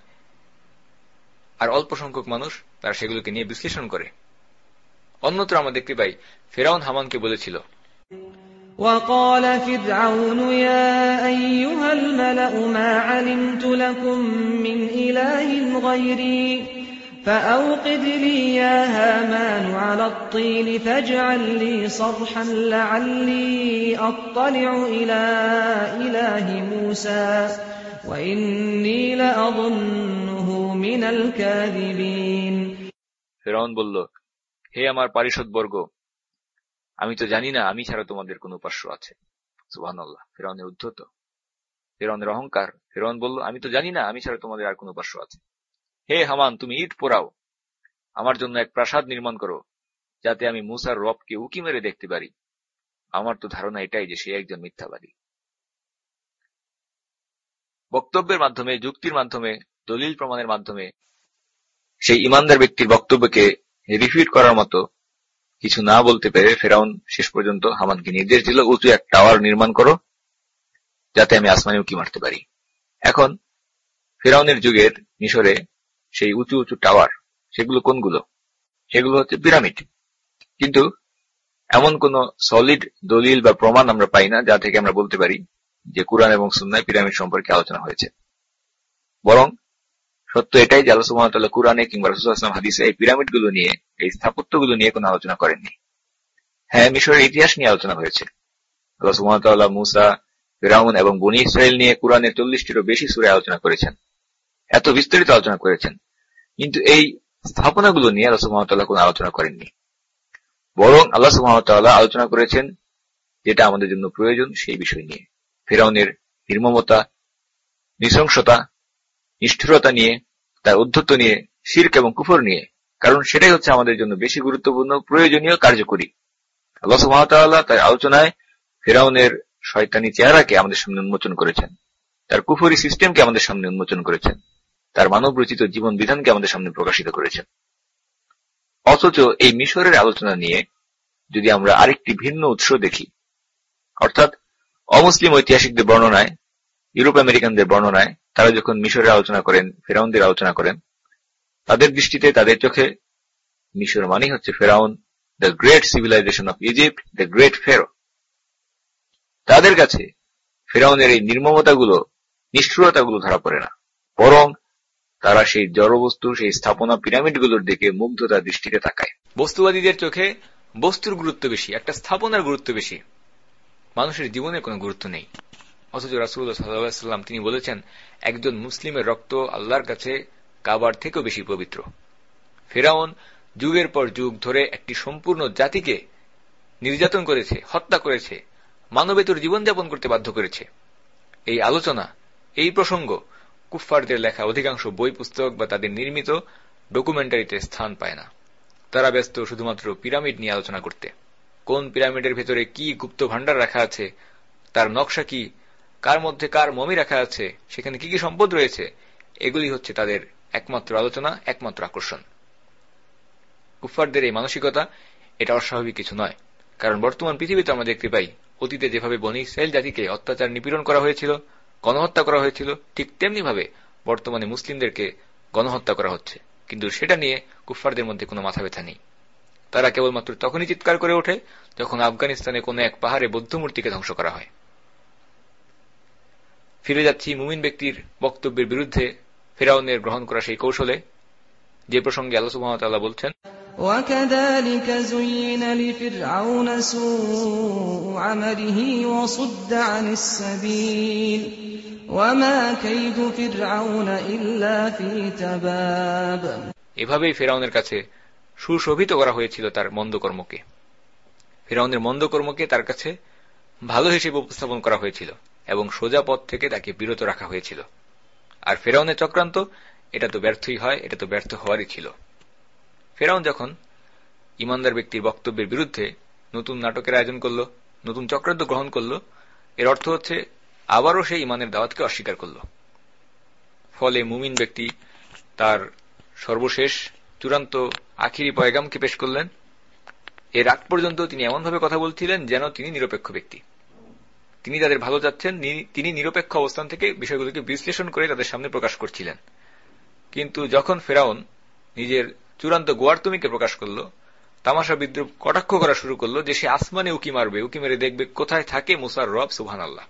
[SPEAKER 1] আর অল্প সংখ্যক মানুষ তারা সেগুলোকে নিয়ে বিশ্লেষণ করে। অন্যত্র আমরা দেখতে পাই ফেরাউন হামানকে বলেছিল,
[SPEAKER 4] وقال فرعون يا أيها الملأ ما علمت لكم من إله غيري فأوقد لي يا هامان على الطين فاجعل لي صرحا لعلي أطلع إلى إله موسى وإني لأظنه من الكاذبين।
[SPEAKER 1] ফেরাউন বলল, হে আমার পারিষদবর্গ, আমি তো জানি না আমি ছাড়া তোমাদের কোন উপাস্য আছে। সুবহানাল্লাহ, ফেরাউনের উদ্ধত, ফেরাউনের অহংকার। ফেরাউন বলল, আমি তো জানি না আমি ছাড়া তোমাদের আর কোন উপাস্য আছে। হে হামান, তুমি ইট পোড়াও, আমার জন্য এক প্রাসাদ নির্মাণ করো, যাতে আমি মুসার রবকে উকি মেরে দেখতে পারি। আমার তো ধারণা এটাই যে সে একজন মিথ্যাবাদী। বক্তব্যের মাধ্যমে, যুক্তির মাধ্যমে, দলিল প্রমাণের মাধ্যমে সেই ইমানদার ব্যক্তির বক্তব্যকে রিফিউট করার মতো কিছু না বলতে পেরে ফেরাউন শেষ পর্যন্ত হামানকে নির্দেশ দিল, উঁচু এক টাওয়ার নির্মাণ করো যাতে আমি আসমানে উঁকি মারতে পারি। এখন ফেরাউনের যুগের মিশরে সেই উঁচু উঁচু টাওয়ার, সেগুলো কোনগুলো? সেগুলো হচ্ছে পিরামিড। কিন্তু এমন কোন সলিড দলিল বা প্রমাণ আমরা পাই না যা থেকে আমরা বলতে পারি যে কুরআন এবং সুন্নাহয় পিরামিড সম্পর্কে আলোচনা হয়েছে। বরং সত্য এটাই যে আল্লাহ সুবহানাহু ওয়া তাআলা কুরআনে কিংবা রাসূলুল্লাহ সাল্লাল্লাহু আলাইহি ওয়াসাল্লাম হাদিসে এই পিরামিডগুলো নিয়ে, এই স্থাপত্যগুলো নিয়ে কোনো আলোচনা করেননি। হ্যাঁ, মিশরের ইতিহাস নিয়ে আলোচনা হয়েছে। আল্লাহ সুবহানাহু ওয়া তাআলা মূসা, ফিরআউন এবং বনী ইসরাঈল নিয়ে কুরআনে 40টিরও বেশি সূরায় আলোচনা করেছেন, এত বিস্তারিত আলোচনা করেছেন। কিন্তু এই স্থাপনাগুলো নিয়ে আল্লাহ সুবহানাহু ওয়া তাআলা কোনো আলোচনা করেননি। বরং আল্লাহ সুবহানাহু ওয়া তাআলা আলোচনা করেছেন যেটা আমাদের জন্য প্রয়োজন সেই বিষয় নিয়ে, ফিরআউনের নির্মমতা, নৃশংসতা, নিষ্ঠুরতা নিয়ে, তার উদ্ধত্ত নিয়ে, শিরক এবং কুফর নিয়ে। কারণ সেটাই হচ্ছে আমাদের জন্য বেশি গুরুত্বপূর্ণ, প্রয়োজনীয়, কার্যকরী। আল্লাহ সুবহানাহু ওয়া তাআলা তার আলোচনায় ফিরআউনের শয়তানি চেহারাকে আমাদের সামনে উন্মোচন করেছেন, তার কুফরি সিস্টেমকে আমাদের সামনে উন্মোচন করেছেন, তার মানব রচিত জীবন বিধানকে আমাদের সামনে প্রকাশিত করেছেন। অথচ এই মিশরের আলোচনা নিয়ে যদি আমরা আরেকটি ভিন্ন উৎস দেখি, অর্থাৎ অমুসলিম ঐতিহাসিকদের বর্ণনায়, ইউরোপ আমেরিকানদের বর্ণনায়, তারা যখন মিশরের আলোচনা করেন, ফেরাউনদের আলোচনা করেন, তাদের দৃষ্টিতে, তাদের চোখে মিশর মানেই হচ্ছে ফেরাউন, the great civilization of Egypt, the great pharaoh. তাদের কাছে ফেরাউনের এই নির্মমতাগুলো, নিষ্ঠুরতাগুলো ধরা পড়ে না, বরং তারা সেই জড়বস্তু, সেই স্থাপনা, পিরামিডগুলোর দিকে মুগ্ধতার দৃষ্টিতে তাকায়। বস্তুবাদীদের চোখে বস্তুর গুরুত্ব বেশি, একটা স্থাপনার গুরুত্ব বেশি, মানুষের জীবনের কোনো গুরুত্ব নেই। অথচ রাসূলুল্লাহ সাল্লাল্লাহু আলাইহি ওয়াসাল্লাম তিনি বলেছেন, একজন মুসলিমের রক্ত আল্লাহর কাছে কাবার থেকেও বেশি পবিত্র। ফিরআউন যুগের পর যুগ ধরে একটি সম্পূর্ণ জাতিকে নির্যাতন করেছে, হত্যা করেছে, মানবেতর জীবনযাপন করতে বাধ্য করেছে। এই আলোচনা, এই প্রসঙ্গ কুফফারদের লেখা অধিকাংশ বই পুস্তক বা তাদের নির্মিত ডকুমেন্টারিতে স্থান পায় না। তারা ব্যস্ত শুধুমাত্র পিরামিড নিয়ে আলোচনা করতে। কোন পিরামিডের ভেতরে কি গুপ্ত ভাণ্ডার রাখা আছে, তার নকশা কি, কার মধ্যে কার মমি রাখা আছে, সেখানে কি কি সম্পদ রয়েছে, এগুলি হচ্ছে তাদের একমাত্র আলোচনা, একমাত্র আকর্ষণ। কুফফারদের এই মানসিকতা, এটা অস্বাভাবিক কিছু নয়। কারণ বর্তমান পৃথিবীতে আমরা দেখতে পাই, অতীতে যেভাবে বনী ইসরাঈল জাতিকে অত্যাচার, নিপীড়ন করা হয়েছিল, গণহত্যা করা হয়েছিল, ঠিক তেমনি ভাবে বর্তমানে মুসলিমদেরকে গণহত্যা করা হচ্ছে। কিন্তু সেটা নিয়ে কুফফারদের মধ্যে কোনো মাথা ব্যথা নেই। তারা কেবলমাত্র তখনই চিৎকার করে ওঠে যখন আফগানিস্তানে কোনো এক পাহাড়ে বৌদ্ধ মূর্তিকে ধ্বংস করা হয়। ফিরে যাচ্ছি মুমিন ব্যক্তির বক্তব্যের বিরুদ্ধে ফিরআউনের গ্রহণ করা সেই কৌশলে, যে প্রসঙ্গে আল্লাহ সুবহানাহু ওয়া তাআলা বলছেন,
[SPEAKER 4] وَكَذَلِكَ زُيِّنَ لِفِرْعَوْنَ سُوءُ عَمَلِهِ وَصُدَّ عَنِ السَّبِيلِ وَمَا كَيْدُ فِرْعَوْنَ إِلَّا فِي تَبَابٍ।
[SPEAKER 1] এভাবেই ফিরআউনের কাছে সুশোভিত করা হয়েছিল তার মন্দকর্মকে। ফিরআউনের মন্দকর্মকে তার কাছে ভালো হিসেবে উপস্থাপন করা হয়েছিল এবং সোজা পথ থেকে তাকে বিরত রাখা হয়েছিল। আর ফিরআউনের চক্রান্ত, এটা তো ব্যর্থই হয়, এটা তো ব্যর্থ হওয়ারই ছিল। ফিরআউন যখন ঈমানদার ব্যক্তির বক্তব্যের বিরুদ্ধে নতুন নাটকের আয়োজন করল, নতুন চক্রান্ত গ্রহণ করল, এর অর্থ হচ্ছে আবারও সেই ঈমানের দাওয়াতকে অস্বীকার করল। ফলে মুমিন ব্যক্তি তার সর্বশেষ চূড়ান্ত আখিরি পয়গামকে পেশ করলেন। এর আগ পর্যন্ত তিনি এমনভাবে কথা বলছিলেন যেন তিনি নিরপেক্ষ ব্যক্তি, তিনি তাদের ভালো চাচ্ছেন, তিনি নিরপেক্ষ অবস্থান থেকে বিষয়গুলোকে বিশ্লেষণ করে তাদের সামনে প্রকাশ করছিলেন। কিন্তু যখন ফিরআউন নিজের চূড়ান্ত গোয়ার্তুমিকে প্রকাশ করল, তামাশা বিদ্রুপ কটাক্ষ করা শুরু করল যে সে আসমানে উকি মারবে, উকি মেরে দেখবে কোথায় থাকে মুসার রব, সুবহানাল্লাহ।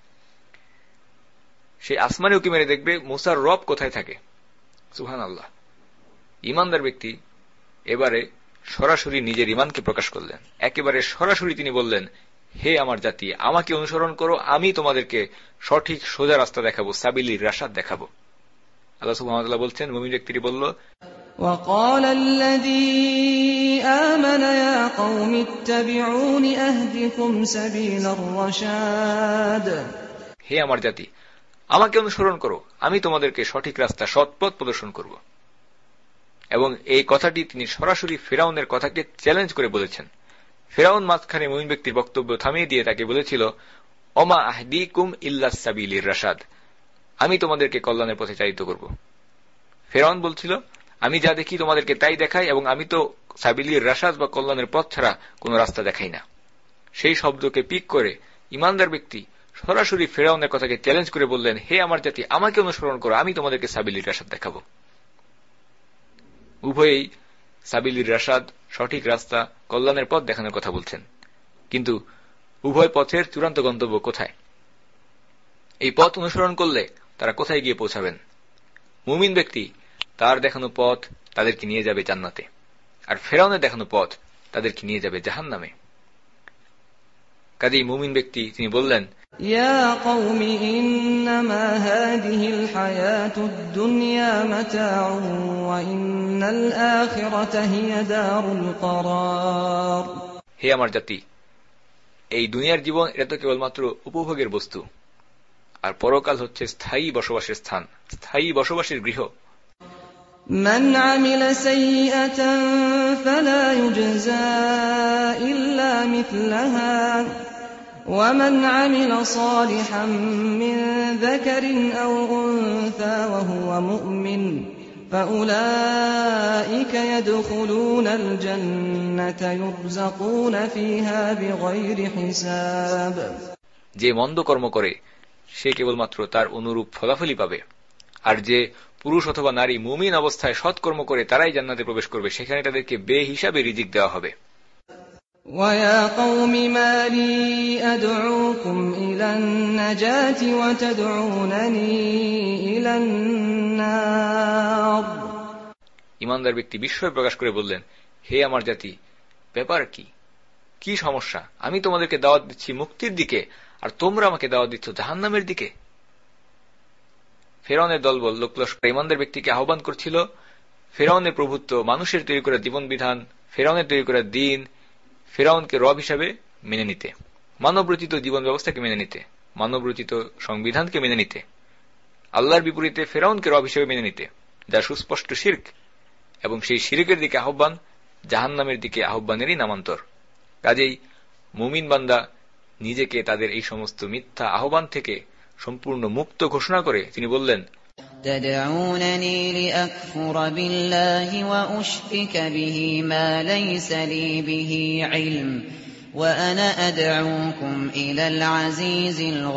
[SPEAKER 1] সে আসমানে উকি মেরে দেখবে মুসার রব কোথায় থাকে, সুবহানাল্লাহ। ঈমানদার ব্যক্তি এবারে সরাসরি নিজের ঈমানকে প্রকাশ করলেন। একেবারে সরাসরি তিনি বললেন, হে আমার জাতি, আমাকে অনুসরণ করো, আমি তোমাদেরকে সঠিক সোজা রাস্তা দেখাবো, সাবিলির রাশাদ দেখাবো। আল্লাহ সুবহানাহু ওয়া তাআলা বলছেন, মুমিন ব্যক্তিটি বলল,
[SPEAKER 4] وَقَالَ الَّذِي آمَنَ يَا قَوْمِ اتَّبِعُونِ أَهْدِكُمْ سَبِيلَ الرَّشَادِ।
[SPEAKER 1] হে আমার জাতি, আমাকে অনুসরণ করো, আমি তোমাদেরকে সঠিক রাস্তা, সৎ পথ প্রদর্শন করব। এবং এই কথাটি তিনি সরাসরি ফিরআউনের কথাকে চ্যালেঞ্জ করে বলেছেন। ফিরআউন মাঝখানে মুমিন ব্যক্তির বক্তব্য থামিয়ে দিয়ে তাকে বলেছিল, ওমা আহদিকুম ইল্লাস সাবিলির রাশাদ, আমি তোমাদেরকে কল্যাণের পথে চালিত করব। ফিরআউন বলছিল, আমি যা দেখি তোমাদেরকে তাই দেখাই, এবং আমি তো সাবিলির রাশাদ বা কল্যাণের পথ ছাড়া কোন রাস্তা দেখাই না। সেই শব্দকে পিক করে ইমানদার ব্যক্তি সরাসরি ফেরাউনের কথাকে চ্যালেঞ্জ করে বললেন, হে আমার জাতি, আমাকে অনুসরণ করো, আমি তোমাদেরকে সাবিলির রাশাদ দেখাবো। উভয়েই সাবিলির রাশাদ, সঠিক রাস্তা, কল্যাণের পথ দেখানোর কথা বলছেন, কিন্তু উভয় পথের চূড়ান্ত গন্তব্য কোথায়? এই পথ অনুসরণ করলে তারা কোথায় গিয়ে পৌঁছাবেন? মুমিন ব্যক্তি, তার দেখানো পথ তাদেরকে নিয়ে যাবে জান্নাতে, আর ফেরাউনের দেখানো পথ তাদেরকে নিয়ে যাবে জাহান্নামে। কাজেই মুমিন ব্যক্তি তিনি বললেন,
[SPEAKER 4] ইয়া কওমি ইন্নামা হাযিহিল হায়াতুদ দুনিয়া মাতাউন ওয়া ইন্নাল আখিরাতা হিয়া দারুল করার।
[SPEAKER 1] হে আমার জাতি, এই দুনিয়ার জীবন এটা তো কেবলমাত্র উপভোগের বস্তু, আর পরকাল হচ্ছে স্থায়ী বসবাসের স্থান, স্থায়ী বসবাসের গৃহ।
[SPEAKER 4] মান আমিলা সাইয়্যাতান ফালা ইউজজা ইল্লা মিথলাহা ওয়া মান আমিলা সালিহান মিন যাকারিন আও উনসা ওয়া হুয়া মুমিন ফাউলাইকা ইয়াদখুলুনাল জান্নাতা ইউরযাকুনা ফিহা বিগাইরি হিসাব।
[SPEAKER 1] যে মন্দ কর্ম করে সে কেবলমাত্র তার অনুরূপ ফলাফলই পাবে, আর যে পুরুষ অথবা নারী মুমিন অবস্থায় সৎকর্ম করে তারাই জান্নাতে প্রবেশ করবে, সেখানে তাদেরকে বেহিসাবে রিজিক দেওয়া হবে।
[SPEAKER 4] ওয়া কওমি মা লি আদউকুম ইলান নাজাতি ওয়া তাদউনানি ইলান নার।
[SPEAKER 1] ঈমানদার ব্যক্তি বিস্ময় প্রকাশ করে বললেন, হে আমার জাতি, ব্যাপার কি? কি সমস্যা? আমি তোমাদেরকে দাওয়াত দিচ্ছি মুক্তির দিকে, আর তোমরা আমাকে দাওয়াত দিচ্ছ জাহান্নামের দিকে। ফেরাউনের দলবল লোকলস্কর ঈমানদার ব্যক্তিকে আহ্বান করছিল ফেরাউনের প্রভুত্ব, মানুষের তৈরি করা জীবন বিধান, ফেরাউনের তৈরি করা দিন, ফেরাউনকে রব হিসাবে মেনে নিতে, মানবরচিত জীবন ব্যবস্থাকে মেনে নিতে, মানবরচিত সংবিধানকে মেনে নিতে, আল্লাহর বিপরীতে ফেরাউনকে রব হিসেবে মেনে নিতে, যা সুস্পষ্ট শিরক, এবং সেই শিরকের দিকে আহ্বান জাহান্নামের দিকে আহ্বানেরই নামান্তর। কাজেই মুমিন বান্দা নিজেকে তাদের এই সমস্ত মিথ্যা আহ্বান থেকে সম্পূর্ণ মুক্ত ঘোষণা করে তিনি বললেন,
[SPEAKER 2] تدعونني لأكفر بالله وأشرك به ما ليس لي به علم وأنا أدعوكم إلى العزيز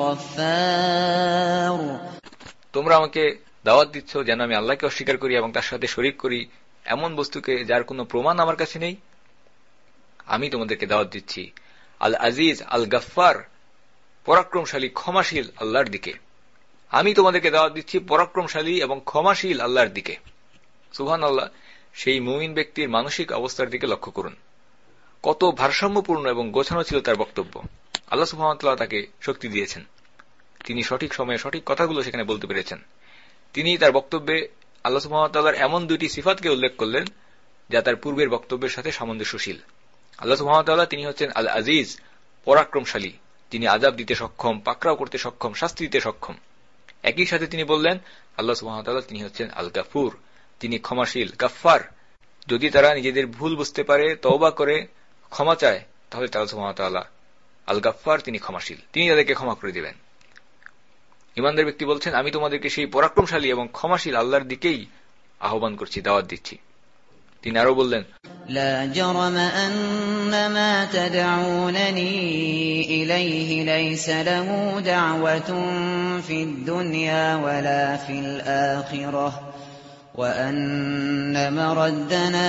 [SPEAKER 2] الغفار।
[SPEAKER 1] তোমরা আমাকে দাওয়াত দিচ্ছ যেন আমি আল্লাহকে অস্বীকার করি এবং তার সাথে শরীক করি এমন বস্তুকে যার কোনো প্রমাণ আমার কাছে নেই। আমি তোমাদেরকে দাওয়াত দিচ্ছি আল আজিজ আল গফফার, পরাক্রমশালী ক্ষমাশীল আল্লাহর দিকে। আমি তোমাদেরকে দাওয়াত দিচ্ছি পরাক্রমশালী এবং ক্ষমাশীল আল্লাহর দিকে। সুবহানাল্লাহ, সেই মুমিন ব্যক্তির মানসিক অবস্থার দিকে লক্ষ্য করুন, কত ভারসাম্যপূর্ণ এবং গোছানো ছিল তার বক্তব্য। আল্লাহ সুবহানাহু ওয়া তাআলা তাকে শক্তি দিয়েছেন, তিনি সঠিক সময়ে সঠিক কথাগুলো সেখানে বলতে পেরেছেন। তিনি তার বক্তব্যে আল্লাহ সুবহানাহু ওয়া তাআলার এমন দুইটি সিফাতকে উল্লেখ করলেন যা তার পূর্বের বক্তব্যের সাথে সামঞ্জস্যশীল। আল্লাহ সুবহানাহু ওয়া তাআলা তিনি হচ্ছেন আল আজিজ, পরাক্রমশালী, তিনি আযাব দিতে সক্ষম, পাকড়াও করতে সক্ষম, শাস্তি দিতে সক্ষম। একই সাথে তিনি বললেন আল্লাহ সুবহানাহু ওয়া তাআলা তিনি হচ্ছেন আল গাফুর, তিনি ক্ষমাশীল, গাফফার। যদি তারা নিজেদের ভুল বুঝতে পারে, তওবা করে ক্ষমা চায়, তাহলে আল্লাহ সুবহানাহু ওয়া তাআলা আল গাফফার, তিনি ক্ষমাশীল, তিনি তাদেরকে ক্ষমা করে দিবেন। ঈমানদার ব্যক্তি বলছেন, আমি তোমাদেরকে সেই পরাক্রমশালী এবং ক্ষমাশীল আল্লাহর দিকেই আহ্বান করছি, দাওয়াত দিচ্ছি। তিনি আরো বললেন,
[SPEAKER 2] লা জারামা আন্নামা তাদউনানি ইলাইহি লাইসা লাহু দাওয়াতুন ফিদ দুনিয়া ওয়ালা ফিল আখিরাহ ওয়া আন্না মারাদ্দানা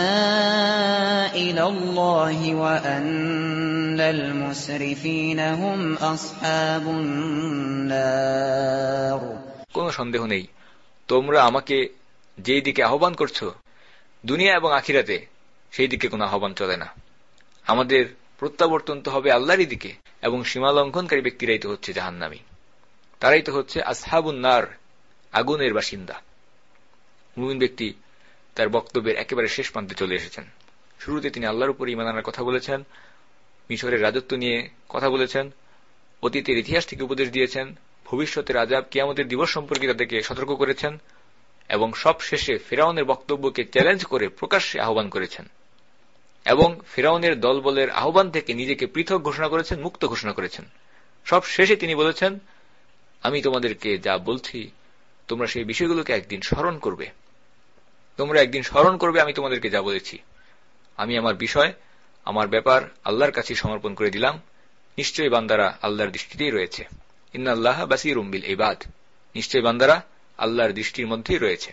[SPEAKER 2] ইলাল্লাহি ওয়া আন্নাল মুসরিফিনা হুম আসহাবুন নার।
[SPEAKER 1] কোনো সন্দেহ নেই, তোমরা আমাকে যেই দিকে আহ্বান করছো দুনিয়া এবং আখিরাতে, সেই দিকে কোনো আহ্বান চলে না। আমাদের প্রত্যাবর্তন তো হবে আল্লাহরই দিকে, এবং সীমা লঙ্ঘনকারী ব্যক্তিরাই তো হচ্ছে জাহান্নামী, তারাই তো হচ্ছে আসহাবুন নার, আগুনের বাসিন্দা। মুমিন ব্যক্তি তার বক্তব্যের একেবারে শেষ প্রান্তে চলে এসেছেন। শুরুতে তিনি আল্লাহর উপর ঈমান আনার কথা বলেছেন, মিশরের রাজত্ব নিয়ে কথা বলেছেন, অতীতের ইতিহাস থেকে উপদেশ দিয়েছেন, ভবিষ্যতের আযাব কিয়ামতের দিবস সম্পর্কে তাদেরকে সতর্ক করেছেন, এবং সব শেষে ফেরাউনের বক্তব্যকে চ্যালেঞ্জ করে প্রকাশ্যে আহ্বান করেছেন, এবং ফেরাউনের দলবলের আহ্বান থেকে নিজেকে পৃথক ঘোষণা করেছেন, মুক্ত ঘোষণা করেছেন। সব শেষে তিনি বলেছেন, আমি তোমাদেরকে যা বলছি তোমরা সেই বিষয়গুলোকে একদিন স্মরণ করবে, তোমরা একদিন স্মরণ করবে আমি তোমাদেরকে যা বলেছি। আমি আমার বিষয়, আমার ব্যাপার আল্লাহর কাছে সমর্পণ করে দিলাম। নিশ্চয়ই বান্দারা আল্লাহর দৃষ্টিতেই রয়েছে। ইন্নাল্লাহা বাসীরুম বিল ইবাদ, নিশ্চয়ই বান্দারা আল্লাহর দৃষ্টির মধ্যেই রয়েছে।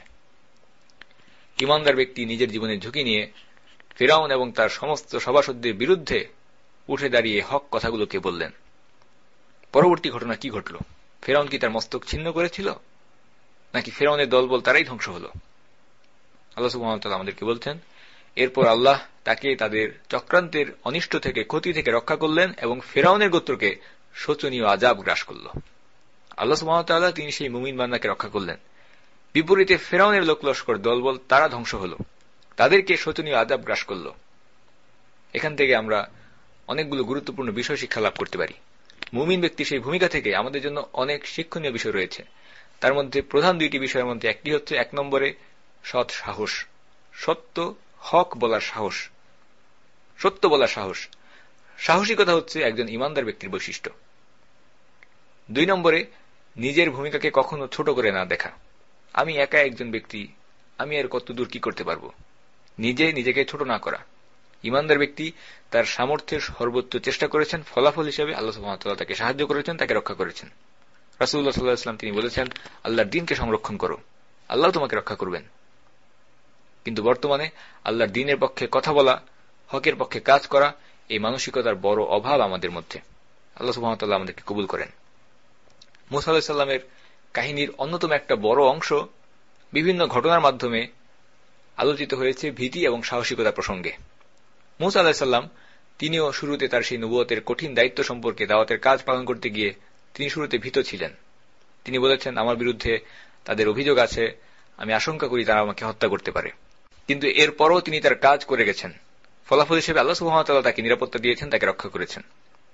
[SPEAKER 1] ঈমানদার ব্যক্তি নিজের জীবনের ঝুঁকি নিয়ে ফিরআউন এবং তার সমস্ত সভাসদদের বিরুদ্ধে উঠে দাঁড়িয়ে হক কথাগুলোকে বললেন। পরবর্তী ঘটনা কি ঘটল? ফিরআউন কি তার মস্তক ছিন্ন করেছিল, নাকি ফিরআউনের দলবল তারাই ধ্বংস হল? আল্লাহ সুবহানাহু ওয়া তাআলা আমাদেরকে বলছেন, এরপর আল্লাহ তাকে তাদের চক্রান্তের অনিষ্ট থেকে, ক্ষতি থেকে রক্ষা করলেন এবং ফিরআউনের গোত্রকে শোচনীয় আযাব গ্রাস করল। আল্লাহ সুবহানাহু ওয়া তাআলা তিনি সেই মুমিন বান্দাকে রক্ষা করলেন। বিপরীতে ফিরআউনের লোকলস্কর দলবল তারা ধ্বংস হল, তাদেরকে শোচনীয় আযাব গ্রাস করল। এখান থেকে আমরা অনেকগুলো গুরুত্বপূর্ণ বিষয় শিক্ষা লাভ করতে পারি। মুমিন ব্যক্তির সেই ভূমিকা থেকে আমাদের জন্য অনেক শিক্ষণীয় বিষয় রয়েছে। তার মধ্যে প্রধান দুইটি বিষয়ের মধ্যে একটি হচ্ছে 1 নম্বরে সৎ সাহস, সত্য হক বলার সাহস, সত্য বলার সাহস। সাহসিকতা হচ্ছে একজন ঈমানদার ব্যক্তির বৈশিষ্ট্য। 2 নম্বরে নিজের ভূমিকাকে কখনো ছোট করে না দেখা। আমি একা একজন ব্যক্তি, আমি আর কত দূর কি করতে পারবো, নিজেকে ছোট না করা। ঈমানদার ব্যক্তি তার সামর্থ্যের সর্বোচ্চ চেষ্টা করেছেন, ফলাফল হিসেবে আল্লাহ সুবহানাহু ওয়া তাআলা তাকে সাহায্য করেছেন, তাকে রক্ষা করেছেন। রাসূলুল্লাহ সাল্লাল্লাহু আলাইহি ওয়াসাল্লাম তিনি বলেছেন, আল্লাহর দ্বীনকে সংরক্ষণ করো, আল্লাহ তোমাকে রক্ষা করবেন। কিন্তু বর্তমানে আল্লাহর দ্বীনের পক্ষে কথা বলা, হকের পক্ষে কাজ করা, এই মানসিকতার বড় অভাব আমাদের মধ্যে। আল্লাহ সুবহানাহু ওয়া তাআলা আমাদেরকে কবুল করেন। মূসা আলাইহিস সালামের কাহিনীর অন্যতম একটা বড় অংশ বিভিন্ন ঘটনার মাধ্যমে আলোচিত হয়েছে ভীতি এবং সাহসিকতা প্রসঙ্গে। মূসা আলাইহিস সালাম তিনিও শুরুতে তার সেই নবুয়তের কঠিন দায়িত্ব সম্পর্কে দাওয়াতের কাজ পালন করতে গিয়ে তিনি শুরুতে ভীত ছিলেন। তিনি বলেছেন, আমার বিরুদ্ধে তাদের অভিযোগ আছে, আমি আশঙ্কা করি তারা আমাকে হত্যা করতে পারে। কিন্তু এরপরও তিনি তার কাজ করে গেছেন। ফলাফল হিসেবে আল্লাহ সুবহানাহু ওয়া তাআলা তাকে নিরাপত্তা দিয়েছেন, তাকে রক্ষা করেছেন।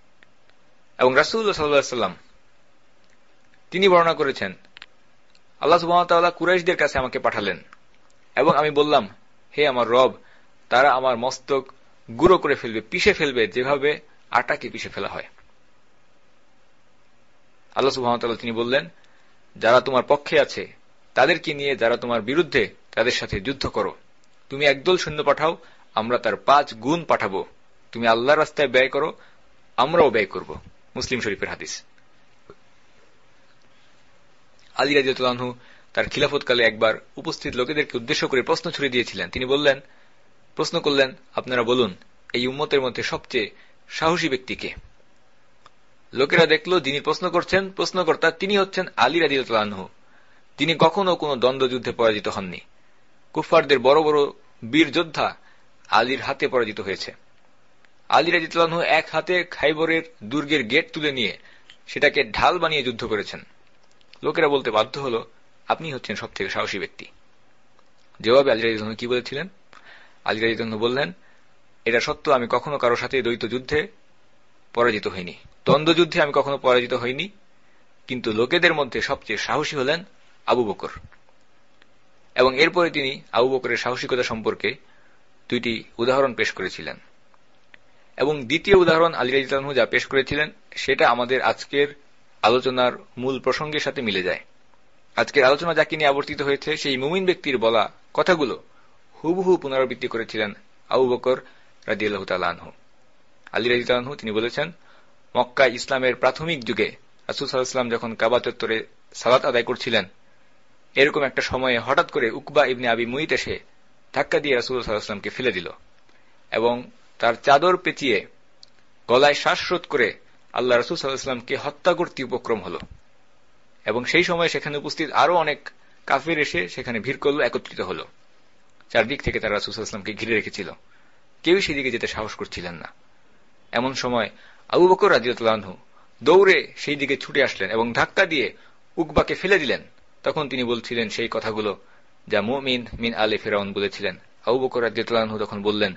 [SPEAKER 1] এবং রাসূলুল্লাহ সাল্লাল্লাহু আলাইহি ওয়াসাল্লাম তিনি বর্ণনা করেছেন, আল্লাহ সুবহানাহু ওয়া তাআলা কুরাইশদের কাছে আমাকে পাঠালেন এবং আমি বললাম, হে আমার রব, তারা আমার মস্তক গুঁড়ো করে ফেলবে, পিষে ফেলবে, যেভাবে আটাকে পিষে ফেলা হয়। আল্লাহ সুবহানাহু ওয়া তাআলা তিনি বললেন, যারা তোমার পক্ষে আছে তাদেরকে নিয়ে যারা তোমার বিরুদ্ধে, তাদের সাথে যুদ্ধ করো। তুমি একদল সৈন্য পাঠাও, আমরা তার 5 গুণ পাঠাবো। তুমি আল্লাহর রাস্তায় ব্যয় করো, আমরাও ব্যয় করব। মুসলিম শরীফের হাদিস। আলী রাদিয়াল্লাহু আনহু তার খিলাফতকালে একবার উপস্থিত লোকেদেরকে উদ্দেশ্য করে প্রশ্ন ছুড়ে দিয়েছিলেন। তিনি প্রশ্ন করলেন, আপনারা বলুন, এই উম্মতের মধ্যে সবচেয়ে সাহসী ব্যক্তি কে? লোকেরা দেখল যিনি প্রশ্ন করছেন, প্রশ্নকর্তা তিনি হচ্ছেন আলী রাদিয়াল্লাহু আনহু। তিনি কখনো কোনো দ্বন্দ্বযুদ্ধে পরাজিত হননি। কুফফারদের বড় বড় বীর যোদ্ধা আলীর হাতে পরাজিত হয়েছে। আলী রাদিয়াল্লাহু আনহু এক হাতে খাইবরের দুর্গের গেট তুলে নিয়ে সেটাকে ঢাল বানিয়ে যুদ্ধ করেছেন। লোকেরা বলতে বাধ্য হল, আপনি হচ্ছেন সবথেকে সাহসী ব্যক্তি। জবাবে আলী রাদিয়াল্লাহু আনহু কি বলেছিলেন? আলী রাদিয়াল্লাহু আনহু বললেন, এটা সত্য, আমি কখনো কারো সাথে দ্বৈত যুদ্ধে পরাজিত হইনি, দ্বন্দ্বযুদ্ধে আমি কখনো পরাজিত হইনি, কিন্তু লোকেদের মধ্যে সবচেয়ে সাহসী হলেন আবু বকর। এবং এরপরে তিনি আবু বকরের সাহসিকতা সম্পর্কে 2টি উদাহরণ পেশ করেছিলেন। এবং দ্বিতীয় উদাহরণ আলী রাদিয়াল্লাহু আনহু যা পেশ করেছিলেন সেটা আমাদের আজকের আলোচনার মূল প্রসঙ্গের সাথে মিলে যায়। আজকের আলোচনা যাকে নিয়ে আবর্তিত হয়েছে সেই মুমিন ব্যক্তির বলা কথাগুলো হুবহু পুনরাবৃত্তি করেছিলেন আবু বকর রাদিয়াল্লাহু তাআলা আনহু। আলী রাদিয়াল্লাহু আনহু তিনি বলেছেন, মক্কা ইসলামের প্রাথমিক যুগে রাসূল সাল্লাল্লাহু আলাইহি ওয়াসাল্লাম যখন কাবা চত্বরে সালাত আদায় করছিলেন, এরকম একটা সময়ে হঠাৎ করে উকবা ইবনে আবি মুইত এসে ধাক্কা দিয়ে রাসূল সাল্লাল্লাহু আলাইহি ওয়াসাল্লামকে ফেলে দিল এবং তার চাদর পেঁচিয়ে গলায় শ্বাসরোধ করে আল্লাহ রাসূল সাল্লাল্লাহু আলাইহি ওয়াসাল্লামকে হত্যা করতে উপক্রম হল। এবং সেই সময় সেখানে উপস্থিত আরো অনেক কাফির এসে সেখানে ভিড় করল, একত্রিত হল। চারদিক থেকে তারা রাসূল সাল্লাল্লাহু আলাইহি ওয়াসাল্লামকে ঘিরে রেখেছিল, কেউই সেদিকে যেতে সাহস করছিলেন না। এমন সময় আবু বকর রাদিয়াল্লাহু আনহু দৌড়ে সেই দিকে ছুটে আসলেন এবং ধাক্কা দিয়ে উকবাকে ফেলে দিলেন। তখন তিনি বলছিলেন সেই কথাগুলো যা মুমিন মিন আলে ফিরআউন বলেছিলেন। আবু বকর রাদিয়াল্লাহু আনহু তখন বললেন,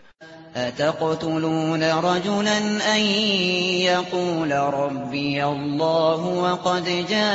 [SPEAKER 2] أتقتلون رجلا أن يقول ربي الله وقد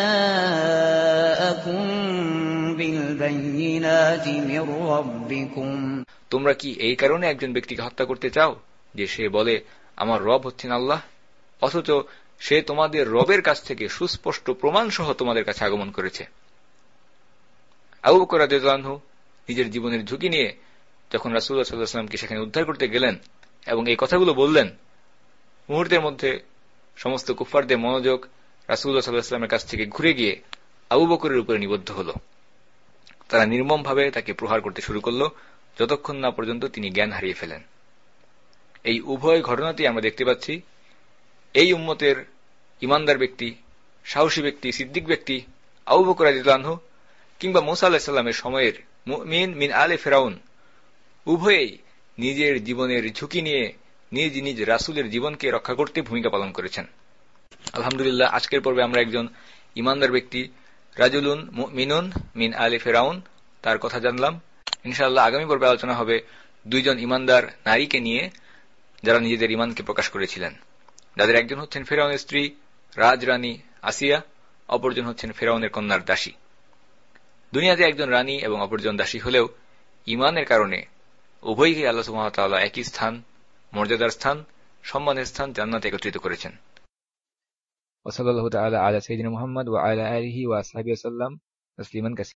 [SPEAKER 2] جاءكم بالبينات من ربكم।
[SPEAKER 1] তোমরা কি এই কারণে একজন ব্যক্তিকে হত্যা করতে চাও যে সে বলে আমার রব হচ্ছেন আল্লাহ, অথচ সে তোমাদের রবের কাছ থেকে সুস্পষ্ট প্রমাণ সহ তোমাদের কাছে আগমন করেছে। আবু বকর রাদিয়াল্লাহু আনহু নিজের জীবনের ঝুঁকি নিয়ে যখন রাসূলুল্লাহ সাল্লাল্লাহু আলাইহি ওয়াসাল্লামকে সেখানে উদ্ধার করতে গেলেন এবং এই কথাগুলো বললেন, মুহূর্তের মধ্যে সমস্ত কুফফারদের মনোযোগ রাসূলুল্লাহ সাল্লাল্লাহু আলাইহি ওয়াসাল্লামের কাছ থেকে ঘুরে গিয়ে আবু বকরের উপরে নিবদ্ধ হল। তারা নির্মমভাবে তাকে প্রহার করতে শুরু করল যতক্ষণ না পর্যন্ত তিনি জ্ঞান হারিয়ে ফেলেন। এই উভয় ঘটনাটি আমরা দেখতে পাচ্ছি এই উম্মতের ইমানদার ব্যক্তি, সাহসী ব্যক্তি, সিদ্দিক ব্যক্তি আবু বকর রাদিয়াল্লাহু আনহু কিংবা মূসা আলাইহিস সালামের সময়ের মুমিন মিন আলে ফিরাউন উভয়েই নিজের জীবনের ঝুঁকি নিয়ে নিজ নিজ রাসূলের জীবনকে রক্ষা করতে ভূমিকা পালন করেছেন। আলহামদুলিল্লাহ, আজকের পর্বে আমরা একজন ইমানদার ব্যক্তি রাজুলুন মুমিনুন মিন আলে ফিরাউন তার কথা জানলাম। ইনশাআল্লাহ আগামী পর্বে আলোচনা হবে দুইজন ইমানদার নারীকে নিয়ে যারা নিজেদের ইমানকে প্রকাশ করেছিলেন, যাদের একজন হচ্ছেন ফিরাউনের স্ত্রী রাজরানী আসিয়া, অপরজন হচ্ছেন ফিরাউনের কন্যার দাসী। দুনিয়াতে একজন রানী এবং অপরজন দাসী হলেও ইমানের কারণে উভয়কে আল্লাহ সুবহানাহু ওয়া তাআলা একই স্থান, মর্যাদার স্থান, সম্মানের স্থান জান্নাতে একত্রিত করেছেন। ওয়া সাল্লাল্লাহু তাআলা আলা সাইয়্যিদিনা মুহাম্মদ ওয়া আলা আলিহি ওয়া আসহাবিহি ওয়া সাল্লাম তাসলিমান কাসীরা।